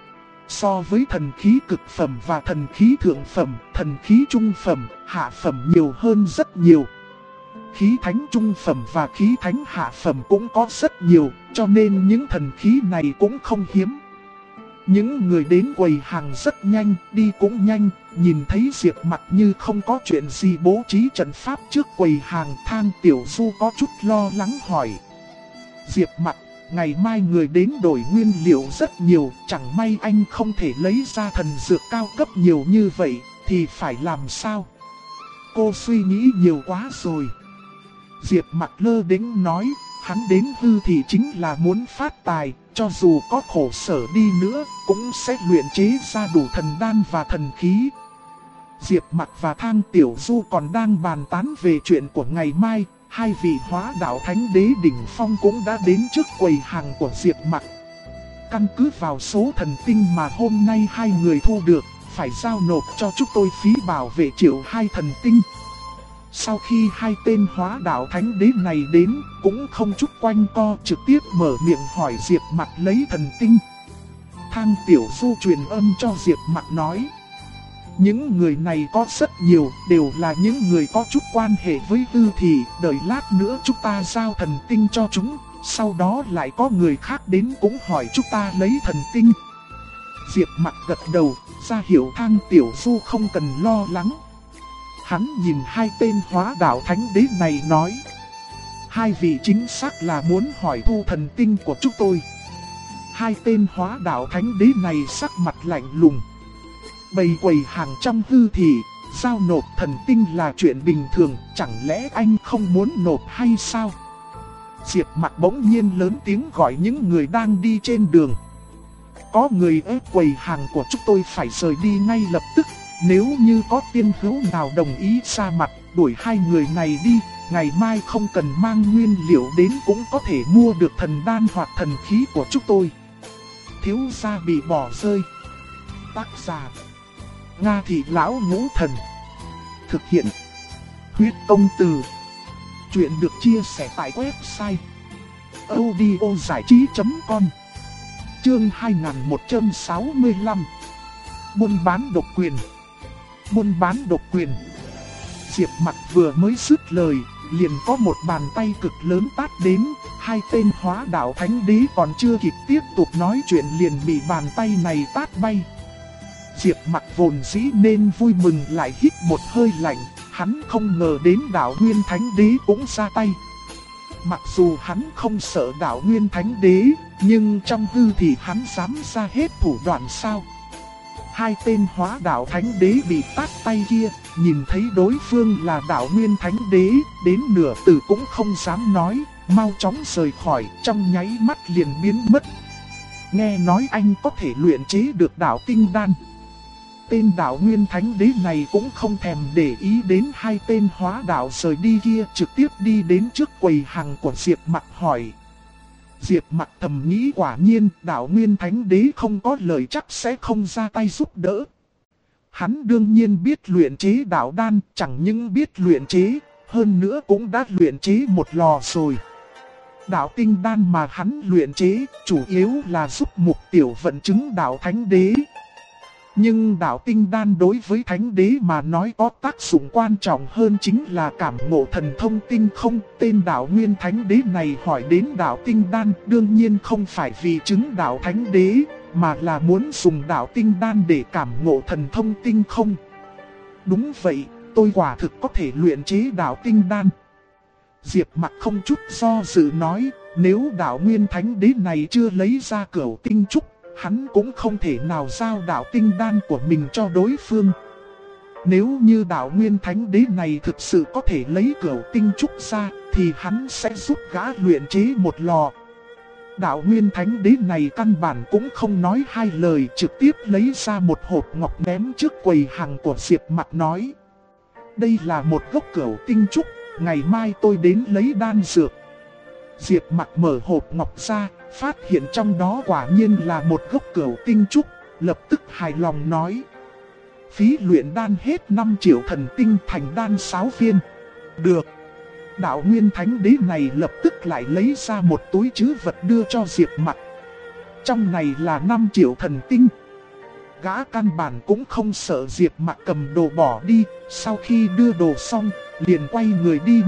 [SPEAKER 1] So với thần khí cực phẩm và thần khí thượng phẩm, thần khí trung phẩm, hạ phẩm nhiều hơn rất nhiều. khí thánh trung phẩm và khí thánh hạ phẩm cũng có rất nhiều, cho nên những thần khí này cũng không hiếm. Những người đến quầy hàng rất nhanh, đi cũng nhanh, nhìn thấy Diệp Mặc như không có chuyện gì bố trí trận pháp trước quầy hàng. Thang Tiểu Du có chút lo lắng hỏi: Diệp Mặc, ngày mai người đến đổi nguyên liệu rất nhiều, chẳng may anh không thể lấy ra thần dược cao cấp nhiều như vậy, thì phải làm sao? Cô suy nghĩ nhiều quá rồi. Diệp Mặc lơ đễnh nói, hắn đến hư thì chính là muốn phát tài, cho dù có khổ sở đi nữa, cũng sẽ luyện chế ra đủ thần đan và thần khí. Diệp Mặc và Thang Tiểu Du còn đang bàn tán về chuyện của ngày mai, hai vị hóa đạo thánh đế đỉnh phong cũng đã đến trước quầy hàng của Diệp Mặc. Căn cứ vào số thần tinh mà hôm nay hai người thu được, phải giao nộp cho chúng tôi phí bảo vệ 1.200.000 thần tinh. Sau khi hai tên hóa đạo thánh đế này đến, cũng không chút quanh co, trực tiếp mở miệng hỏi Diệp Mặc lấy thần tinh. Thang Tiểu Du truyền âm cho Diệp Mặc nói: những người này có rất nhiều, đều là những người có chút quan hệ với Tư Thị, đợi lát nữa chúng ta giao thần tinh cho chúng, sau đó lại có người khác đến cũng hỏi chúng ta lấy thần tinh. Diệp Mặc gật đầu, ra hiệu Thang Tiểu Du không cần lo lắng. Hắn nhìn hai tên hóa đạo thánh đế này nói: hai vị chính xác là muốn hỏi thu thần tinh của chúng tôi. Hai tên hóa đạo thánh đế này sắc mặt lạnh lùng. Bày quầy hàng trong hư thị, giao nộp thần tinh là chuyện bình thường, chẳng lẽ anh không muốn nộp hay sao? Diệp Mặc bỗng nhiên lớn tiếng gọi những người đang đi trên đường. Có người ép quầy hàng của chúng tôi phải rời đi ngay lập tức. Nếu như có tiên hữu nào đồng ý ra mặt, đuổi hai người này đi, ngày mai không cần mang nguyên liệu đến cũng có thể mua được thần đan hoặc thần khí của chúng tôi. Thiếu gia bị bỏ rơi. Tác giả: Nga Thị Lão Ngũ Thần. Thực hiện: Huyết Công Từ. Chuyện được chia sẻ tại website audiozảichí.com. Chương 2165. Buôn bán độc quyền. Buôn bán độc quyền. Diệp Mặc vừa mới dứt lời, liền có một bàn tay cực lớn tát đến. Hai tên hóa đạo thánh đế còn chưa kịp tiếp tục nói chuyện liền bị bàn tay này tát bay. Diệp Mặc vốn dĩ nên vui mừng lại hít một hơi lạnh, hắn không ngờ đến đạo Nguyên Thánh Đế cũng ra tay. Mặc dù hắn không sợ đạo Nguyên Thánh Đế, nhưng trong hư thì hắn dám ra hết thủ đoạn sao? Hai tên hóa đạo thánh đế bị tát tay kia, nhìn thấy đối phương là đạo Nguyên Thánh Đế, đến nửa từ cũng không dám nói, mau chóng rời khỏi, trong nháy mắt liền biến mất. Nghe nói anh có thể luyện chế được đạo tinh đan. Tên đạo Nguyên Thánh Đế này cũng không thèm để ý đến hai tên hóa đạo rời đi kia, trực tiếp đi đến trước quầy hàng của Diệp Mặc hỏi. Diệp Mặc thầm nghĩ quả nhiên đạo Nguyên Thánh Đế không có lời chắc sẽ không ra tay giúp đỡ. Hắn đương nhiên biết luyện chế đạo đan, chẳng những biết luyện chế, hơn nữa cũng đã luyện chế một lò rồi. Đạo tinh đan mà hắn luyện chế, chủ yếu là giúp Mục Tiểu vận chứng đạo Thánh Đế. Nhưng đạo tinh đan đối với Thánh Đế mà nói có tác dụng quan trọng hơn chính là cảm ngộ thần thông tinh không. Tên đạo Nguyên Thánh Đế này hỏi đến đạo tinh đan đương nhiên không phải vì chứng đạo Thánh Đế, mà là muốn dùng đạo tinh đan để cảm ngộ thần thông tinh không. Đúng vậy, tôi quả thực có thể luyện chế đạo tinh đan. Diệp Mặc không chút do dự nói, nếu đạo Nguyên Thánh Đế này chưa lấy ra cửu tinh trúc, hắn cũng không thể nào giao đạo tinh đan của mình cho đối phương. Nếu như đạo Nguyên Thánh Đế này thực sự có thể lấy cửu tinh trúc ra, thì hắn sẽ giúp gã luyện chế một lò. Đạo Nguyên Thánh Đế này căn bản cũng không nói hai lời, trực tiếp lấy ra một hộp ngọc ném trước quầy hàng của Diệp Mặc nói. Đây là một gốc cửu tinh trúc, ngày mai tôi đến lấy đan dược. Diệp Mặc mở hộp ngọc ra, phát hiện trong đó quả nhiên là một gốc cửu tinh trúc, lập tức hài lòng nói. Phí luyện đan hết 5 triệu thần tinh thành đan 6 viên. Được. Đạo Nguyên Thánh Đế này lập tức lại lấy ra một túi trữ vật đưa cho Diệp Mặc. Trong này là 5 triệu thần tinh. Gã căn bản cũng không sợ Diệp Mặc cầm đồ bỏ đi, sau khi đưa đồ xong, liền quay người đi mất.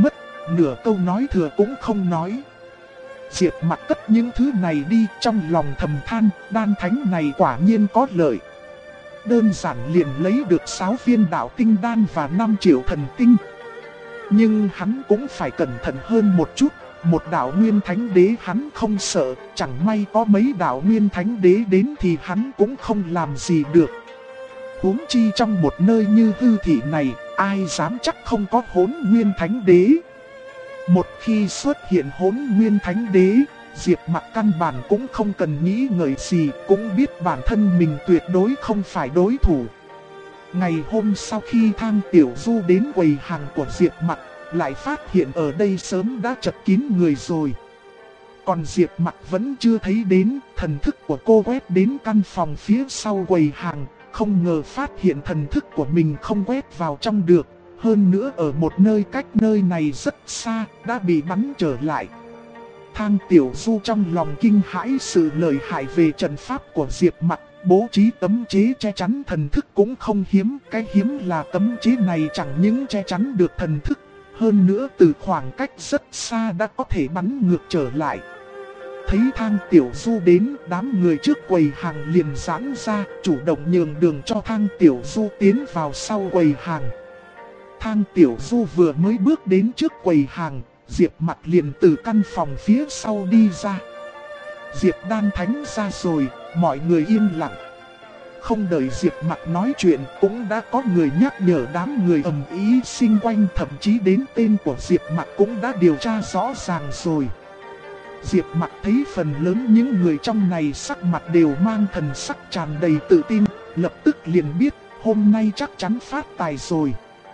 [SPEAKER 1] nửa câu nói thừa cũng không nói. Diệp Mặc cất những thứ này đi, trong lòng thầm than, đan thánh này quả nhiên có lợi. Đơn giản liền lấy được 6 viên đạo tinh đan và 5 triệu thần tinh. Nhưng hắn cũng phải cẩn thận hơn một chút. Một đạo nguyên thánh đế hắn không sợ, chẳng may có mấy đạo nguyên thánh đế đến thì hắn cũng không làm gì được. Huống chi trong một nơi như hư thị này, ai dám chắc không có Hỗn Nguyên Thánh Đế. Một khi xuất hiện Hỗn Nguyên Thánh Đế, Diệp Mặc căn bản cũng không cần nghĩ ngợi gì, cũng biết bản thân mình tuyệt đối không phải đối thủ. Ngày hôm sau khi Thang Tiểu Du đến quầy hàng của Diệp Mặc, lại phát hiện ở đây sớm đã chật kín người rồi. Còn Diệp Mặc vẫn chưa thấy đến, thần thức của cô quét đến căn phòng phía sau quầy hàng, không ngờ phát hiện thần thức của mình không quét vào trong được. Hơn nữa ở một nơi cách nơi này rất xa, đã bị bắn trở lại. Thang Tiểu Du trong lòng kinh hãi sự lợi hại về trận pháp của Diệp Mặc, bố trí tấm chế che chắn thần thức cũng không hiếm. Cái hiếm là tấm chế này chẳng những che chắn được thần thức, hơn nữa từ khoảng cách rất xa đã có thể bắn ngược trở lại. Thấy Thang Tiểu Du đến, đám người trước quầy hàng liền giãn ra, chủ động nhường đường cho Thang Tiểu Du tiến vào sau quầy hàng. Thang Tiểu Du vừa mới bước đến trước quầy hàng, Diệp Mặc liền từ căn phòng phía sau đi ra. Diệp Đan Thánh ra rồi, mọi người im lặng. Không đợi Diệp Mặc nói chuyện, cũng đã có người nhắc nhở đám người ầm ĩ xung quanh, thậm chí đến tên của Diệp Mặc cũng đã điều tra rõ ràng rồi. Diệp Mặc thấy phần lớn những người trong này sắc mặt đều mang thần sắc tràn đầy tự tin, lập tức liền biết hôm nay chắc chắn phát tài rồi.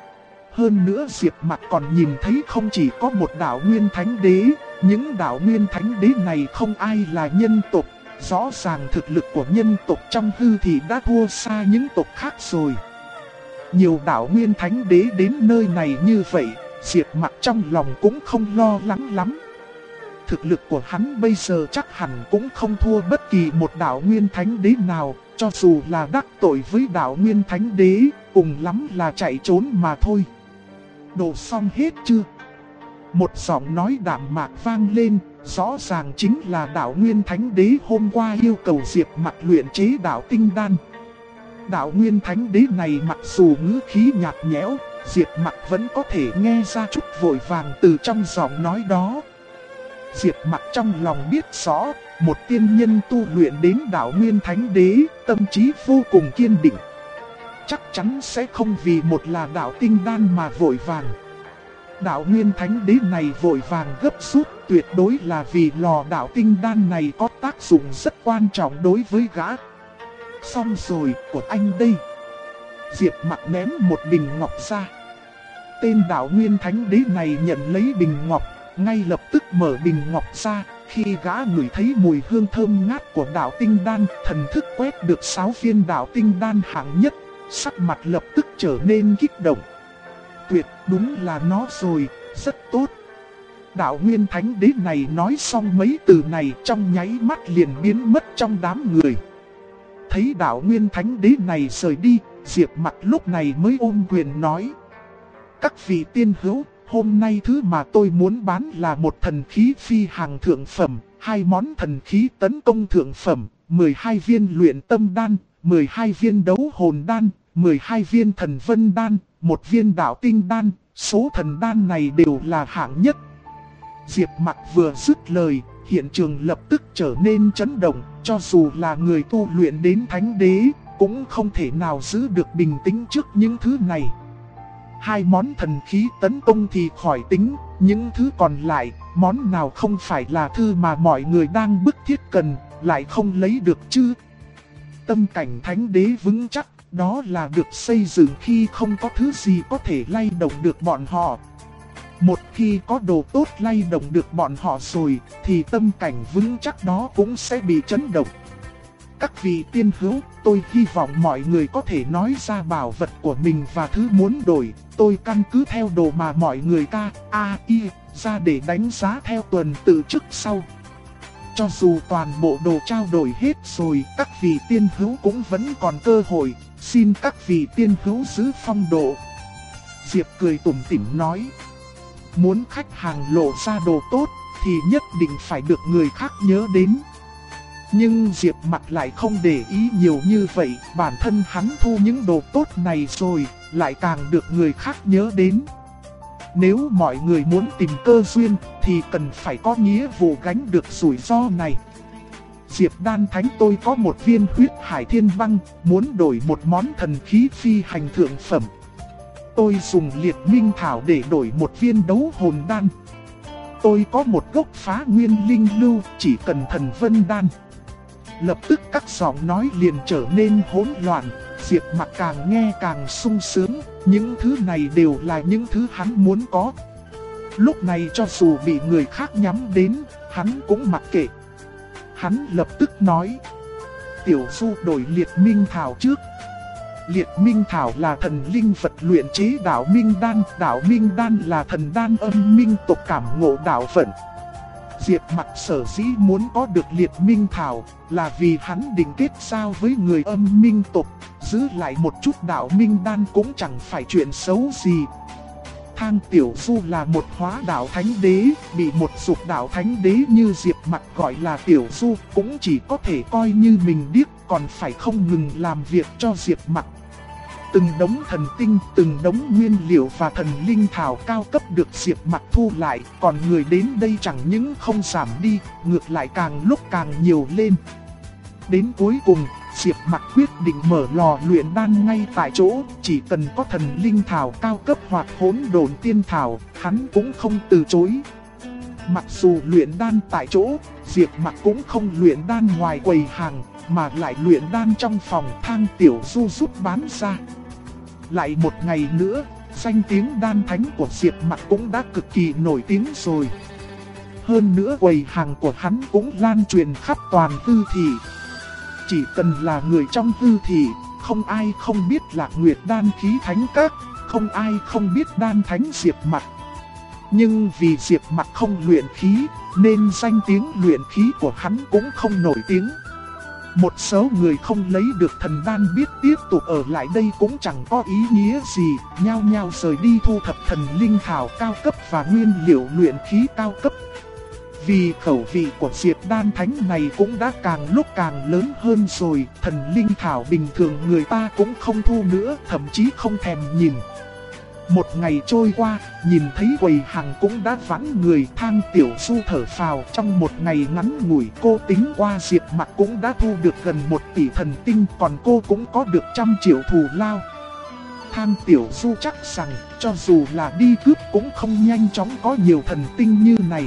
[SPEAKER 1] Hơn nữa Diệp Mặc còn nhìn thấy không chỉ có một đạo Nguyên Thánh Đế, những đạo Nguyên Thánh Đế này không ai là nhân tộc. Rõ ràng thực lực của nhân tộc trong hư thì đã thua xa những tộc khác rồi. Nhiều đạo Nguyên Thánh Đế đến nơi này như vậy, Diệp Mặc trong lòng cũng không lo lắng lắm. Thực lực của hắn bây giờ chắc hẳn cũng không thua bất kỳ một đạo Nguyên Thánh Đế nào, cho dù là đắc tội với đạo Nguyên Thánh Đế, cùng lắm là chạy trốn mà thôi. Đồ xong hết chưa? Một giọng nói đạm mạc vang lên, rõ ràng chính là đạo Nguyên Thánh Đế hôm qua yêu cầu Diệp Mặc luyện chế đạo tinh đan. Đạo Nguyên Thánh Đế này mặc dù ngữ khí nhạt nhẽo, Diệp Mặc vẫn có thể nghe ra chút vội vàng từ trong giọng nói đó. Diệp Mặc trong lòng biết rõ, một tiên nhân tu luyện đến đạo Nguyên Thánh Đế, tâm trí vô cùng kiên định. Chắc chắn sẽ không vì một là đạo tinh đan mà vội vàng. Đạo Nguyên Thánh Đế này vội vàng gấp rút, tuyệt đối là vì lò đạo tinh đan này có tác dụng rất quan trọng đối với gã. Xong rồi, của anh đây. Diệp Mặc ném một bình ngọc ra. Tên đạo Nguyên Thánh Đế này nhận lấy bình ngọc, ngay lập tức mở bình ngọc ra. Khi gã ngửi thấy mùi hương thơm ngát của đạo tinh đan, thần thức quét được 6 viên đạo tinh đan hạng nhất, sắc mặt lập tức trở nên kích động. Tuyệt, đúng là nó rồi, rất tốt. Đạo Nguyên Thánh Đế này nói xong mấy từ này trong nháy mắt liền biến mất trong đám người. Thấy đạo Nguyên Thánh Đế này rời đi, Diệp Mặc lúc này mới ôm quyền nói: các vị tiên hữu, hôm nay thứ mà tôi muốn bán là một thần khí phi hàng thượng phẩm, 2 món thần khí tấn công thượng phẩm, 12 viên luyện tâm đan, 12 viên đấu hồn đan, 12 viên thần vân đan, 1 viên đạo tinh đan, số thần đan này đều là hạng nhất. Diệp Mặc vừa dứt lời, hiện trường lập tức trở nên chấn động, cho dù là người tu luyện đến thánh đế, cũng không thể nào giữ được bình tĩnh trước những thứ này. 2 món thần khí tấn công thì khỏi tính, những thứ còn lại, món nào không phải là thứ mà mọi người đang bức thiết cần, lại không lấy được chứ. Tâm cảnh thánh đế vững chắc, đó là được xây dựng khi không có thứ gì có thể lay động được bọn họ. Một khi có đồ tốt lay động được bọn họ rồi, thì tâm cảnh vững chắc đó cũng sẽ bị chấn động. Các vị tiên hữu, tôi hy vọng mọi người có thể nói ra bảo vật của mình và thứ muốn đổi. Tôi căn cứ theo đồ mà mọi người ra để đánh giá theo tuần tự trước sau. Cho dù toàn bộ đồ trao đổi hết rồi, các vị tiên hữu cũng vẫn còn cơ hội, xin các vị tiên hữu giữ phong độ. Diệp cười tủm tỉm nói: muốn khách hàng lộ ra đồ tốt thì nhất định phải được người khác nhớ đến. Nhưng Diệp Mặc lại không để ý nhiều như vậy, bản thân hắn thu những đồ tốt này rồi, lại càng được người khác nhớ đến. Nếu mọi người muốn tìm cơ duyên thì cần phải có nghĩa vụ gánh được rủi ro này. Diệp Đan Thánh, tôi có một viên huyết hải thiên băng, muốn đổi một món thần khí phi hành thượng phẩm. Tôi dùng liệt minh thảo để đổi một viên đấu hồn đan. Tôi có một gốc phá nguyên linh lưu, chỉ cần thần vân đan. Lập tức các giọng nói liền trở nên hỗn loạn, Diệp Mặc càng nghe càng sung sướng, những thứ này đều là những thứ hắn muốn có. Lúc này cho dù bị người khác nhắm đến, hắn cũng mặc kệ. Hắn lập tức nói, Tiểu Du đổi liệt minh thảo trước. Liệt minh thảo là thần linh vật luyện chế đạo minh đan là thần đan âm minh tộc cảm ngộ đạo vận. Diệp Mặc sở dĩ muốn có được liệt minh thảo là vì hắn định kết giao với người âm minh tộc, giữ lại một chút đạo minh đan cũng chẳng phải chuyện xấu gì. Thang Tiểu Du là một hóa đạo thánh đế, bị một dục đạo thánh đế như Diệp Mặc gọi là Tiểu Du cũng chỉ có thể coi như mình điếc, còn phải không ngừng làm việc cho Diệp Mặc. Từng đống thần tinh, từng đống nguyên liệu và thần linh thảo cao cấp được Diệp Mặc thu lại, còn người đến đây chẳng những không giảm đi, ngược lại càng lúc càng nhiều lên. Đến cuối cùng, Diệp Mặc quyết định mở lò luyện đan ngay tại chỗ, chỉ cần có thần linh thảo cao cấp hoặc hỗn độn tiên thảo, hắn cũng không từ chối. Mặc dù luyện đan tại chỗ, Diệp Mặc cũng không luyện đan ngoài quầy hàng, mà lại luyện đan trong phòng Thang Tiểu Du giúp bán ra. Lại một ngày nữa, danh tiếng đan thánh của Diệp Mặc cũng đã cực kỳ nổi tiếng rồi. Hơn nữa quầy hàng của hắn cũng lan truyền khắp toàn Tư Thị. Chỉ cần là người trong Tư Thị, không ai không biết Lạc Nguyệt Đan Khí Thánh Các, không ai không biết đan thánh Diệp Mặc. Nhưng vì Diệp Mặc không luyện khí, nên danh tiếng luyện khí của hắn cũng không nổi tiếng. Một số người không lấy được thần đan biết tiếp tục ở lại đây cũng chẳng có ý nghĩa gì, nhao nhao rời đi thu thập thần linh thảo cao cấp và nguyên liệu luyện khí cao cấp. Vì khẩu vị của Diệp Đan Thánh này cũng đã càng lúc càng lớn hơn rồi, thần linh thảo bình thường người ta cũng không thu nữa, thậm chí không thèm nhìn. Một ngày trôi qua, nhìn thấy quầy hàng cũng đã vắng người. Thang Tiểu Du thở phào, trong một ngày ngắn ngủi cô tính qua Diệp Mặc cũng đã thu được gần 1 tỷ thần tinh, còn cô cũng có được 100 triệu thù lao. Thang Tiểu Du chắc rằng cho dù là đi cướp cũng không nhanh chóng có nhiều thần tinh như này.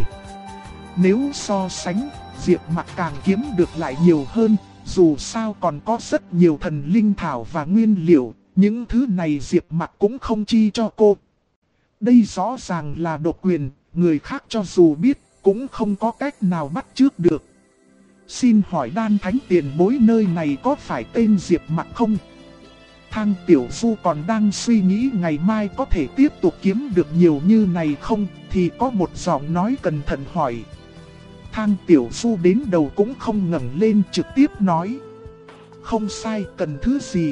[SPEAKER 1] Nếu so sánh, Diệp Mặc càng kiếm được lại nhiều hơn, dù sao còn có rất nhiều thần linh thảo và nguyên liệu. Những thứ này Diệp Mặc cũng không chi cho cô. Đây rõ ràng là độc quyền, người khác cho dù biết cũng không có cách nào bắt chước được. Xin hỏi đan thánh tiền bối nơi này có phải tên Diệp Mặc không? Thang Tiểu Du còn đang suy nghĩ ngày mai có thể tiếp tục kiếm được nhiều như này không, thì có một giọng nói cẩn thận hỏi. Thang Tiểu Du đến đầu cũng không ngẩng lên, trực tiếp nói. Không sai, cần thứ gì?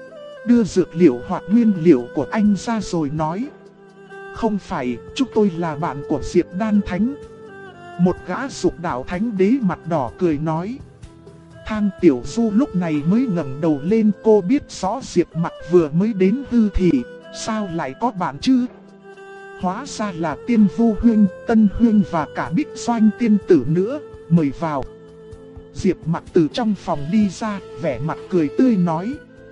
[SPEAKER 1] Đưa dược liệu hoặc nguyên liệu của anh ra rồi nói. Không phải, chúng tôi là bạn của Diệp Đan Thánh. Một gã dục đạo thánh đế mặt đỏ cười nói. Thang Tiểu Du lúc này mới ngẩng đầu lên, cô biết rõ Diệp Mặc vừa mới đến Tư Thị, sao lại có bạn chứ? Hóa ra là Tiên Vu Huynh, Tân Huynh và cả Bích Doanh tiên tử nữa, mời vào. Diệp Mặc từ trong phòng đi ra, vẻ mặt cười tươi nói.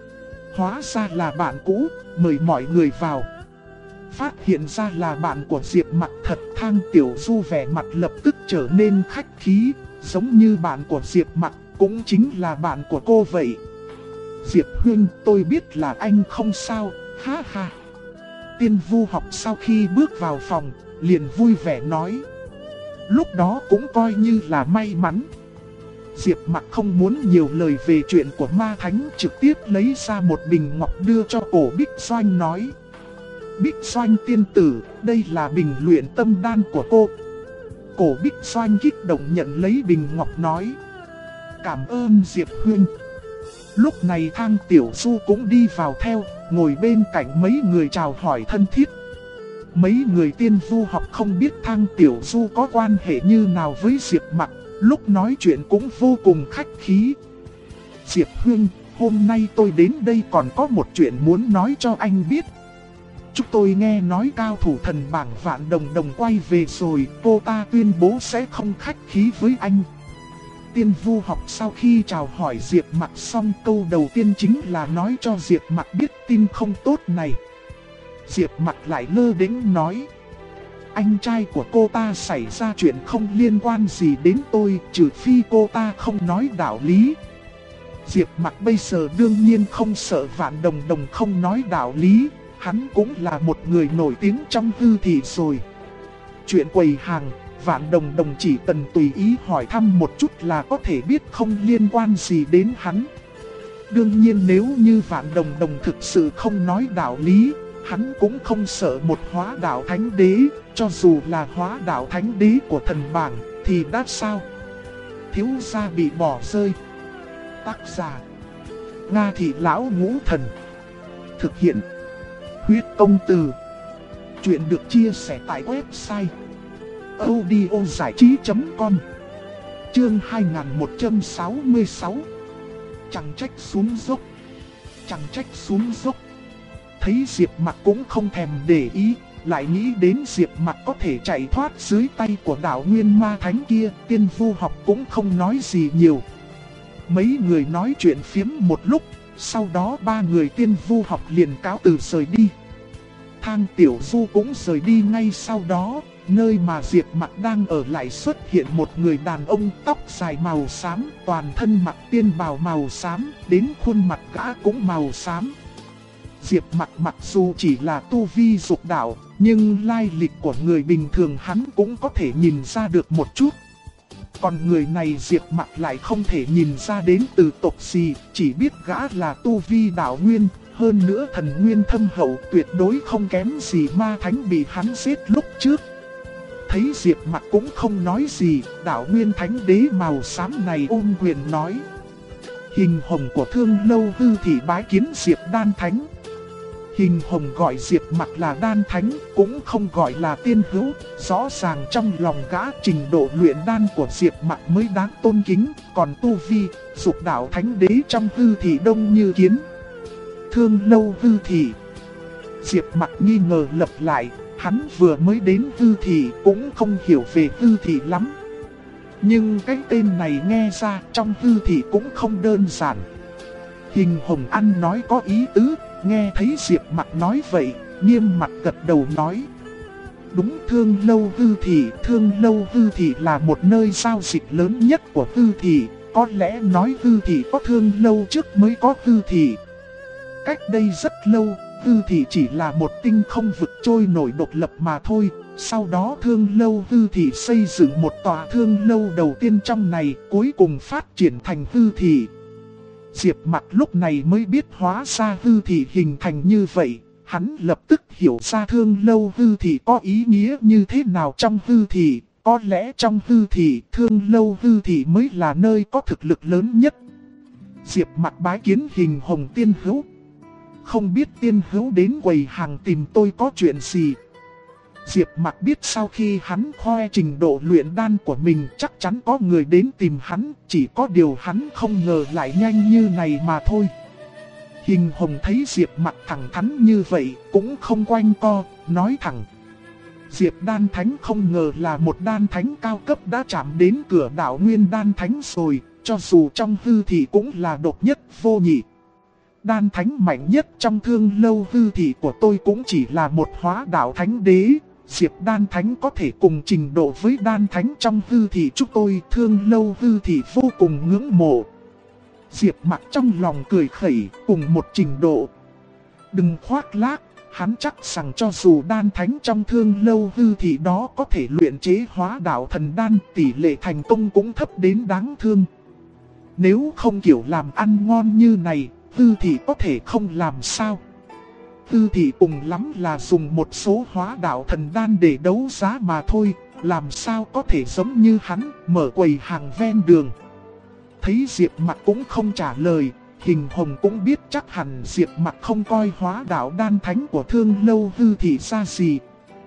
[SPEAKER 1] Hóa ra là bạn cũ, mời mọi người vào. Phát hiện ra là bạn của Diệp Mặc thật, Thang Tiểu Du vẻ mặt lập tức trở nên khách khí, giống như bạn của Diệp Mặc, cũng chính là bạn của cô vậy. Diệp Huynh, tôi biết là anh không sao, ha ha. Tiên Vu Học sau khi bước vào phòng, liền vui vẻ nói. Lúc đó cũng coi như là may mắn. Diệp Mặc không muốn nhiều lời về chuyện của ma thánh, trực tiếp lấy ra một bình ngọc đưa cho cổ Bích Doanh nói. Bích Doanh tiên tử, đây là bình luyện tâm đan của cô. Cổ Bích Doanh kích động nhận lấy bình ngọc nói. Cảm ơn Diệp Huynh. Lúc này Thang Tiểu Du cũng đi vào theo, ngồi bên cạnh mấy người chào hỏi thân thiết. Mấy người Tiên Vu học không biết Thang Tiểu Du có quan hệ như nào với Diệp Mặc, lúc nói chuyện cũng vô cùng khách khí. Diệp Huynh, hôm nay tôi đến đây còn có một chuyện muốn nói cho anh biết. Chúng tôi nghe nói cao thủ thần bảng Vạn Đồng Đồng quay về rồi, cô ta tuyên bố sẽ không khách khí với anh. Tiên Vu học sau khi chào hỏi Diệp Mặc xong, câu đầu tiên chính là nói cho Diệp Mặc biết tin không tốt này. Diệp Mặc lại lơ đễnh nói: anh trai của cô ta xảy ra chuyện không liên quan gì đến tôi, trừ phi cô ta không nói đạo lý. Diệp Mặc bây giờ đương nhiên không sợ Vạn Đồng Đồng không nói đạo lý, hắn cũng là một người nổi tiếng trong hư thị rồi. Chuyện quầy hàng, Vạn Đồng Đồng chỉ cần tùy ý hỏi thăm một chút là có thể biết không liên quan gì đến hắn. Đương nhiên nếu như Vạn Đồng Đồng thực sự không nói đạo lý, hắn cũng không sợ một hóa đạo thánh đế, cho dù là hóa đạo thánh đế của thần bảng thì đã sao? Thiếu gia bị bỏ rơi. Tác giả: Nga Thị Lão Ngũ Thần. Thực hiện: Huyết Công Từ. Chuyện được chia sẻ tại website audiozảichí.com. Chương 2166. Chẳng trách xuống dốc. Chẳng trách xuống dốc. Thấy Diệp Mặc cũng không thèm để ý, lại nghĩ đến Diệp Mặc có thể chạy thoát dưới tay của đạo Nguyên Ma Thánh kia, Tiên Vu học cũng không nói gì nhiều. Mấy người nói chuyện phiếm một lúc, sau đó ba người Tiên Vu học liền cáo từ rời đi. Thang Tiểu Du cũng rời đi ngay sau đó, nơi mà Diệp Mặc đang ở lại xuất hiện một người đàn ông tóc dài màu xám, toàn thân mặc tiên bào màu xám, đến khuôn mặt gã cũng màu xám. Diệp Mặc mặc dù chỉ là tu vi dục đạo, nhưng lai lịch của người bình thường hắn cũng có thể nhìn ra được một chút. Còn người này Diệp Mặc lại không thể nhìn ra đến từ tộc gì, chỉ biết gã là tu vi đạo nguyên, hơn nữa thần nguyên thâm hậu tuyệt đối không kém gì ma thánh bị hắn giết lúc trước. Thấy Diệp Mặc cũng không nói gì, đạo nguyên thánh đế màu xám này ôm quyền nói: hình hồng của Thương Lâu hư thị bái kiến Diệp Đan Thánh. Hình hồng gọi Diệp Mặc là Đan Thánh, cũng không gọi là tiên hữu, rõ ràng trong lòng gã trình độ luyện đan của Diệp Mặc mới đáng tôn kính, còn tu vi, dục đạo thánh đế trong hư thị đông như kiến. Thương Lâu hư thị. Diệp Mặc nghi ngờ lặp lại, hắn vừa mới đến hư thị cũng không hiểu về hư thị lắm. Nhưng cái tên này nghe ra trong hư thị cũng không đơn giản. Hình hồng ăn nói có ý tứ, nghe thấy Diệp Mặc nói vậy, nghiêm mặt gật đầu nói: đúng, Thương Lâu hư thị là một nơi giao dịch lớn nhất của hư thị, có lẽ nói hư thị có Thương Lâu trước mới có hư thị. Cách đây rất lâu, hư thị chỉ là một tinh không vực trôi nổi độc lập mà thôi. Sau đó Thương Lâu hư thị xây dựng một tòa Thương Lâu đầu tiên trong này, cuối cùng phát triển thành hư thị. Diệp Mặc lúc này mới biết hóa ra hư thị hình thành như vậy, hắn lập tức hiểu ra Thương Lâu hư thị có ý nghĩa như thế nào trong hư thị. Có lẽ trong hư thị, Thương Lâu hư thị mới là nơi có thực lực lớn nhất. Diệp Mặc bái kiến hình hồng tiên hữu. Không biết tiên hữu đến quầy hàng tìm tôi có chuyện gì? Diệp Mặc biết sau khi hắn khoe trình độ luyện đan của mình chắc chắn có người đến tìm hắn, chỉ có điều hắn không ngờ lại nhanh như này mà thôi. Hình hồng thấy Diệp Mặc thẳng thắn như vậy, cũng không quanh co, nói thẳng: Diệp Đan Thánh không ngờ là một đan thánh cao cấp đã chạm đến cửa đạo Nguyên Đan Thánh rồi, cho dù trong hư thị cũng là độc nhất vô nhị. Đan Thánh mạnh nhất trong Thương Lâu hư thị của tôi cũng chỉ là một hóa đạo thánh đế. Diệp Đan Thánh có thể cùng trình độ với Đan Thánh trong hư thị chúng tôi, Thương Lâu hư thị vô cùng ngưỡng mộ. Diệp Mặc trong lòng cười khẩy, cùng một trình độ. Đừng khoác lác, hắn chắc rằng cho dù Đan Thánh trong Thương Lâu hư thị đó có thể luyện chế hóa đạo thần đan, tỷ lệ thành công cũng thấp đến đáng thương. Nếu không kiểu làm ăn ngon như này, hư thị có thể không làm sao. Hư thị cùng lắm là dùng một số hóa đạo thần đan để đấu giá mà thôi, làm sao có thể giống như hắn, mở quầy hàng ven đường. Thấy Diệp Mặc cũng không trả lời, hình hồng cũng biết chắc hẳn Diệp Mặc không coi hóa đạo đan thánh của Thương Lâu hư thị ra gì.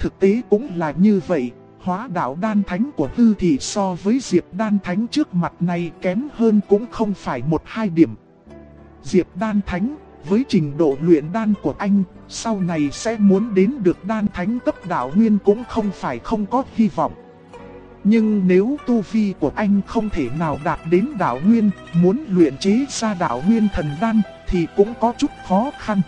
[SPEAKER 1] thực tế cũng là như vậy. Hóa đạo đan thánh của Hư Thị so với Diệp đan thánh trước mặt này kém hơn cũng không phải 1-2 điểm. Diệp đan thánh, với trình độ luyện đan của anh, sau này sẽ muốn đến được đan thánh cấp đạo nguyên cũng không phải không có hy vọng. Nhưng nếu tu vi của anh không thể nào đạt đến đạo nguyên, muốn luyện chế ra đạo nguyên thần đan thì cũng có chút khó khăn.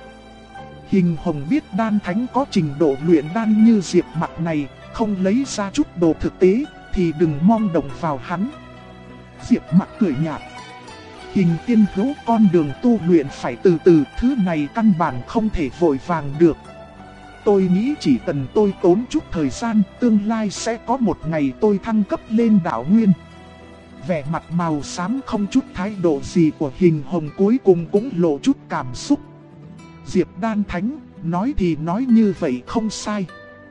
[SPEAKER 1] Hình Hồng biết đan thánh có trình độ luyện đan như Diệp Mặc này, không lấy ra chút đồ thực tế thì đừng mong động vào hắn. Diệp Mặc cười nhạt. Hình tiên hữu, con đường tu luyện phải từ từ, thứ này căn bản không thể vội vàng được. Tôi nghĩ chỉ cần tôi tốn chút thời gian, tương lai sẽ có một ngày tôi thăng cấp lên đạo nguyên. Vẻ mặt màu xám không chút thái độ gì của Hình Hồng cuối cùng cũng lộ chút cảm xúc. Diệp đan thánh, nói thì nói như vậy không sai.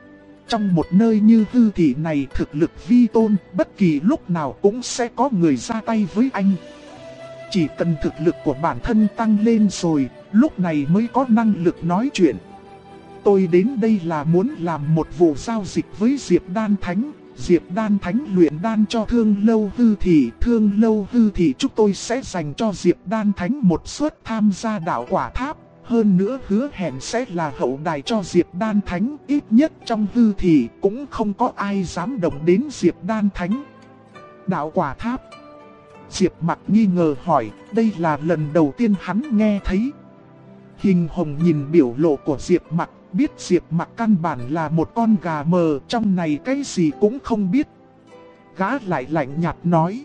[SPEAKER 1] Trong một nơi như Hư Thị này thực lực vi tôn, bất kỳ lúc nào cũng sẽ có người ra tay với anh. Chỉ cần thực lực của bản thân tăng lên rồi, lúc này mới có năng lực nói chuyện. Tôi đến đây là muốn làm một vụ giao dịch với Diệp đan thánh. Diệp đan thánh luyện đan cho Thương Lâu Hư Thị, Thương Lâu Hư Thị chúng tôi sẽ dành cho Diệp đan thánh một suất tham gia đạo quả tháp. Hơn nữa hứa hẹn sẽ là hậu đài cho Diệp đan thánh, ít nhất trong Hư Thị cũng không có ai dám động đến Diệp đan thánh. Đạo quả tháp. Diệp Mặc nghi ngờ hỏi, đây là lần đầu tiên hắn nghe thấy. Hình Hồng nhìn biểu lộ của Diệp Mặc, biết Diệp Mặc căn bản là một con gà mờ, trong này cái gì cũng không biết. Gã lại lạnh nhạt nói,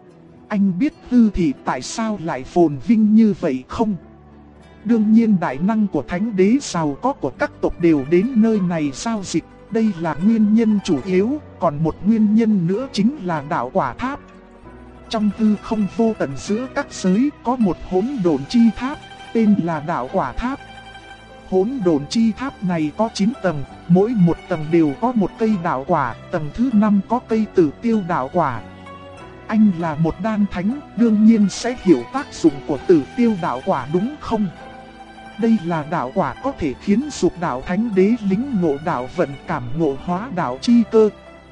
[SPEAKER 1] anh biết Hư Thị tại sao lại phồn vinh như vậy không? Đương nhiên đại năng của thánh đế giàu có của các tộc đều đến nơi này giao dịch, đây là nguyên nhân chủ yếu, còn một nguyên nhân nữa chính là đạo quả tháp. Trong hư không vô tận giữa các giới có một hỗn độn chi tháp, tên là đạo quả tháp. Hỗn độn chi tháp này có 9 tầng, mỗi một tầng đều có một cây đạo quả, tầng thứ 5 có cây tử tiêu đạo quả. Anh là một đan thánh, đương nhiên sẽ hiểu tác dụng của tử tiêu đạo quả đúng không? Đây là đạo quả có thể khiến dục đạo thánh đế lính ngộ đạo vận, cảm ngộ hóa đạo chi cơ.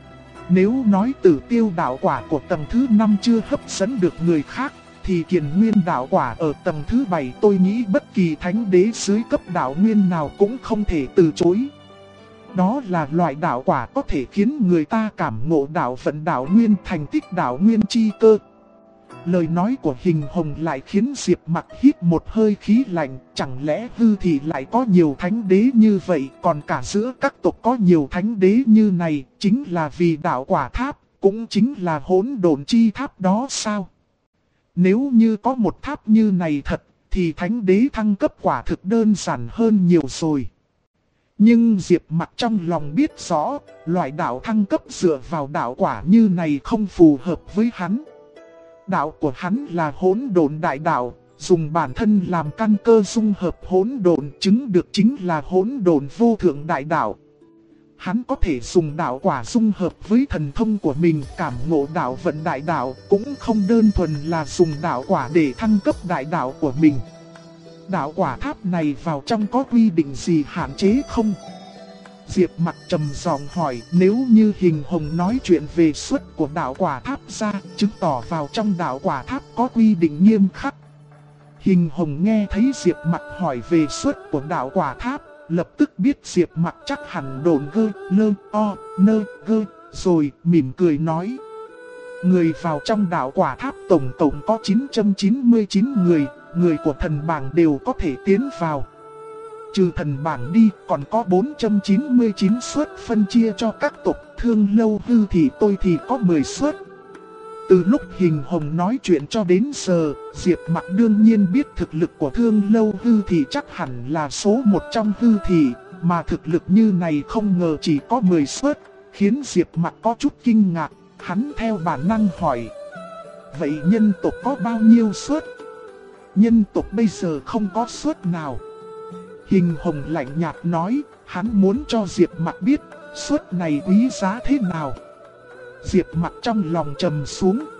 [SPEAKER 1] Nếu nói tử tiêu đạo quả của tầng thứ 5 chưa hấp dẫn được người khác, thì kiền nguyên đạo quả ở tầng thứ 7 tôi nghĩ bất kỳ thánh đế dưới cấp đạo nguyên nào cũng không thể từ chối. Đó là loại đạo quả có thể khiến người ta cảm ngộ đạo vận đạo nguyên, thành tích đạo nguyên chi cơ. Lời nói của Hình Hồng lại khiến Diệp Mặc hít một hơi khí lạnh, chẳng lẽ Hư Thị lại có nhiều thánh đế như vậy, còn cả giữa các tộc có nhiều thánh đế như này, chính là vì đạo quả tháp, cũng chính là hỗn độn chi tháp đó sao? Nếu như có một tháp như này thật, thì thánh đế thăng cấp quả thực đơn giản hơn nhiều rồi. Nhưng Diệp Mặc trong lòng biết rõ, loại đạo thăng cấp dựa vào đạo quả như này không phù hợp với hắn. Đạo của hắn là hỗn độn đại đạo, dùng bản thân làm căn cơ dung hợp hỗn độn, chứng được chính là hỗn độn vô thượng đại đạo. Hắn có thể dùng đạo quả dung hợp với thần thông của mình cảm ngộ đạo vận đại đạo, cũng không đơn thuần là dùng đạo quả để thăng cấp đại đạo của mình. Đạo quả tháp này vào trong có quy định gì hạn chế không? Diệp Mặc trầm giọng hỏi, nếu như Hình Hồng nói chuyện về suất của đạo quả tháp ra, chứng tỏ vào trong đạo quả tháp có quy định nghiêm khắc. Hình Hồng nghe thấy Diệp Mặc hỏi về suất của đạo quả tháp, lập tức biết Diệp Mặc chắc hẳn đồn gơ, lơ, o, nơ, gơ, rồi mỉm cười nói. Người vào trong đạo quả tháp tổng có 999 người, người của thần bảng đều có thể tiến vào. Trừ thần bảng đi, còn có 499 suất phân chia cho các tộc. Thương Lâu Hư Thị tôi thì có 10 suất. Từ lúc Hình Hồng nói chuyện cho đến giờ, Diệp Mặc đương nhiên biết thực lực của Thương Lâu Hư Thị chắc hẳn là số 1 trong Hư Thị, mà thực lực như này không ngờ chỉ có 10 suất, khiến Diệp Mặc có chút kinh ngạc. Hắn theo bản năng hỏi, vậy nhân tộc có bao nhiêu suất? Nhân tộc bây giờ không có suất nào. Hình Hồng lạnh nhạt nói, hắn muốn cho Diệp Mặc biết suất này quý giá thế nào. Diệp Mặc trong lòng trầm xuống,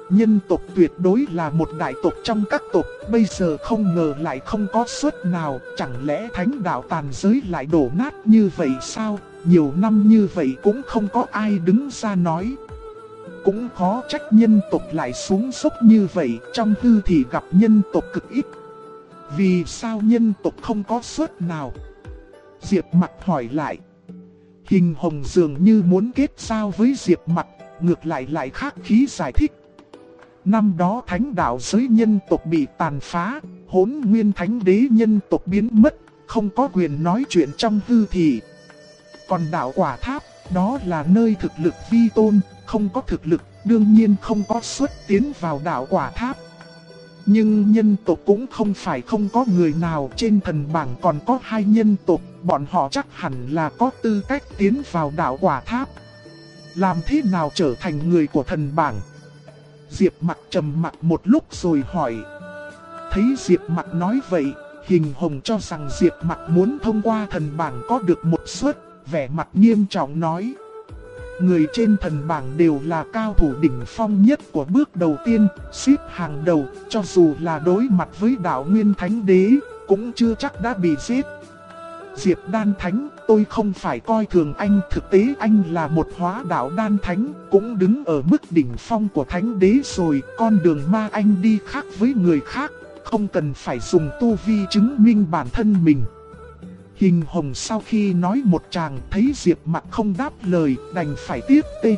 [SPEAKER 1] Nhân tộc tuyệt đối là một đại tộc trong các tộc, bây giờ không ngờ lại không có suất nào, chẳng lẽ thánh đạo tàn giới lại đổ nát như vậy sao? Nhiều năm như vậy cũng không có ai đứng ra nói. Cũng khó trách nhân tộc lại xuống dốc như vậy, trong hư thì gặp nhân tộc cực ít. Vì sao nhân tộc không có suất nào? Diệp Mặc hỏi lại. Hình Hồng dường như muốn kết giao với Diệp Mặc, ngược lại khách khí giải thích. Năm đó thánh đạo giới nhân tộc bị tàn phá, Hỗn Nguyên Thánh Đế nhân tộc biến mất, không có quyền nói chuyện trong hư thì. Còn đạo Quả Tháp, đó là nơi thực lực vi tôn, không có thực lực, đương nhiên không có suất tiến vào đạo Quả Tháp. Nhưng nhân tộc cũng không phải không có người nào, trên thần bảng còn có 2 nhân tộc, bọn họ chắc hẳn là có tư cách tiến vào đạo Quả Tháp. Làm thế nào trở thành người của thần bảng? Diệp Mặc trầm mặc một lúc rồi hỏi. Thấy Diệp Mặc nói vậy, Hình Hồng cho rằng Diệp Mặc muốn thông qua thần bảng có được một suất, vẻ mặt nghiêm trọng nói. Người trên thần bảng đều là cao thủ đỉnh phong nhất của bước đầu tiên, xếp hàng đầu, cho dù là đối mặt với đạo Nguyên Thánh Đế, cũng chưa chắc đã bị giết. Diệp Đan Thánh, tôi không phải coi thường anh, thực tế anh là một hóa đạo Đan Thánh, cũng đứng ở mức đỉnh phong của Thánh Đế rồi, con đường ma anh đi khác với người khác, không cần phải dùng tu vi chứng minh bản thân mình. Hình Hồng sau khi nói một tràng thấy Diệp Mặc không đáp lời, đành phải tiếp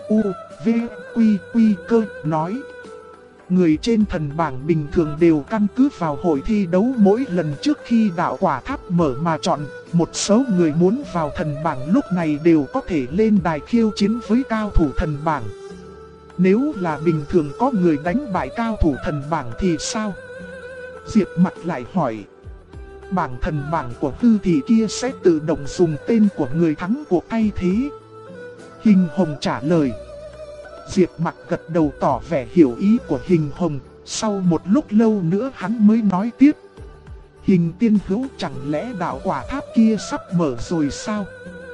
[SPEAKER 1] T.U.V.Q.Q nói. Người trên thần bảng bình thường đều căn cứ vào hội thi đấu mỗi lần trước khi đạo Quả Tháp mở mà chọn. Một số người muốn vào thần bảng lúc này đều có thể lên đài khiêu chiến với cao thủ thần bảng. Nếu là bình thường có người đánh bại cao thủ thần bảng thì sao? Diệp Mặc lại hỏi. Bảng thần bảng của hư thì kia sẽ tự động dùng tên của người thắng cuộc thay thế. Hình Hồng trả lời. Diệp Mặc gật đầu tỏ vẻ hiểu ý của Hình Hồng, sau một lúc lâu nữa hắn mới nói tiếp. Hình tiên hữu chẳng lẽ đạo Quả Tháp kia sắp mở rồi sao?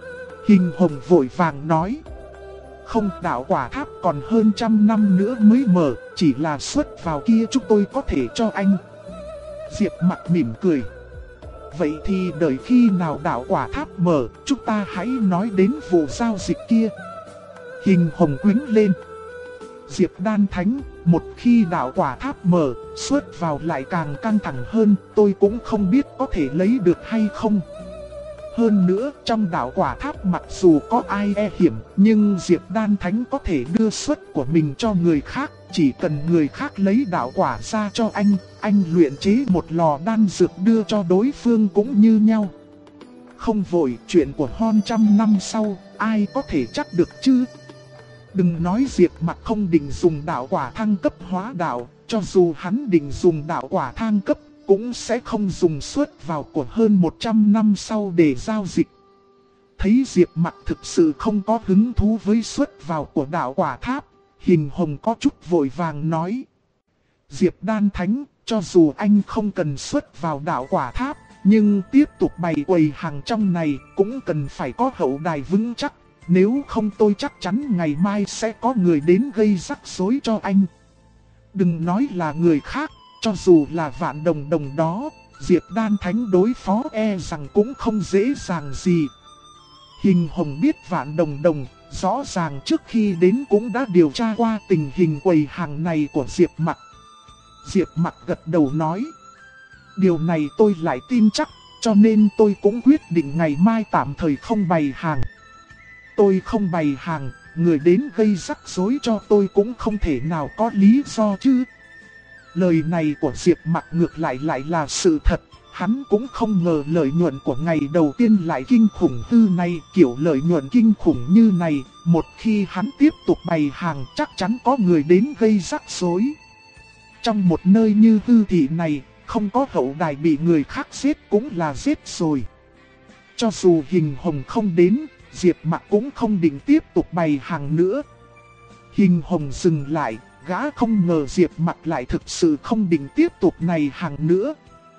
[SPEAKER 1] Hình Hồng vội vàng nói. Không, đạo Quả Tháp còn hơn 100 năm nữa mới mở, chỉ là xuất vào kia chúng tôi có thể cho anh. Diệp Mặc mỉm cười. Vậy thì đợi khi nào đạo Quả Tháp mở, chúng ta hãy nói đến vụ giao dịch kia. Hình Hồng quýnh lên. Diệp Đan Thánh, một khi đạo Quả Tháp mở, xuất vào lại càng căng thẳng hơn, tôi cũng không biết có thể lấy được hay không. Hơn nữa, trong đạo Quả Tháp mặc dù có ai hiểm, nhưng Diệp Đan Thánh có thể đưa suất của mình cho người khác, chỉ cần người khác lấy đạo quả ra cho anh luyện chế một lò đan dược đưa cho đối phương cũng như nhau. Không vội, chuyện của hơn 100 năm sau, ai có thể chắc được chứ? Đừng nói Diệp Mặc không định dùng đạo quả thăng cấp hóa đạo, cho dù hắn định dùng đạo quả thăng cấp, cũng sẽ không dùng suất vào của hơn 100 năm sau để giao dịch. Thấy Diệp Mặc thực sự không có hứng thú với suất vào của đạo Quả Tháp, Hình Hồng có chút vội vàng nói. Diệp Đan Thánh, cho dù anh không cần suất vào đạo Quả Tháp, nhưng tiếp tục bày quầy hàng trong này cũng cần phải có hậu đài vững chắc. Nếu không tôi chắc chắn ngày mai sẽ có người đến gây rắc rối cho anh. Đừng nói là người khác, cho dù là Vạn Đồng Đồng đó, Diệp Đan Thánh đối phó rằng cũng không dễ dàng gì. Hình Hồng biết Vạn Đồng Đồng, rõ ràng trước khi đến cũng đã điều tra qua tình hình quầy hàng này của Diệp Mặc. Diệp Mặc gật đầu nói. Điều này tôi lại tin chắc, cho nên tôi cũng quyết định ngày mai tạm thời không bày hàng. Tôi không bày hàng, người đến gây rắc rối cho tôi cũng không thể nào có lý do chứ. Lời này của Diệp Mặc ngược lại là sự thật. Hắn cũng không ngờ lợi nhuận của ngày đầu tiên lại kinh khủng như này. Kiểu lợi nhuận kinh khủng như này, một khi hắn tiếp tục bày hàng chắc chắn có người đến gây rắc rối. Trong một nơi như Tư Thị này, không có hậu đài bị người khác giết cũng là giết rồi. Cho dù Hình Hồng không đến, Diệp Mặc cũng không định tiếp tục bày hàng nữa. Hình Hồng dừng lại, gã không ngờ Diệp Mặc lại thực sự không định tiếp tục này hàng nữa.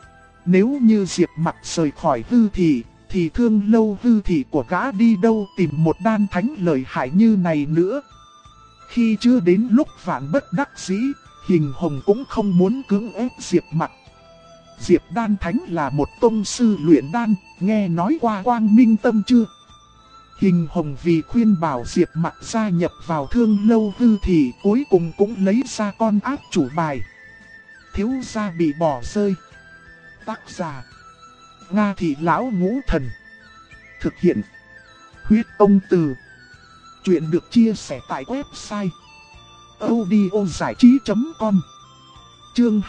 [SPEAKER 1] Nếu như Diệp Mặc rời khỏi Hư Thị, thì Thương Lâu Hư Thị của gã đi đâu tìm một đan thánh lợi hại như này nữa. khi chưa đến lúc vạn bất đắc dĩ, Hình Hồng cũng không muốn cưỡng ép Diệp Mặc. Diệp Đan Thánh là một tông sư luyện đan, nghe nói qua Quang Minh Tâm chưa? Hình Hồng vì khuyên bảo Diệp Mặc gia nhập vào Thương Lâu Hư thì cuối cùng cũng lấy ra con ác chủ bài. Thiếu gia bị bỏ rơi. Tác giả: Nga Thị Lão Ngũ Thần. Thực hiện: Huyết Ông Từ. Chuyện được chia sẻ tại website audiozảichí.com. Chương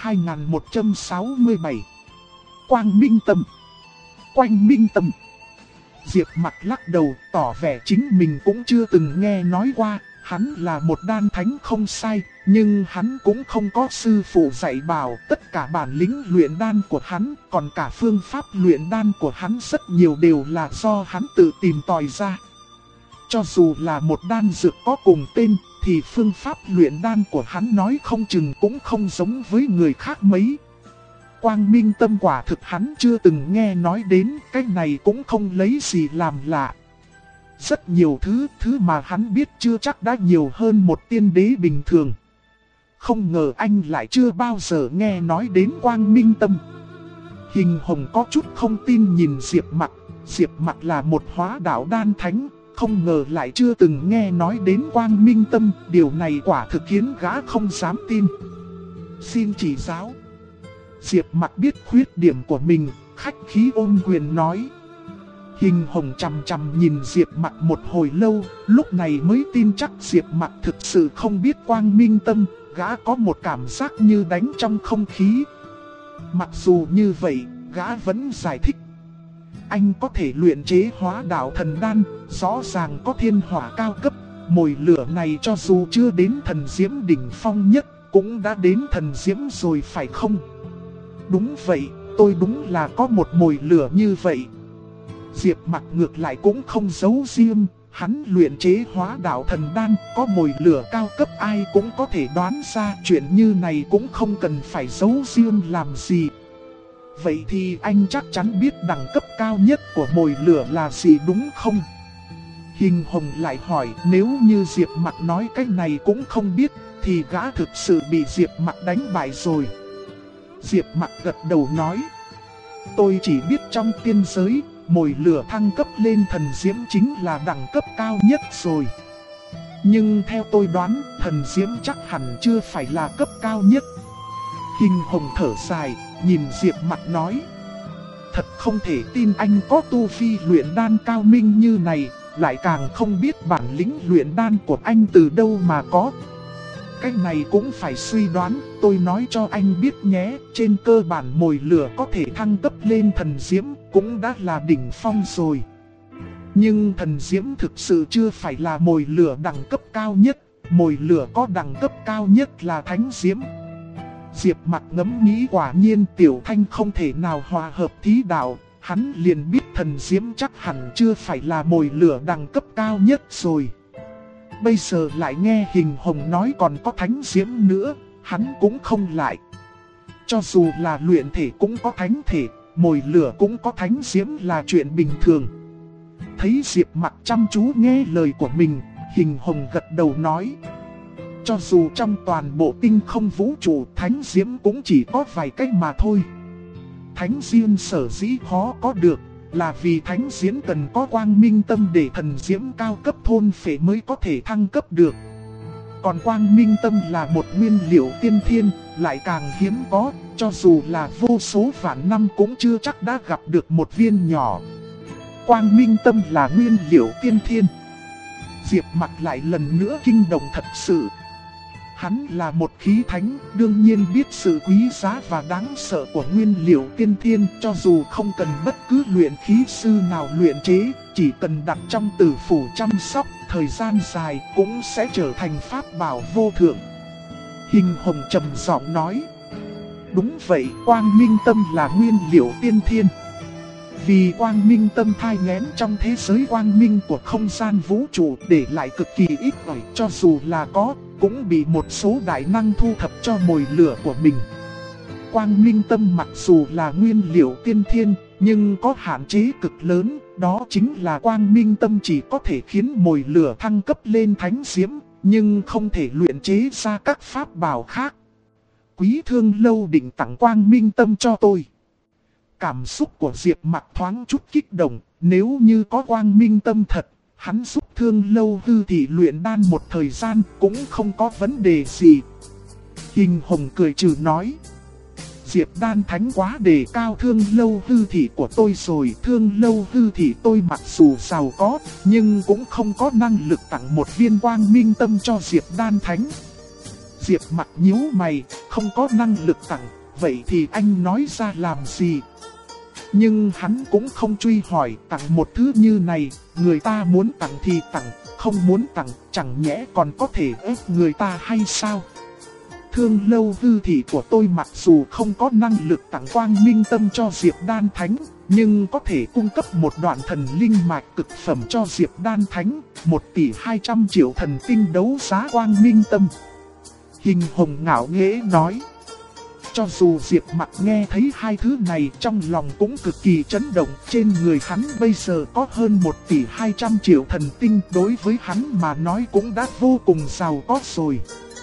[SPEAKER 1] 2167. Quang Minh Tâm. Quang Minh Tâm. Diệp Mặc lắc đầu, tỏ vẻ chính mình cũng chưa từng nghe nói qua. Hắn là một đan thánh không sai, nhưng hắn cũng không có sư phụ dạy bảo. Tất cả bản lĩnh luyện đan của hắn, còn cả phương pháp luyện đan của hắn rất nhiều đều là do hắn tự tìm tòi ra. Cho dù là một đan dược có cùng tên, thì phương pháp luyện đan của hắn nói không chừng cũng không giống với người khác mấy. Quang Minh Tâm quả thực hắn chưa từng nghe nói đến, cái này cũng không lấy gì làm lạ. Rất nhiều thứ mà hắn biết chưa chắc đã nhiều hơn một tiên đế bình thường. Không ngờ anh lại chưa bao giờ nghe nói đến Quang Minh Tâm. Hình Hồng có chút không tin nhìn Diệp Mặc. Diệp Mặc là một hóa đạo đan thánh, không ngờ lại chưa từng nghe nói đến Quang Minh Tâm. Điều này quả thực khiến gã không dám tin. Xin chỉ giáo. Diệp Mặc biết khuyết điểm của mình, khách khí ôm quyền nói. Hình Hồng chằm chằm nhìn Diệp Mặc một hồi lâu, lúc này mới tin chắc Diệp Mặc thực sự không biết Quang Minh Tâm. Gã có một cảm giác như đánh trong không khí. Mặc dù như vậy, gã vẫn giải thích. Anh có thể luyện chế hóa đạo thần đan, rõ ràng có thiên hỏa cao cấp. Mồi lửa này cho dù chưa đến thần diễm đỉnh phong nhất, cũng đã đến thần diễm rồi phải không? Đúng vậy, tôi đúng là có một mồi lửa như vậy. Diệp Mặc ngược lại cũng không giấu riêng, hắn luyện chế hóa đạo thần đan, có mồi lửa cao cấp ai cũng có thể đoán ra. Chuyện như này cũng không cần phải giấu riêng làm gì. Vậy thì anh chắc chắn biết đẳng cấp cao nhất của mồi lửa là gì đúng không? Hình Hồng lại hỏi, nếu như Diệp Mặc nói cái này cũng không biết, thì gã thực sự bị Diệp Mặc đánh bại rồi. Diệp Mặc gật đầu nói, tôi chỉ biết trong tiên giới, mồi lửa thăng cấp lên thần diễm chính là đẳng cấp cao nhất rồi. Nhưng theo tôi đoán, thần diễm chắc hẳn chưa phải là cấp cao nhất. Hình Hồng thở dài, nhìn Diệp Mặc nói, thật không thể tin anh có tu vi luyện đan cao minh như này, lại càng không biết bản lĩnh luyện đan của anh từ đâu mà có. Cái này cũng phải suy đoán, tôi nói cho anh biết nhé, trên cơ bản mồi lửa có thể thăng cấp lên thần diễm cũng đã là đỉnh phong rồi. Nhưng thần diễm thực sự chưa phải là mồi lửa đẳng cấp cao nhất, mồi lửa có đẳng cấp cao nhất là thánh diễm. Diệp Mặc ngẫm nghĩ quả nhiên Tiểu Thanh không thể nào hòa hợp thí đạo, hắn liền biết thần diễm chắc hẳn chưa phải là mồi lửa đẳng cấp cao nhất rồi. Bây giờ lại nghe Hình Hồng nói còn có thánh diễm nữa, hắn cũng không lại. Cho dù là luyện thể cũng có thánh thể, mồi lửa cũng có thánh diễm là chuyện bình thường. Thấy Diệp Mặc chăm chú nghe lời của mình, Hình Hồng gật đầu nói, cho dù trong toàn bộ tinh không vũ trụ, thánh diễm cũng chỉ có vài cách mà thôi. Thánh diễm sở dĩ khó có được, là vì thánh diễm cần có Quang Minh Tâm để thần diễm cao cấp thôn phệ mới có thể thăng cấp được. Còn Quang Minh Tâm là một nguyên liệu tiên thiên, lại càng hiếm có, cho dù là vô số vạn năm cũng chưa chắc đã gặp được một viên nhỏ. Quang Minh Tâm là nguyên liệu tiên thiên. Diệp Mặc lại lần nữa kinh động thật sự. Hắn là một khí thánh, đương nhiên biết sự quý giá và đáng sợ của nguyên liệu tiên thiên, cho dù không cần bất cứ luyện khí sư nào luyện chế, chỉ cần đặt trong tử phủ chăm sóc, thời gian dài cũng sẽ trở thành pháp bảo vô thượng. Hình Hồng trầm giọng nói, đúng vậy, Quang Minh Tâm là nguyên liệu tiên thiên. Vì Quang Minh Tâm thai nghén trong thế giới quang minh của không gian vũ trụ để lại cực kỳ ít ỏi, cho dù là có, cũng bị một số đại năng thu thập cho mồi lửa của mình. Quang Minh Tâm mặc dù là nguyên liệu tiên thiên, nhưng có hạn chế cực lớn, đó chính là Quang Minh Tâm chỉ có thể khiến mồi lửa thăng cấp lên thánh diễm, nhưng không thể luyện chế ra các pháp bảo khác. Quý Thương Lâu định tặng Quang Minh Tâm cho tôi. Cảm xúc của Diệp Mặc thoáng chút kích động, nếu như có Quang Minh Tâm thật, hắn giúp Thương Lâu Hư Thị luyện đan một thời gian cũng không có vấn đề gì. Hình Hồng cười trừ nói, Diệp Đan Thánh quá đề cao Thương Lâu Hư Thị của tôi rồi. Thương Lâu Hư Thị tôi mặc dù giàu có, nhưng cũng không có năng lực tặng một viên Quang Minh Tâm cho Diệp Đan Thánh. Diệp Mặc nhíu mày, không có năng lực tặng, vậy thì anh nói ra làm gì? Nhưng hắn cũng không truy hỏi, tặng một thứ như này, người ta muốn tặng thì tặng, không muốn tặng, chẳng nhẽ còn có thể ép người ta hay sao? Thương Lâu Hư Thị của tôi mặc dù không có năng lực tặng Quang Minh Tâm cho Diệp Đan Thánh, nhưng có thể cung cấp một đoạn thần linh mạch cực phẩm cho Diệp Đan Thánh, 1 tỷ 200 triệu thần tinh đấu giá Quang Minh Tâm. Hình Hồng ngạo nghễ nói. Cho dù Diệp Mặc nghe thấy hai thứ này trong lòng cũng cực kỳ chấn động. Trên người hắn bây giờ có hơn 1 tỷ 200 triệu thần tinh, đối với hắn mà nói cũng đã vô cùng giàu có rồi.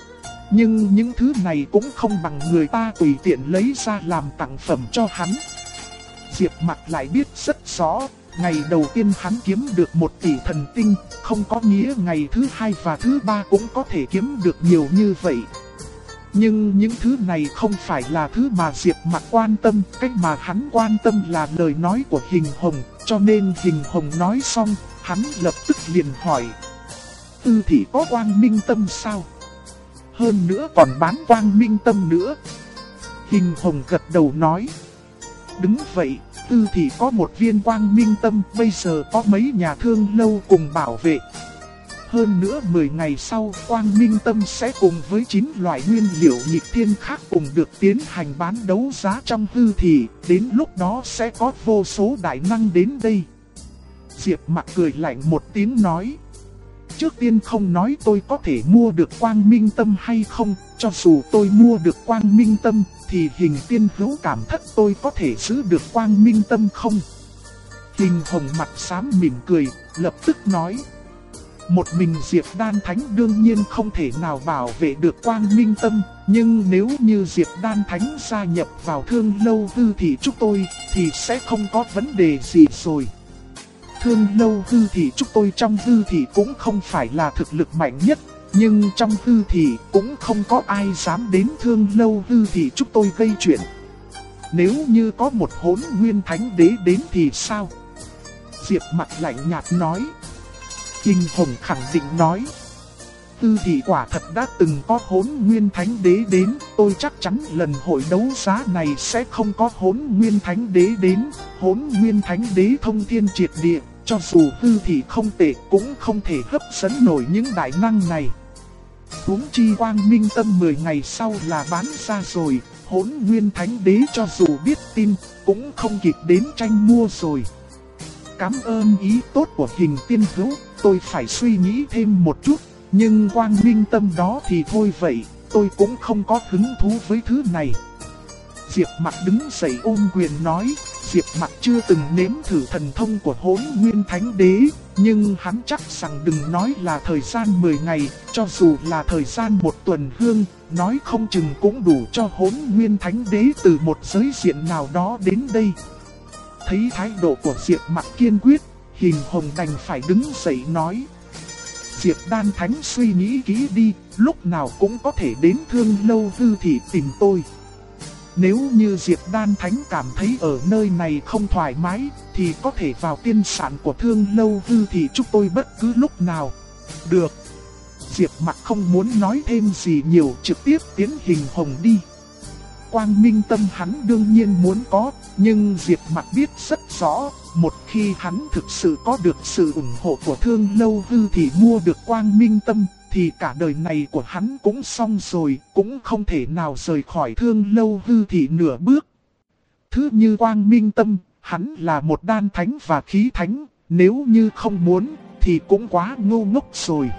[SPEAKER 1] Nhưng những thứ này cũng không bằng người ta tùy tiện lấy ra làm tặng phẩm cho hắn. Diệp Mặc lại biết rất rõ, ngày đầu tiên hắn kiếm được 1 tỷ thần tinh, không có nghĩa ngày thứ 2 và thứ 3 cũng có thể kiếm được nhiều như vậy. Nhưng những thứ này không phải là thứ mà Diệp Mặc quan tâm, cách mà hắn quan tâm là lời nói của Hình Hồng, cho nên Hình Hồng nói xong, hắn lập tức liền hỏi. Tư Thị có Quang Minh Tâm sao? Hơn nữa còn bán Quang Minh Tâm nữa. Hình Hồng gật đầu nói. Đúng vậy, Tư Thị có một viên Quang Minh Tâm, bây giờ có mấy nhà thương lâu cùng bảo vệ. Hơn nữa 10 ngày sau, Quang Minh Tâm sẽ cùng với 9 loại nguyên liệu nghịch thiên khác cùng được tiến hành bán đấu giá trong Tư Thị, đến lúc đó sẽ có vô số đại năng đến đây. Diệp Mặc cười lạnh một tiếng nói. Trước tiên không nói tôi có thể mua được Quang Minh Tâm hay không, cho dù tôi mua được Quang Minh Tâm, thì Hình Tiên Hữu cảm thất tôi có thể giữ được Quang Minh Tâm không? Hình Hồng mặt xám mỉm cười, lập tức nói. Một mình Diệp Đan Thánh đương nhiên không thể nào bảo vệ được Quang Minh Tâm, nhưng nếu như Diệp Đan Thánh gia nhập vào Thương Lâu Hư Thị chúng tôi, thì sẽ không có vấn đề gì rồi. Thương Lâu Hư Thị chúng tôi trong Hư Thị cũng không phải là thực lực mạnh nhất, nhưng trong Hư Thị cũng không có ai dám đến Thương Lâu Hư Thị chúng tôi gây chuyện. Nếu như có một Hỗn Nguyên Thánh Đế đến thì sao? Diệp Mặc lạnh nhạt nói. Hình Hồng khẳng định nói. Tư Thị quả thật đã từng có Hỗn Nguyên Thánh Đế đến, tôi chắc chắn lần hội đấu giá này sẽ không có Hỗn Nguyên Thánh Đế đến. Hỗn Nguyên Thánh Đế thông thiên triệt địa, cho dù Tư Thị không tệ cũng không thể hấp dẫn nổi những đại năng này. Huống chi Quang Minh Tâm 10 ngày sau là bán ra rồi, Hỗn Nguyên Thánh Đế cho dù biết tin cũng không kịp đến tranh mua rồi. Cảm ơn ý tốt của Hình Tiên Hữu, tôi phải suy nghĩ thêm một chút. Nhưng Quang Minh Tâm đó thì thôi vậy, tôi cũng không có hứng thú với thứ này. Diệp Mặc đứng dậy ôm quyền nói. Diệp Mặc chưa từng nếm thử thần thông của Hỗn Nguyên Thánh Đế, nhưng hắn chắc rằng đừng nói là thời gian 10 ngày, cho dù là thời gian 1 tuần hương, nói không chừng cũng đủ cho Hỗn Nguyên Thánh Đế từ một giới diện nào đó đến đây. Thấy thái độ của Diệp Mặc kiên quyết, Hình Hồng đành phải đứng dậy nói. Diệp Đan Thánh suy nghĩ kỹ đi, lúc nào cũng có thể đến Thương Lâu Hư Thị tìm tôi. Nếu như Diệp Đan Thánh cảm thấy ở nơi này không thoải mái, thì có thể vào tiên sản của Thương Lâu Hư Thị chúc tôi bất cứ lúc nào. Được. Diệp Mặc không muốn nói thêm gì nhiều, trực tiếp tiến Hình Hồng đi. Quang Minh Tâm hắn đương nhiên muốn có, nhưng Diệp Mặc biết rất rõ, một khi hắn thực sự có được sự ủng hộ của Thương Lâu Hư Thị mua được Quang Minh Tâm, thì cả đời này của hắn cũng xong rồi, cũng không thể nào rời khỏi Thương Lâu Hư Thị nửa bước. Thứ như Quang Minh Tâm, hắn là một đan thánh và khí thánh, nếu như không muốn, thì cũng quá ngu ngốc rồi.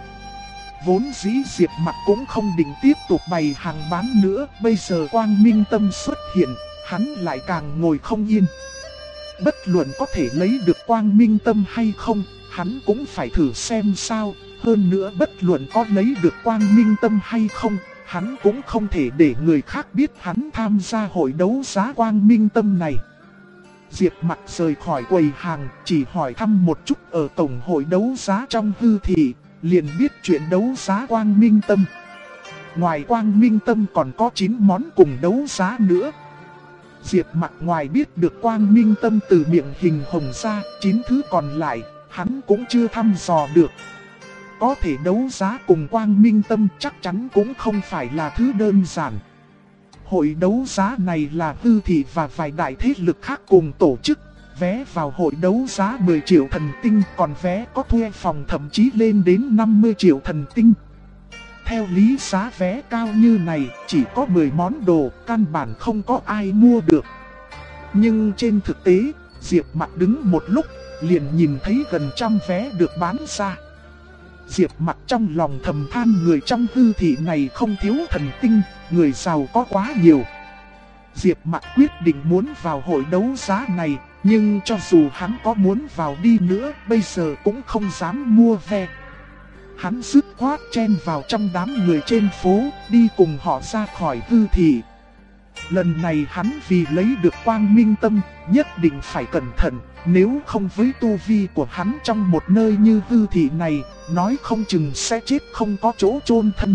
[SPEAKER 1] Vốn dĩ Diệp Mặc cũng không định tiếp tục bày hàng bán nữa, bây giờ Quang Minh Tâm xuất hiện, hắn lại càng ngồi không yên. Bất luận có thể lấy được Quang Minh Tâm hay không, hắn cũng phải thử xem sao, Hơn nữa bất luận có lấy được Quang Minh Tâm hay không, hắn cũng không thể để người khác biết hắn tham gia hội đấu giá Quang Minh Tâm này. Diệp Mặc rời khỏi quầy hàng, chỉ hỏi thăm một chút ở tổng hội đấu giá trong hư thị, liền biết chuyện đấu giá Quang Minh Tâm. Ngoài Quang Minh Tâm còn có 9 món cùng đấu giá nữa. Diệp Mặc ngoài biết được Quang Minh Tâm từ miệng Hình Hồng ra, 9 thứ còn lại, hắn cũng chưa thăm dò được. Có thể đấu giá cùng Quang Minh Tâm chắc chắn cũng không phải là thứ đơn giản. Hội đấu giá này là hư thị và vài đại thế lực khác cùng tổ chức. Vé vào hội đấu giá 10 triệu thần tinh, còn vé có thuê phòng thậm chí lên đến 50 triệu thần tinh. Theo lý giá vé cao như này, chỉ có 10 món đồ, căn bản không có ai mua được. Nhưng trên thực tế, Diệp Mặc đứng một lúc, liền nhìn thấy gần 100 vé được bán ra. Diệp Mặc trong lòng thầm than người trong hư thị này không thiếu thần tinh, người giàu có quá nhiều. Diệp Mặc quyết định muốn vào hội đấu giá này, nhưng cho dù hắn có muốn vào đi nữa, bây giờ cũng không dám mua vé. Hắn dứt khoát chen vào trong đám người trên phố, đi cùng họ ra khỏi hư thị. Lần này hắn vì lấy được Quang Minh Tâm, nhất định phải cẩn thận, nếu không với tu vi của hắn trong một nơi như hư thị này, nói không chừng sẽ chết không có chỗ chôn thân.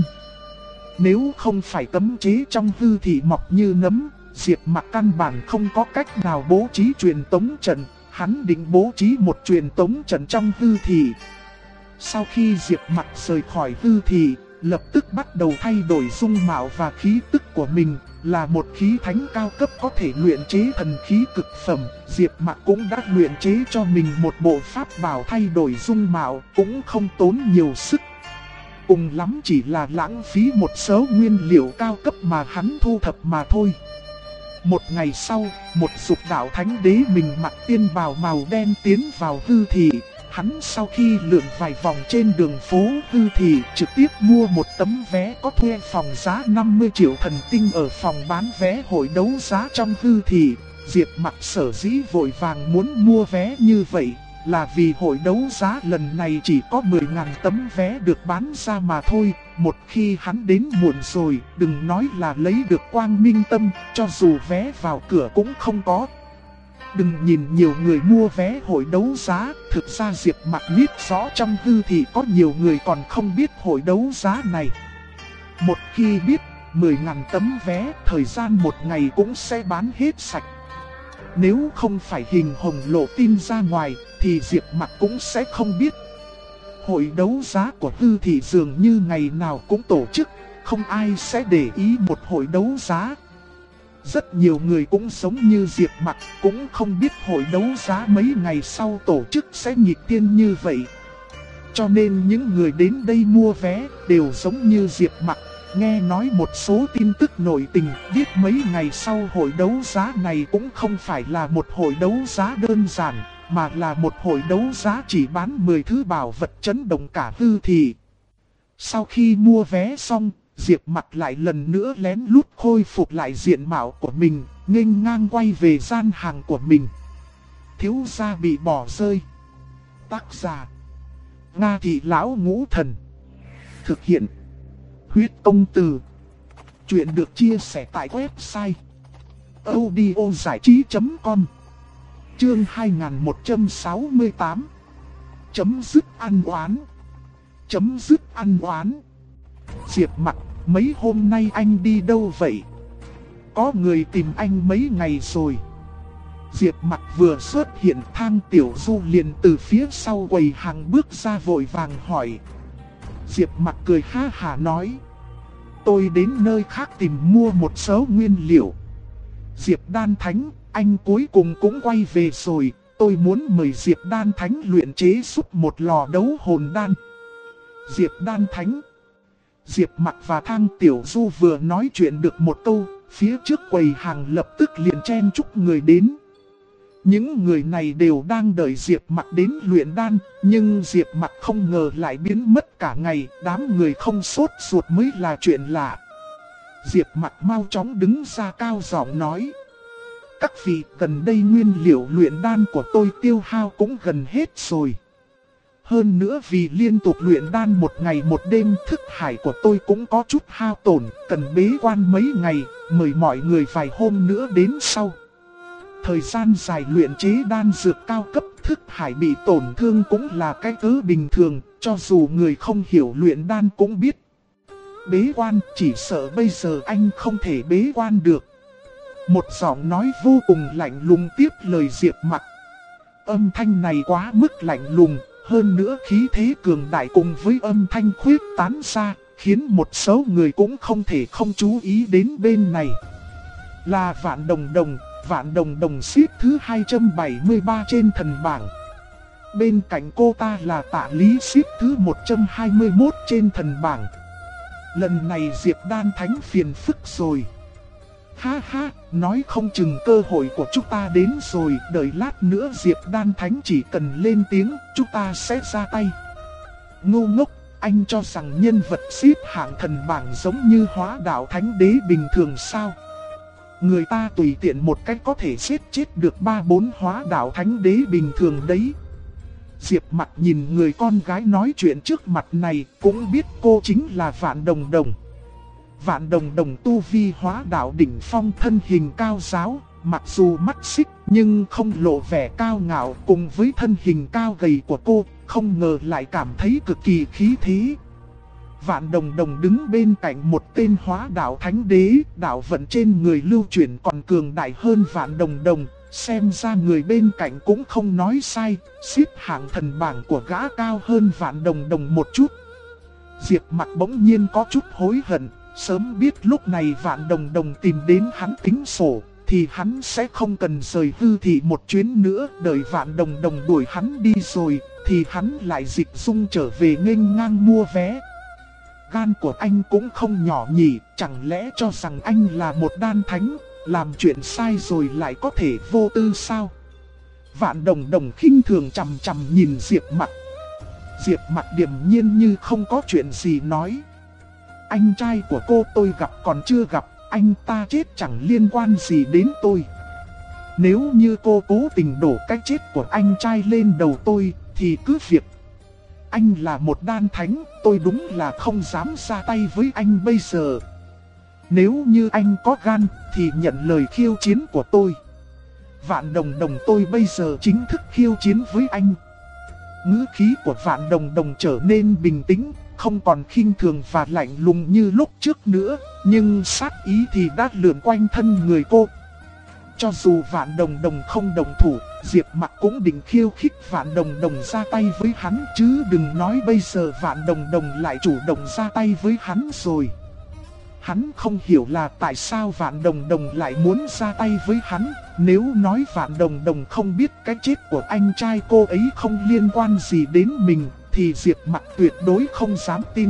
[SPEAKER 1] Nếu không phải cấm chế trong hư thị mọc như nấm, Diệp Mặc căn bản không có cách nào bố trí truyền tống trận, hắn định bố trí một truyền tống trận trong hư thị. Sau khi Diệp Mặc rời khỏi hư thị, lập tức bắt đầu thay đổi dung mạo và khí tức của mình, là một khí thánh cao cấp có thể luyện chế thần khí cực phẩm. Diệp Mặc cũng đã luyện chế cho mình một bộ pháp bảo thay đổi dung mạo, cũng không tốn nhiều sức. Cùng lắm chỉ là lãng phí một số nguyên liệu cao cấp mà hắn thu thập mà thôi. Một ngày sau, một dục đạo thánh đế mình mặc tiên bào màu đen tiến vào hư thị. Hắn sau khi lượn vài vòng trên đường phố hư thị, trực tiếp mua một tấm vé có thuê phòng giá 50 triệu thần tinh ở phòng bán vé hội đấu giá trong hư thị. Diệp Mặc sở dĩ vội vàng muốn mua vé như vậy, là vì hội đấu giá lần này chỉ có 10.000 tấm vé được bán ra mà thôi. Một khi hắn đến muộn rồi, đừng nói là lấy được Quang Minh Tâm, cho dù vé vào cửa cũng không có. Đừng nhìn nhiều người mua vé hội đấu giá, thực ra Diệp Mặc biết rõ trong hư thị có nhiều người còn không biết hội đấu giá này. Một khi biết 10.000 tấm vé, thời gian một ngày cũng sẽ bán hết sạch. Nếu không phải Hình Hồng lộ tin ra ngoài, thì Diệp Mặc cũng sẽ không biết. Hội đấu giá của hư thị dường như ngày nào cũng tổ chức, không ai sẽ để ý một hội đấu giá. Rất nhiều người cũng giống như Diệp Mặc, cũng không biết hội đấu giá mấy ngày sau tổ chức sẽ nghịch tiên như vậy. Cho nên những người đến đây mua vé đều giống như Diệp Mặc, nghe nói một số tin tức nội tình, biết mấy ngày sau hội đấu giá này cũng không phải là một hội đấu giá đơn giản, mà là một hội đấu giá chỉ bán 10 thứ bảo vật chấn động cả hư thị. Sau khi mua vé xong, Diệp Mặc lại lần nữa lén lút khôi phục lại diện mạo của mình, nghênh ngang quay về gian hàng của mình. Thiếu gia bị bỏ rơi. Tác giả: Nga Thị Lão Ngũ Thần. Thực hiện: Huyết Công Từ. Chuyện được chia sẻ tại website audiozảichí.com. Chương 2168. Chấm dứt ăn oán. Chấm dứt ăn oán. Diệp Mặc, mấy hôm nay anh đi đâu vậy? Có người tìm anh mấy ngày rồi. Diệp Mặc vừa xuất hiện, Thang Tiểu Du liền từ phía sau quầy hàng bước ra vội vàng hỏi. Diệp Mặc cười ha hả nói. Tôi đến nơi khác tìm mua một số nguyên liệu. Diệp Đan Thánh, anh cuối cùng cũng quay về rồi. Tôi muốn mời Diệp Đan Thánh luyện chế giúp một lò đấu hồn đan. Diệp Đan Thánh. Diệp Mặc và Thang Tiểu Du vừa nói chuyện được một câu, phía trước quầy hàng lập tức liền chen chúc người đến. Những người này đều đang đợi Diệp Mặc đến luyện đan, nhưng Diệp Mặc không ngờ lại biến mất cả ngày, đám người không sốt ruột mới là chuyện lạ. Diệp Mặc mau chóng đứng ra cao giọng nói. Các vị, gần đây nguyên liệu luyện đan của tôi tiêu hao cũng gần hết rồi. Hơn nữa vì liên tục luyện đan một ngày một đêm, thức hải của tôi cũng có chút hao tổn, cần bế quan mấy ngày, mời mọi người vài hôm nữa đến sau. Thời gian dài luyện chế đan dược cao cấp, thức hải bị tổn thương cũng là cái cớ bình thường, cho dù người không hiểu luyện đan cũng biết. Bế quan, chỉ sợ bây giờ anh không thể bế quan được. Một giọng nói vô cùng lạnh lùng tiếp lời Diệp Mặc. Âm thanh này quá mức lạnh lùng, hơn nữa khí thế cường đại cùng với âm thanh khuyết tán ra, khiến một số người cũng không thể không chú ý đến bên này. Là Vạn Đồng Đồng. Vạn Đồng Đồng xếp thứ 273 trên thần bảng. Bên cạnh cô ta là Tạ Lý xếp thứ 121 trên thần bảng. Lần này Diệp Đan Thánh phiền phức rồi. Ha ha, nói không chừng cơ hội của chúng ta đến rồi, đợi lát nữa Diệp Đan Thánh chỉ cần lên tiếng, chúng ta sẽ ra tay. Ngu ngốc, anh cho rằng nhân vật xếp hạng thần bảng giống như Hóa Đạo Thánh Đế bình thường sao? Người ta tùy tiện một cách có thể giết chết được 3-4 Hóa Đạo Thánh Đế bình thường đấy. Diệp Mặc nhìn người con gái nói chuyện trước mặt này, cũng biết cô chính là Vạn Đồng Đồng. Vạn Đồng Đồng tu vi Hóa Đạo đỉnh phong, thân hình cao ráo, mặc dù mắt xích nhưng không lộ vẻ cao ngạo, cùng với thân hình cao gầy của cô, không ngờ lại cảm thấy cực kỳ khí thế. Vạn Đồng Đồng đứng bên cạnh một tên Hóa Đạo Thánh Đế, đạo vận trên người lưu chuyển còn cường đại hơn Vạn Đồng Đồng, xem ra người bên cạnh cũng không nói sai, xếp hạng thần bảng của gã cao hơn Vạn Đồng Đồng một chút. Diệp Mặc bỗng nhiên có chút hối hận, sớm biết lúc này Vạn Đồng Đồng tìm đến hắn tính sổ, thì hắn sẽ không cần rời Hư Thị một chuyến nữa, đợi Vạn Đồng Đồng đuổi hắn đi rồi, thì hắn lại dịch dung trở về nghênh ngang mua vé. Gan của anh cũng không nhỏ nhỉ, chẳng lẽ cho rằng anh là một đan thánh, làm chuyện sai rồi lại có thể vô tư sao? Vạn Đồng Đồng khinh thường chằm chằm nhìn Diệp Mặc. Diệp Mặc điềm nhiên như không có chuyện gì nói. Anh trai của cô tôi gặp còn chưa gặp, anh ta chết chẳng liên quan gì đến tôi. Nếu như cô cố tình đổ cái chết của anh trai lên đầu tôi, thì cứ việc. Anh là một đan thánh, tôi đúng là không dám ra tay với anh bây giờ. Nếu như anh có gan, thì nhận lời khiêu chiến của tôi. Vạn Đồng Đồng, tôi bây giờ chính thức khiêu chiến với anh. Ngữ khí của Vạn Đồng Đồng trở nên bình tĩnh, không còn khinh thường và lạnh lùng như lúc trước nữa, nhưng sát ý thì đã lượn quanh thân người cô. Cho dù Vạn Đồng Đồng không đồng thủ, Diệp Mặc cũng định khiêu khích Vạn Đồng Đồng ra tay với hắn, chứ đừng nói bây giờ Vạn Đồng Đồng lại chủ động ra tay với hắn rồi. Hắn không hiểu là tại sao Vạn Đồng Đồng lại muốn ra tay với hắn. Nếu nói Vạn Đồng Đồng không biết cái chết của anh trai cô ấy không liên quan gì đến mình, thì Diệp Mặc tuyệt đối không dám tin.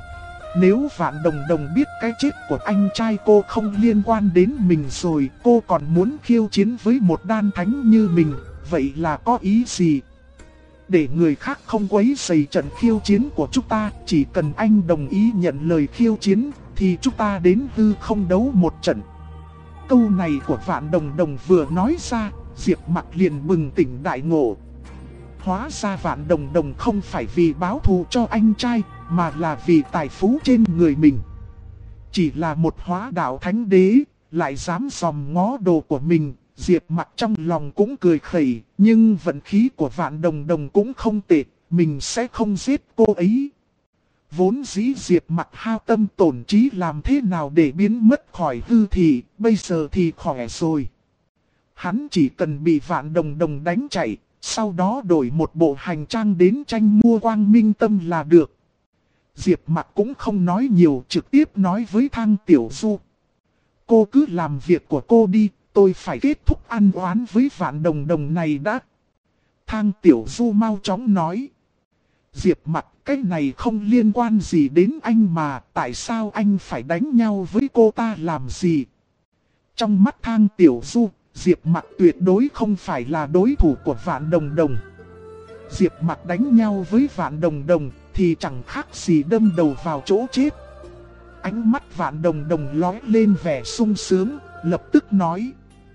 [SPEAKER 1] Nếu Vạn Đồng Đồng biết cái chết của anh trai cô không liên quan đến mình rồi, cô còn muốn khiêu chiến với một đan thánh như mình, vậy là có ý gì? Để người khác không quấy rầy trận khiêu chiến của chúng ta, chỉ cần anh đồng ý nhận lời khiêu chiến, thì chúng ta đến hư không đấu một trận. Câu này của Vạn Đồng Đồng vừa nói ra, Diệp Mặc liền bừng tỉnh đại ngộ. Hóa ra Vạn Đồng Đồng không phải vì báo thù cho anh trai, mà là vì tài phú trên người mình. Chỉ là một Hóa Đạo Thánh Đế, lại dám dòm ngó đồ của mình, Diệp Mặc trong lòng cũng cười khẩy, nhưng vận khí của Vạn Đồng Đồng cũng không tệ, mình sẽ không giết cô ấy. Vốn dĩ Diệp Mặc hao tâm tổn trí làm thế nào để biến mất khỏi Hư Thị, bây giờ thì khỏe rồi. Hắn chỉ cần bị Vạn Đồng Đồng đánh chạy, sau đó đổi một bộ hành trang đến tranh mua Quang Minh Tâm là được. Diệp Mặc cũng không nói nhiều, trực tiếp nói với Thang Tiểu Du. Cô cứ làm việc của cô đi, tôi phải kết thúc ăn oán với Vạn Đồng Đồng này đã. Thang Tiểu Du mau chóng nói. Diệp Mặc, cái này không liên quan gì đến anh mà, tại sao anh phải đánh nhau với cô ta làm gì? Trong mắt Thang Tiểu Du, Diệp Mặc tuyệt đối không phải là đối thủ của Vạn Đồng Đồng. Diệp Mặc đánh nhau với Vạn Đồng Đồng thì chẳng khác gì đâm đầu vào chỗ chết. Ánh mắt Vạn Đồng Đồng lóe lên vẻ sung sướng, lập tức nói.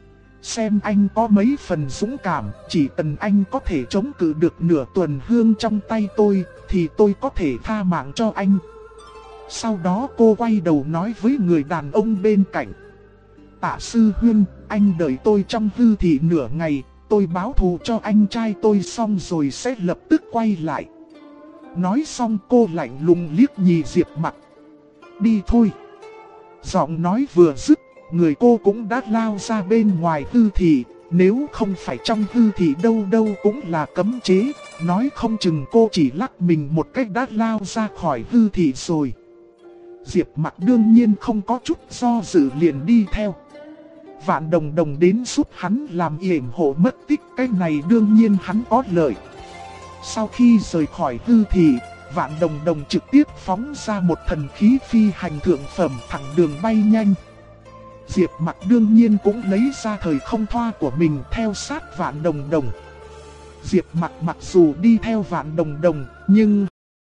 [SPEAKER 1] xem anh có mấy phần dũng cảm, chỉ cần anh có thể chống cự được nửa tuần hương trong tay tôi, thì tôi có thể tha mạng cho anh. Sau đó cô quay đầu nói với người đàn ông bên cạnh. Tạ sư huynh, anh đợi tôi trong hư thị nửa ngày, tôi báo thù cho anh trai tôi xong rồi sẽ lập tức quay lại. Nói xong cô lạnh lùng liếc nhìn Diệp Mặc. Đi thôi. Giọng nói vừa dứt, người cô cũng đã lao ra bên ngoài hư thị. Nếu không phải trong hư thị đâu đâu cũng là cấm chế, nói không chừng cô chỉ lắc mình một cách đã lao ra khỏi hư thị rồi. Diệp Mặc đương nhiên không có chút do dự liền đi theo. Vạn Đồng Đồng đến giúp hắn làm yểm hộ mất tích, cái này đương nhiên hắn có lợi. Sau khi rời khỏi hư thị, Vạn Đồng Đồng trực tiếp phóng ra một thần khí phi hành thượng phẩm thẳng đường bay nhanh. Diệp Mặc đương nhiên cũng lấy ra thời không thoa của mình theo sát Vạn Đồng Đồng. Diệp Mặc mặc dù đi theo Vạn Đồng Đồng, nhưng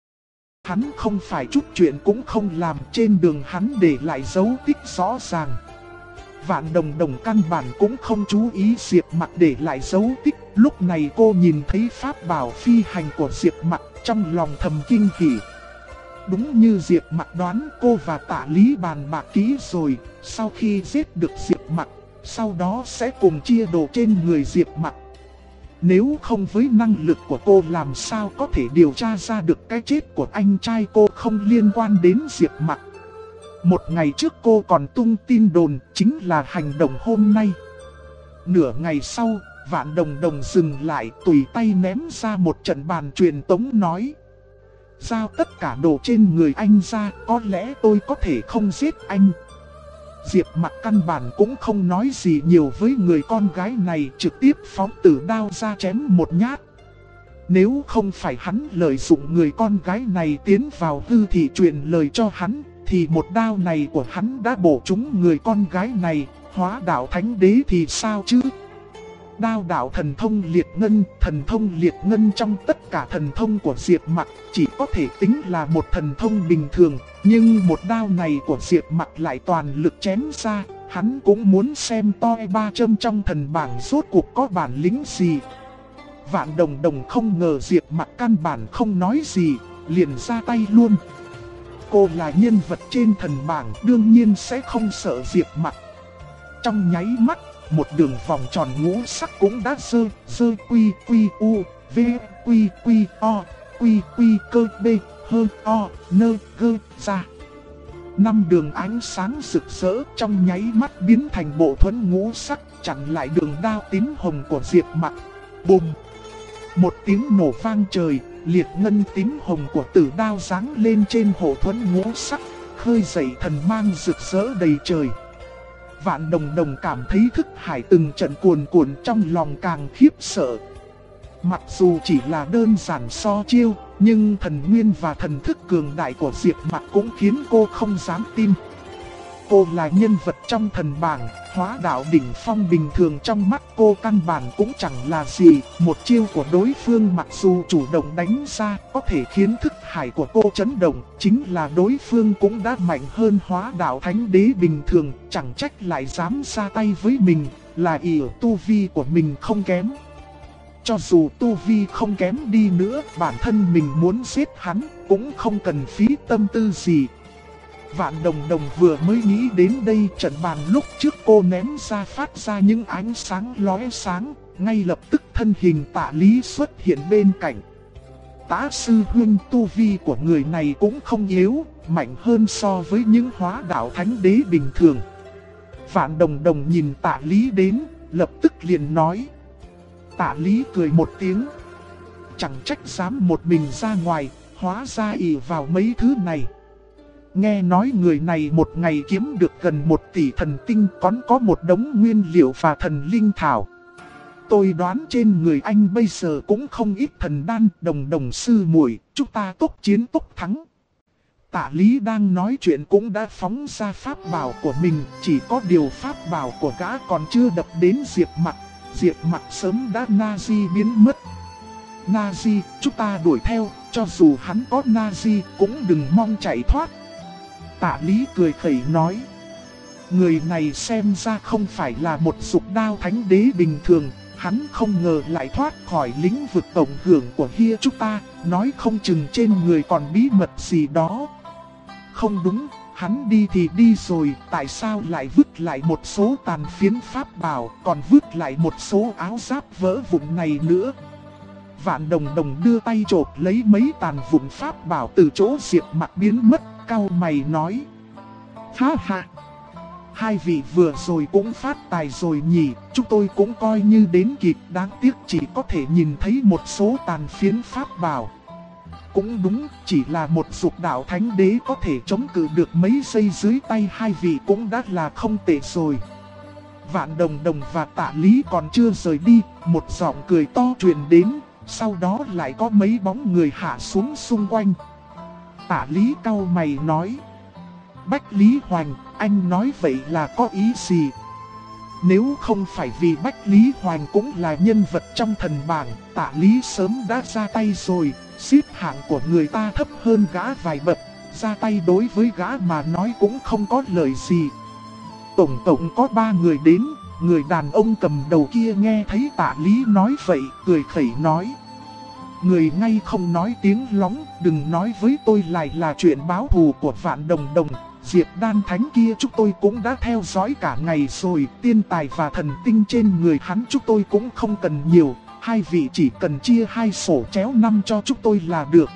[SPEAKER 1] hắn không phải chút chuyện cũng không làm, trên đường hắn để lại dấu tích rõ ràng. Vạn Đồng Đồng căn bản cũng không chú ý Diệp Mặc để lại dấu tích. Lúc này cô nhìn thấy pháp bảo phi hành của Diệp Mặc, trong lòng thầm kinh hỉ. Đúng như Diệp Mặc đoán, cô và Tạ Lý bàn bạc kỹ rồi, sau khi giết được Diệp Mặc, sau đó sẽ cùng chia đồ trên người Diệp Mặc. Nếu không với năng lực của cô làm sao có thể điều tra ra được cái chết của anh trai cô không liên quan đến Diệp Mặc. Một ngày trước cô còn tung tin đồn, chính là hành động hôm nay. Nửa ngày sau, Vạn Đồng Đồng dừng lại, tùy tay ném ra một trận bàn truyền tống nói. Giao tất cả đồ trên người anh ra, có lẽ tôi có thể không giết anh. Diệp Mặc căn bản cũng không nói gì nhiều với người con gái này, trực tiếp phóng tử đao ra chém một nhát. Nếu không phải hắn lợi dụng người con gái này tiến vào hư thị truyền lời cho hắn, thì một đao này của hắn đã bổ trúng người con gái này, hóa đạo thánh đế thì sao chứ? Đao đạo thần thông liệt ngân trong tất cả thần thông của Diệp Mặc chỉ có thể tính là một thần thông bình thường, nhưng một đao này của Diệp Mặc lại toàn lực chém ra, hắn cũng muốn xem toi ba châm trong thần bảng rốt cuộc có bản lĩnh gì. Vạn Đồng Đồng không ngờ Diệp Mặc căn bản không nói gì, liền ra tay luôn. Cô là nhân vật trên thần bảng, đương nhiên sẽ không sợ Diệp Mặc. Trong nháy mắt, một đường vòng tròn ngũ sắc cũng đã dơ quy u, v quy o, quy cơ b, hơn o, nơ gơ ra. 5 đường ánh sáng rực rỡ trong nháy mắt biến thành bộ thuẫn ngũ sắc, chặn lại đường đao tím hồng của Diệp Mặc. Bùm! Một tiếng nổ vang trời, liệt ngân tím hồng của tử đao giáng lên trên hộ thuẫn ngũ sắc, khơi dậy thần mang rực rỡ đầy trời. Vạn Đồng Đồng cảm thấy thức hải từng trận cuồn cuộn, trong lòng càng khiếp sợ. Mặc dù chỉ là đơn giản so chiêu, nhưng thần nguyên và thần thức cường đại của Diệp Mặc cũng khiến cô không dám tin. Cô là nhân vật trong thần bảng, hóa đạo đỉnh phong bình thường trong mắt cô căn bản cũng chẳng là gì. Một chiêu của đối phương mặc dù chủ động đánh ra có thể khiến thức hải của cô chấn động, chính là đối phương cũng đã mạnh hơn hóa đạo thánh đế bình thường, chẳng trách lại dám ra tay với mình, là ỷ tu vi của mình không kém. Cho dù tu vi không kém đi nữa, bản thân mình muốn giết hắn cũng không cần phí tâm tư gì. Vạn Đồng Đồng vừa mới nghĩ đến đây, trận bàn lúc trước cô ném ra phát ra những ánh sáng lóe sáng, ngay lập tức thân hình Tạ Lý xuất hiện bên cạnh. Tạ sư huynh, tu vi của người này cũng không yếu, mạnh hơn so với những hóa đạo thánh đế bình thường. Vạn Đồng Đồng nhìn Tạ Lý đến, lập tức liền nói. Tạ Lý cười một tiếng. Chẳng trách dám một mình ra ngoài, hóa ra ỷ vào mấy thứ này. Nghe nói người này một ngày kiếm được gần 1 tỷ thần tinh, còn có một đống nguyên liệu và thần linh thảo. Tôi đoán trên người anh bây giờ cũng không ít thần đan. Đồng Đồng sư muội, chúng ta tốc chiến tốc thắng. Tạ Lý đang nói chuyện cũng đã phóng ra pháp bảo của mình, chỉ có điều pháp bảo của gã còn chưa đập đến Diệp Mặc. Diệp Mặc sớm đã Nazi biến mất. Nazi, chúng ta đuổi theo, cho dù hắn có Nazi cũng đừng mong chạy thoát. Tạ Lý cười khẩy nói. Người này xem ra không phải là một dục đao thánh đế bình thường, hắn không ngờ lại thoát khỏi lĩnh vực tổng hưởng của Hia chúng ta, nói không chừng trên người còn bí mật gì đó. Không đúng, hắn đi thì đi rồi, tại sao lại vứt lại một số tàn phiến pháp bảo, còn vứt lại một số áo giáp vỡ vụn này nữa. Vạn Đồng Đồng đưa tay chộp lấy mấy tàn vụn pháp bảo từ chỗ Diệp Mặc biến mất, cau mày nói: ha ha, hai vị vừa rồi cũng phát tài rồi nhỉ, chúng tôi cũng coi như đến kịp, đáng tiếc chỉ có thể nhìn thấy một số tàn phiến pháp bảo. Cũng đúng, chỉ là một dục đạo thánh đế có thể chống cự được mấy giây dưới tay hai vị cũng đã là không tệ rồi. Vạn Đồng Đồng và Tạ Lý còn chưa rời đi, một giọng cười to truyền đến, sau đó lại có mấy bóng người hạ xuống xung quanh. Tạ Lý cau mày nói: Bách Lý Hoành, anh nói vậy là có ý gì? Nếu không phải vì Bách Lý Hoành cũng là nhân vật trong thần bảng, Tạ Lý sớm đã ra tay rồi. Xếp hạng của người ta thấp hơn gã vài bậc, ra tay đối với gã mà nói cũng không có lời gì. Tổng cộng có 3 người đến, người đàn ông cầm đầu kia nghe thấy Tạ Lý nói vậy, cười khẩy nói: Người ngay không nói tiếng lóng, đừng nói với tôi lại là chuyện báo thù của Vạn Đồng Đồng. Diệp Đan Thánh kia chúng tôi cũng đã theo dõi cả ngày rồi, tiên tài và thần tinh trên người hắn chúng tôi cũng không cần nhiều. Hai vị chỉ cần chia 2 sổ chéo 5 cho chúng tôi là được.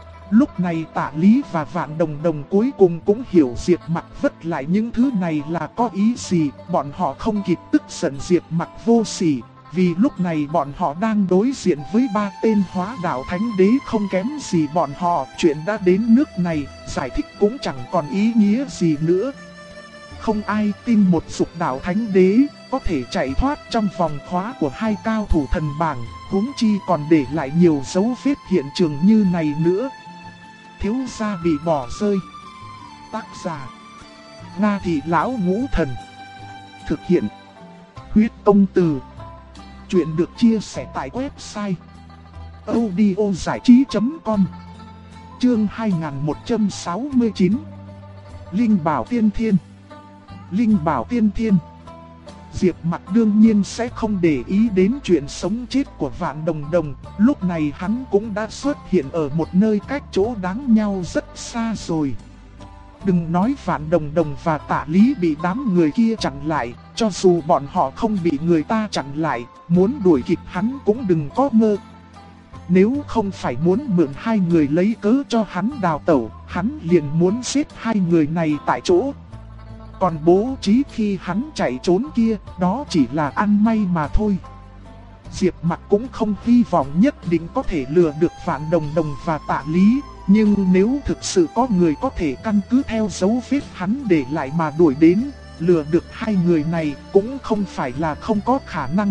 [SPEAKER 1] Lúc này Tạ Lý và Vạn Đồng Đồng cuối cùng cũng hiểu Diệp Mặc vứt lại những thứ này là có ý gì. Bọn họ không kịp tức giận Diệp Mặc vô sỉ, vì lúc này bọn họ đang đối diện với 3 tên hóa đạo thánh đế không kém gì bọn họ. Chuyện đã đến nước này, giải thích cũng chẳng còn ý nghĩa gì nữa. Không ai tin một dục đạo thánh đế có thể chạy thoát trong vòng khóa của 2 cao thủ thần bảng, huống chi còn để lại nhiều dấu vết hiện trường như này nữa. Thiếu gia bị bỏ rơi. Tác giả: Nga Thị Lão Ngũ Thần. Thực hiện: Huyết Công Từ. Chuyện được chia sẻ tại website audiozảichí.com. Chương 2169. Linh Bảo Tiên Thiên. Linh Bảo Tiên Thiên. Diệp Mặc đương nhiên sẽ không để ý đến chuyện sống chết của Vạn Đồng Đồng. Lúc này hắn cũng đã xuất hiện ở một nơi cách chỗ đáng nhau rất xa rồi. Đừng nói Vạn Đồng Đồng và Tạ Lý bị đám người kia chặn lại, cho dù bọn họ không bị người ta chặn lại, muốn đuổi kịp hắn cũng đừng có mơ. Nếu không phải muốn mượn 2 người lấy cớ cho hắn đào tẩu, hắn liền muốn giết 2 người này tại chỗ. Còn bố trí khi hắn chạy trốn kia, đó chỉ là ăn may mà thôi. Diệp Mặc cũng không hy vọng nhất định có thể lừa được Vạn Đồng Đồng và Tạ Lý. Nhưng nếu thực sự có người có thể căn cứ theo dấu vết hắn để lại mà đuổi đến, lừa được 2 người này cũng không phải là không có khả năng.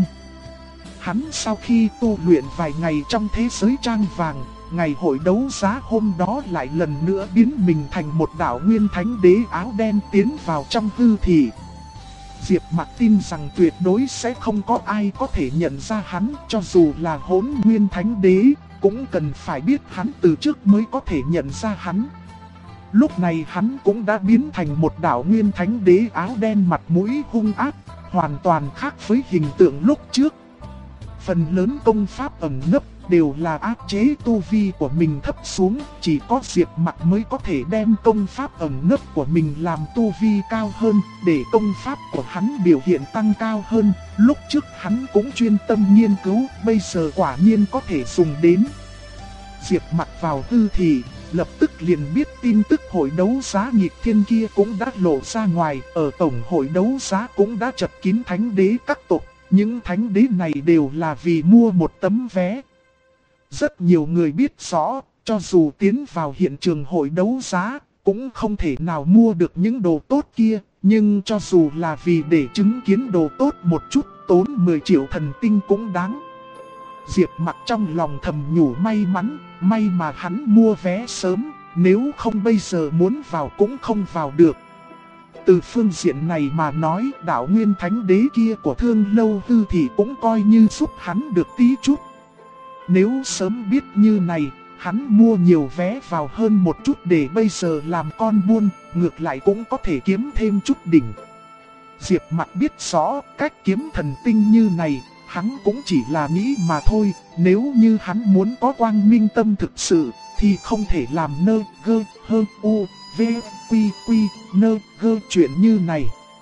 [SPEAKER 1] Hắn sau khi tu luyện vài ngày trong thế giới trang vàng, ngày hội đấu giá hôm đó lại lần nữa biến mình thành một đạo nguyên thánh đế áo đen tiến vào trong hư thị. Diệp Mặc tin rằng tuyệt đối sẽ không có ai có thể nhận ra hắn, cho dù là Hỗn Nguyên Thánh Đế, cũng cần phải biết hắn từ trước mới có thể nhận ra hắn. Lúc này hắn cũng đã biến thành một đạo nguyên thánh đế áo đen mặt mũi hung ác, hoàn toàn khác với hình tượng lúc trước. Phần lớn công pháp ẩn nấp đều là áp chế tu vi của mình thấp xuống, chỉ có Diệp Mặc mới có thể đem công pháp ẩn nấp của mình làm tu vi cao hơn, để công pháp của hắn biểu hiện tăng cao hơn. Lúc trước hắn cũng chuyên tâm nghiên cứu, bây giờ quả nhiên có thể dùng đến. Diệp Mặc vào hư thị, lập tức liền biết tin tức hội đấu giá nghịch thiên kia cũng đã lộ ra ngoài, ở tổng hội đấu giá cũng đã chật kín thánh đế các tộc. Những thánh đế này đều là vì mua một tấm vé. Rất nhiều người biết rõ, cho dù tiến vào hiện trường hội đấu giá, cũng không thể nào mua được những đồ tốt kia. Nhưng cho dù là vì để chứng kiến đồ tốt một chút, tốn 10 triệu thần tinh cũng đáng. Diệp Mặc trong lòng thầm nhủ may mắn, may mà hắn mua vé sớm, nếu không bây giờ muốn vào cũng không vào được. Từ phương diện này mà nói, đạo nguyên thánh đế kia của Thương Lâu Hư thì cũng coi như giúp hắn được tí chút. Nếu sớm biết như này, hắn mua nhiều vé vào hơn một chút để bây giờ làm con buôn, ngược lại cũng có thể kiếm thêm chút đỉnh. Diệp Mặc biết rõ cách kiếm thần tinh như này, hắn cũng chỉ là nghĩ mà thôi. Nếu như hắn muốn có quang minh tâm thực sự, thì không thể làm nơ gơ hơ u v quy quy nơ gơ chuyện như này.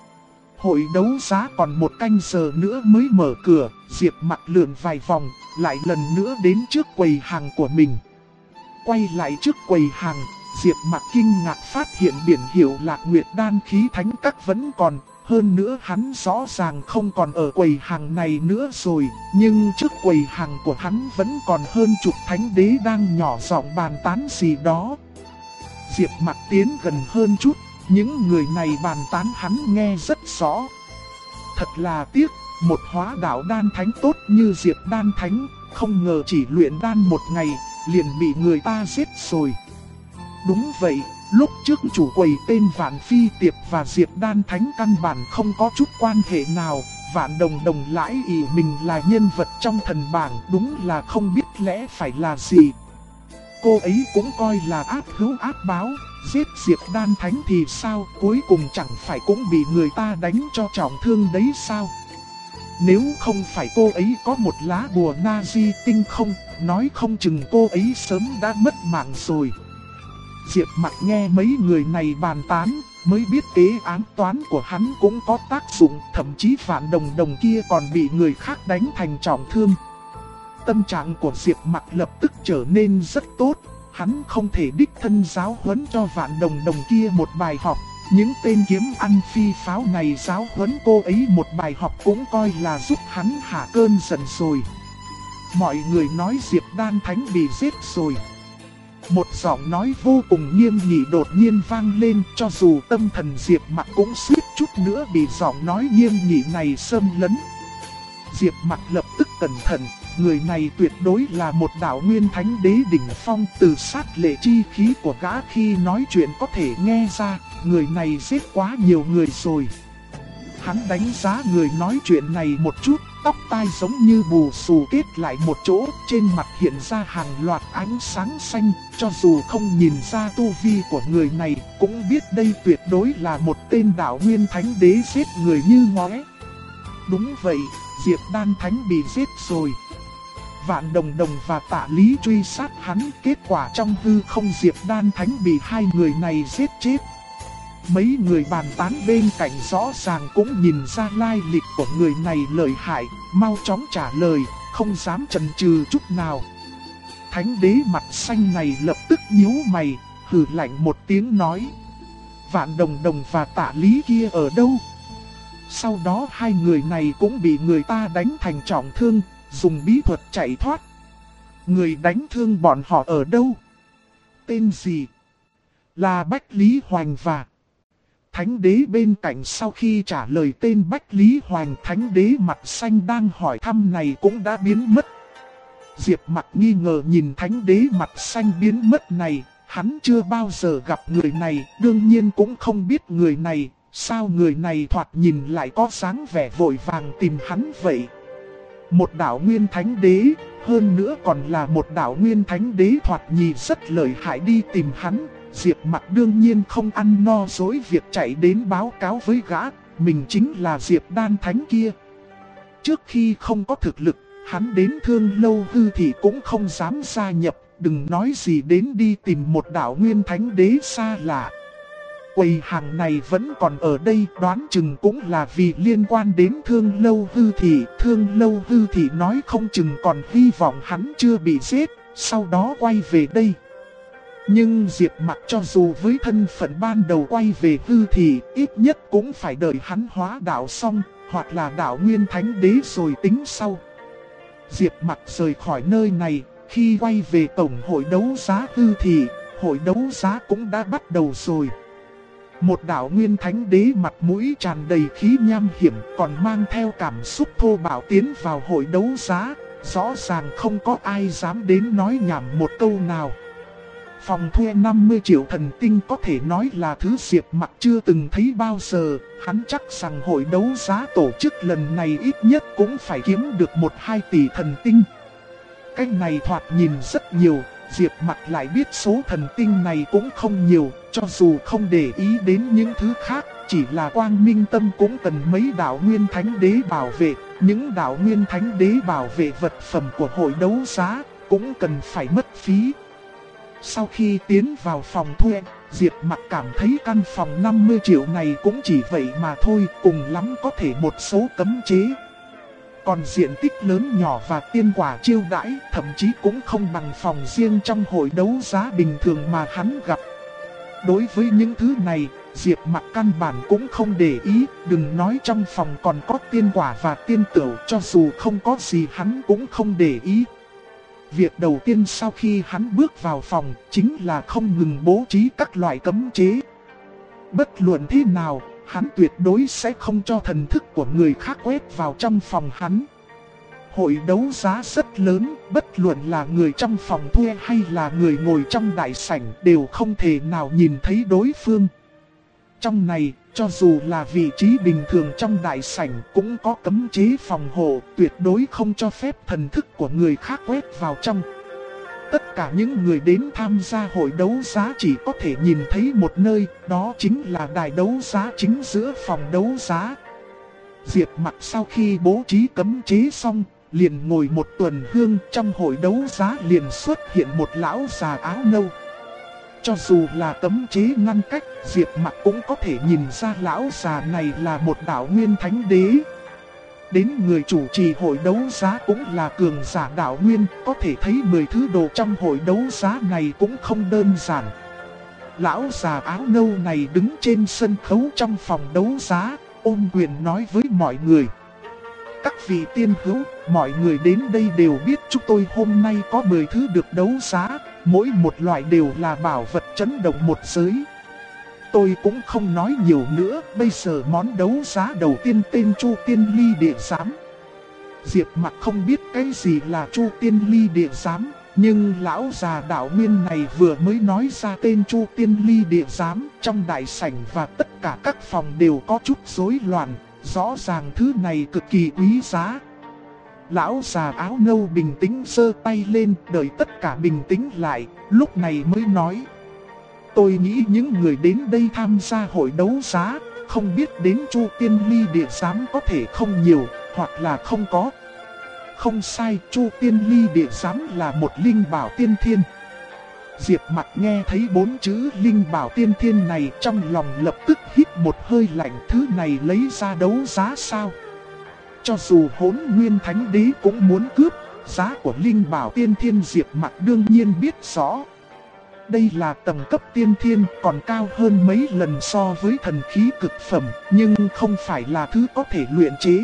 [SPEAKER 1] Hội đấu giá còn một canh giờ nữa mới mở cửa. Diệp Mặc lượn vài vòng, lại lần nữa đến trước quầy hàng của mình. Quay lại trước quầy hàng, Diệp Mặc kinh ngạc phát hiện biển hiệu Lạc Nguyệt Đan Khí Thánh Các vẫn còn. Hơn nữa hắn rõ ràng không còn ở quầy hàng này nữa rồi, nhưng trước quầy hàng của hắn vẫn còn hơn chục thánh đế đang nhỏ giọng bàn tán gì đó. Diệp Mặc tiến gần hơn chút, những người này bàn tán hắn nghe rất rõ. Thật là tiếc, một hóa đạo đan thánh tốt như Diệp Đan Thánh, không ngờ chỉ luyện đan một ngày, liền bị người ta giết rồi. Đúng vậy. Lúc trước chủ quầy tên Vạn Phi Tiệp và Diệp Đan Thánh căn bản không có chút quan hệ nào. Vạn Đồng Đồng lãi ỷ mình là nhân vật trong thần bảng, đúng là không biết lẽ phải là gì. Cô ấy cũng coi là ác hữu ác báo, giết Diệp Đan Thánh thì sao, cuối cùng chẳng phải cũng bị người ta đánh cho trọng thương đấy sao. Nếu không phải cô ấy có một lá bùa na di tinh không, nói không chừng cô ấy sớm đã mất mạng rồi. Diệp Mặc nghe mấy người này bàn tán, mới biết kế ám toán của hắn cũng có tác dụng, thậm chí Vạn Đồng Đồng kia còn bị người khác đánh thành trọng thương. Tâm trạng của Diệp Mặc lập tức trở nên rất tốt, hắn không thể đích thân giáo huấn cho Vạn Đồng Đồng kia một bài học, những tên kiếm ăn phi pháo này giáo huấn cô ấy một bài học cũng coi là giúp hắn hạ cơn giận rồi. Mọi người nói Diệp Đan Thánh bị giết rồi. Một giọng nói vô cùng nghiêm nghị đột nhiên vang lên, cho dù tâm thần Diệp Mặc cũng suýt chút nữa bị giọng nói nghiêm nghị này xâm lấn. Diệp Mặc lập tức cẩn thận, người này tuyệt đối là một đạo nguyên thánh đế đỉnh phong, từ sát lệ chi khí của gã khi nói chuyện có thể nghe ra, người này giết quá nhiều người rồi. Hắn đánh giá người nói chuyện này một chút, tóc tai giống như bù xù kết lại một chỗ, trên mặt hiện ra hàng loạt ánh sáng xanh, cho dù không nhìn ra tu vi của người này, cũng biết đây tuyệt đối là một tên đạo nguyên thánh đế giết người như ngóe. Đúng vậy, Diệp Đan Thánh bị giết rồi. Vạn Đồng Đồng và Tạ Lý truy sát hắn, kết quả trong hư không Diệp Đan Thánh bị hai người này giết chết. Mấy người bàn tán bên cạnh rõ ràng cũng nhìn ra lai lịch của người này lợi hại, mau chóng trả lời, không dám chần chừ chút nào. Thánh đế mặt xanh này lập tức nhíu mày, hừ lạnh một tiếng nói: Vạn Đồng Đồng và Tạ Lý kia ở đâu? Sau đó hai người này cũng bị người ta đánh thành trọng thương, dùng bí thuật chạy thoát. Người đánh thương bọn họ ở đâu? Tên gì? Là Bách Lý Hoành và... Thánh đế bên cạnh sau khi trả lời tên Bách Lý Hoành, thánh đế mặt xanh đang hỏi thăm này cũng đã biến mất. Diệp Mặc nghi ngờ nhìn thánh đế mặt xanh biến mất này, hắn chưa bao giờ gặp người này, đương nhiên cũng không biết người này, sao người này thoạt nhìn lại có dáng vẻ vội vàng tìm hắn vậy. Một đạo nguyên thánh đế, hơn nữa còn là một đạo nguyên thánh đế thoạt nhìn rất lợi hại đi tìm hắn. Diệp Mặc đương nhiên không ăn no dối việc chạy đến báo cáo với gã, mình chính là Diệp Đan Thánh kia. Trước khi không có thực lực, hắn đến Thương Lâu Hư thì cũng không dám gia nhập, đừng nói gì đến đi tìm một đạo nguyên thánh đế xa lạ. Quầy hàng này vẫn còn ở đây, đoán chừng cũng là vì liên quan đến Thương Lâu Hư thì. Thương Lâu Hư thì nói không chừng còn hy vọng hắn chưa bị giết, sau đó quay về đây. Nhưng Diệp Mặc cho dù với thân phận ban đầu quay về hư thì ít nhất cũng phải đợi hắn hóa đạo xong, hoặc là đạo nguyên thánh đế rồi tính sau. Diệp Mặc rời khỏi nơi này, khi quay về tổng hội đấu giá hư thì, hội đấu giá cũng đã bắt đầu rồi. Một đạo nguyên thánh đế mặt mũi tràn đầy khí nham hiểm, còn mang theo cảm xúc thô bạo tiến vào hội đấu giá, rõ ràng không có ai dám đến nói nhảm một câu nào. Phòng thuê 50 triệu thần tinh có thể nói là thứ Diệp Mặc chưa từng thấy bao giờ, hắn chắc rằng hội đấu giá tổ chức lần này ít nhất cũng phải kiếm được 1-2 tỷ thần tinh. Cách này thoạt nhìn rất nhiều, Diệp Mặc lại biết số thần tinh này cũng không nhiều, cho dù không để ý đến những thứ khác, chỉ là Quang Minh Tâm cũng cần mấy đạo Nguyên Thánh Đế bảo vệ. Những đạo Nguyên Thánh Đế bảo vệ vật phẩm của hội đấu giá cũng cần phải mất phí. Sau khi tiến vào phòng thuê, Diệp Mặc cảm thấy căn phòng 50 triệu này cũng chỉ vậy mà thôi, cùng lắm có thể một số cấm chế. Còn diện tích lớn nhỏ và tiên quả chiêu đãi thậm chí cũng không bằng phòng riêng trong hội đấu giá bình thường mà hắn gặp. Đối với những thứ này, Diệp Mặc căn bản cũng không để ý, đừng nói trong phòng còn có tiên quả và tiên tửu, cho dù không có gì hắn cũng không để ý. Việc đầu tiên sau khi hắn bước vào phòng chính là không ngừng bố trí các loại cấm chế. Bất luận thế nào, hắn tuyệt đối sẽ không cho thần thức của người khác quét vào trong phòng hắn. Hội đấu giá rất lớn, bất luận là người trong phòng thuê hay là người ngồi trong đại sảnh đều không thể nào nhìn thấy đối phương. Trong này, cho dù là vị trí bình thường trong đại sảnh cũng có cấm chế phòng hộ, tuyệt đối không cho phép thần thức của người khác quét vào trong. Tất cả những người đến tham gia hội đấu giá chỉ có thể nhìn thấy một nơi, đó chính là đài đấu giá chính giữa phòng đấu giá. Diệp Mặc sau khi bố trí cấm chế xong, liền ngồi một tuần hương, trong hội đấu giá liền xuất hiện một lão già áo nâu. Cho dù là cấm chế ngăn cách, Diệp Mặc cũng có thể nhìn ra lão già này là một đạo Nguyên Thánh Đế. Đến người chủ trì hội đấu giá cũng là cường giả đạo Nguyên, có thể thấy 10 thứ đồ trong hội đấu giá này cũng không đơn giản. Lão già áo nâu này đứng trên sân khấu trong phòng đấu giá, ôm quyền nói với mọi người. Các vị tiên hữu, mọi người đến đây đều biết chúng tôi hôm nay có 10 thứ được đấu giá, mỗi một loại đều là bảo vật chấn động một giới. Tôi cũng không nói nhiều nữa, bây giờ món đấu giá đầu tiên tên Chu Tiên Ly Địa Giám. Diệp Mặc không biết cái gì là Chu Tiên Ly Địa Giám, nhưng lão già đạo Nguyên này vừa mới nói ra tên Chu Tiên Ly Địa Giám, trong đại sảnh và tất cả các phòng đều có chút rối loạn, rõ ràng thứ này cực kỳ quý giá. Lão già áo nâu bình tĩnh giơ tay lên, đợi tất cả bình tĩnh lại, lúc này mới nói. Tôi nghĩ những người đến đây tham gia hội đấu giá, không biết đến Chu Tiên Ly Địa Giám có thể không nhiều, hoặc là không có. Không sai, Chu Tiên Ly Địa Giám là một linh bảo tiên thiên. Diệp Mặc nghe thấy 4 chữ linh bảo tiên thiên này, trong lòng lập tức hít một hơi lạnh, thứ này lấy ra đấu giá sao? Cho dù Hỗn Nguyên Thánh Đế cũng muốn cướp, giá của linh bảo tiên thiên Diệp Mặc đương nhiên biết rõ. Đây là tầng cấp tiên thiên, còn cao hơn mấy lần so với thần khí cực phẩm, nhưng không phải là thứ có thể luyện chế.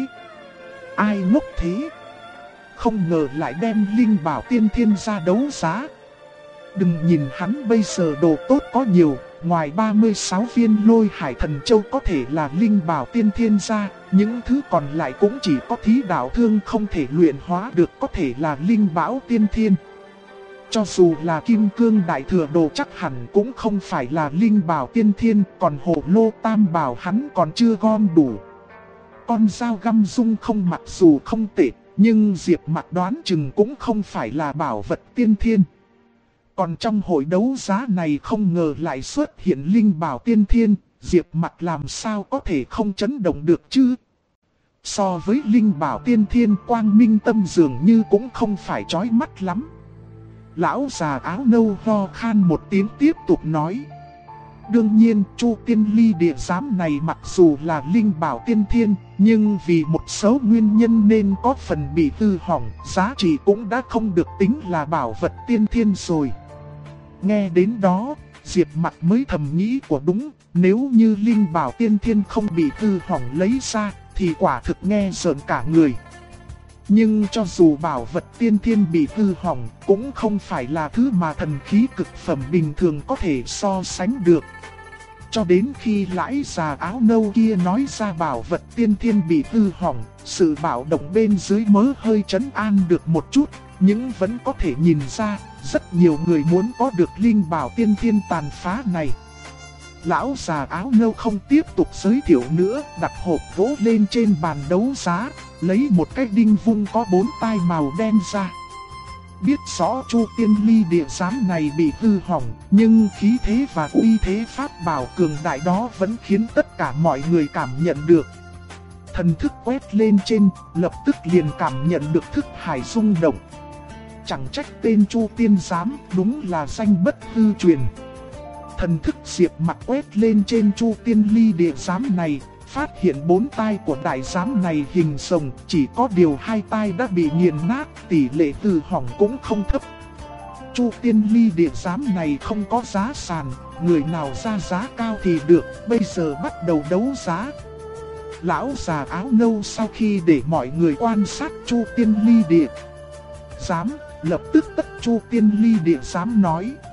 [SPEAKER 1] Ai ngốc thế? Không ngờ lại đem linh bảo tiên thiên ra đấu giá. Đừng nhìn hắn bây giờ đồ tốt có nhiều, ngoài 36 viên Lôi Hải Thần Châu có thể là linh bảo tiên thiên ra, những thứ còn lại cũng chỉ có thí đạo thương không thể luyện hóa được có thể là linh bảo tiên thiên. Cho dù là Kim Cương Đại Thừa Đồ chắc hẳn cũng không phải là linh bảo tiên thiên, còn Hồ Lô Tam Bảo hắn còn chưa gom đủ. Con dao găm dung không mặc dù không tệ, nhưng Diệp Mặc đoán chừng cũng không phải là bảo vật tiên thiên. Còn trong hội đấu giá này không ngờ lại xuất hiện linh bảo tiên thiên, Diệp Mặc làm sao có thể không chấn động được chứ? So với linh bảo tiên thiên, Quang Minh Tâm dường như cũng không phải chói mắt lắm. Lão già áo nâu ho khan một tiếng tiếp tục nói. Đương nhiên, Chu Tiên Ly Địa Giám này mặc dù là linh bảo tiên thiên, nhưng vì một số nguyên nhân nên có phần bị hư hỏng, giá trị cũng đã không được tính là bảo vật tiên thiên rồi. Nghe đến đó, Diệp Mặc mới thầm nghĩ của đúng, nếu như linh bảo tiên thiên không bị hư hỏng lấy ra, thì quả thực nghe rợn cả người. Nhưng cho dù bảo vật tiên thiên bị hư hỏng, cũng không phải là thứ mà thần khí cực phẩm bình thường có thể so sánh được. Cho đến khi lãi già áo nâu kia nói ra bảo vật tiên thiên bị hư hỏng, sự bạo động bên dưới mới hơi trấn an được một chút, nhưng vẫn có thể nhìn ra, rất nhiều người muốn có được linh bảo tiên thiên tàn phá này. Lão già áo nâu không tiếp tục giới thiệu nữa, đặt hộp gỗ lên trên bàn đấu giá, lấy một cái đinh vung có 4 tai màu đen ra. biết rõ Chu Tiên Ly địa giám này bị hư hỏng, nhưng khí thế và uy thế pháp bảo cường đại đó vẫn khiến tất cả mọi người cảm nhận được. Thần thức quét lên trên, lập tức liền cảm nhận được thức hải rung động. Chẳng trách tên Chu Tiên Giám đúng là danh bất hư truyền. Thần thức Diệp Mặc quét lên trên Chu Tiên Ly địa giám này, phát hiện 4 tai của đại giám này hình rồng, chỉ có điều 2 tai đã bị nghiền nát, tỷ lệ hư hỏng cũng không thấp. Chu Tiên Ly địa giám này không có giá sàn, người nào ra giá cao thì được, bây giờ bắt đầu đấu giá. Lão già áo nâu sau khi để mọi người quan sát Chu Tiên Ly địa giám, lập tức tất Chu Tiên Ly địa giám nói.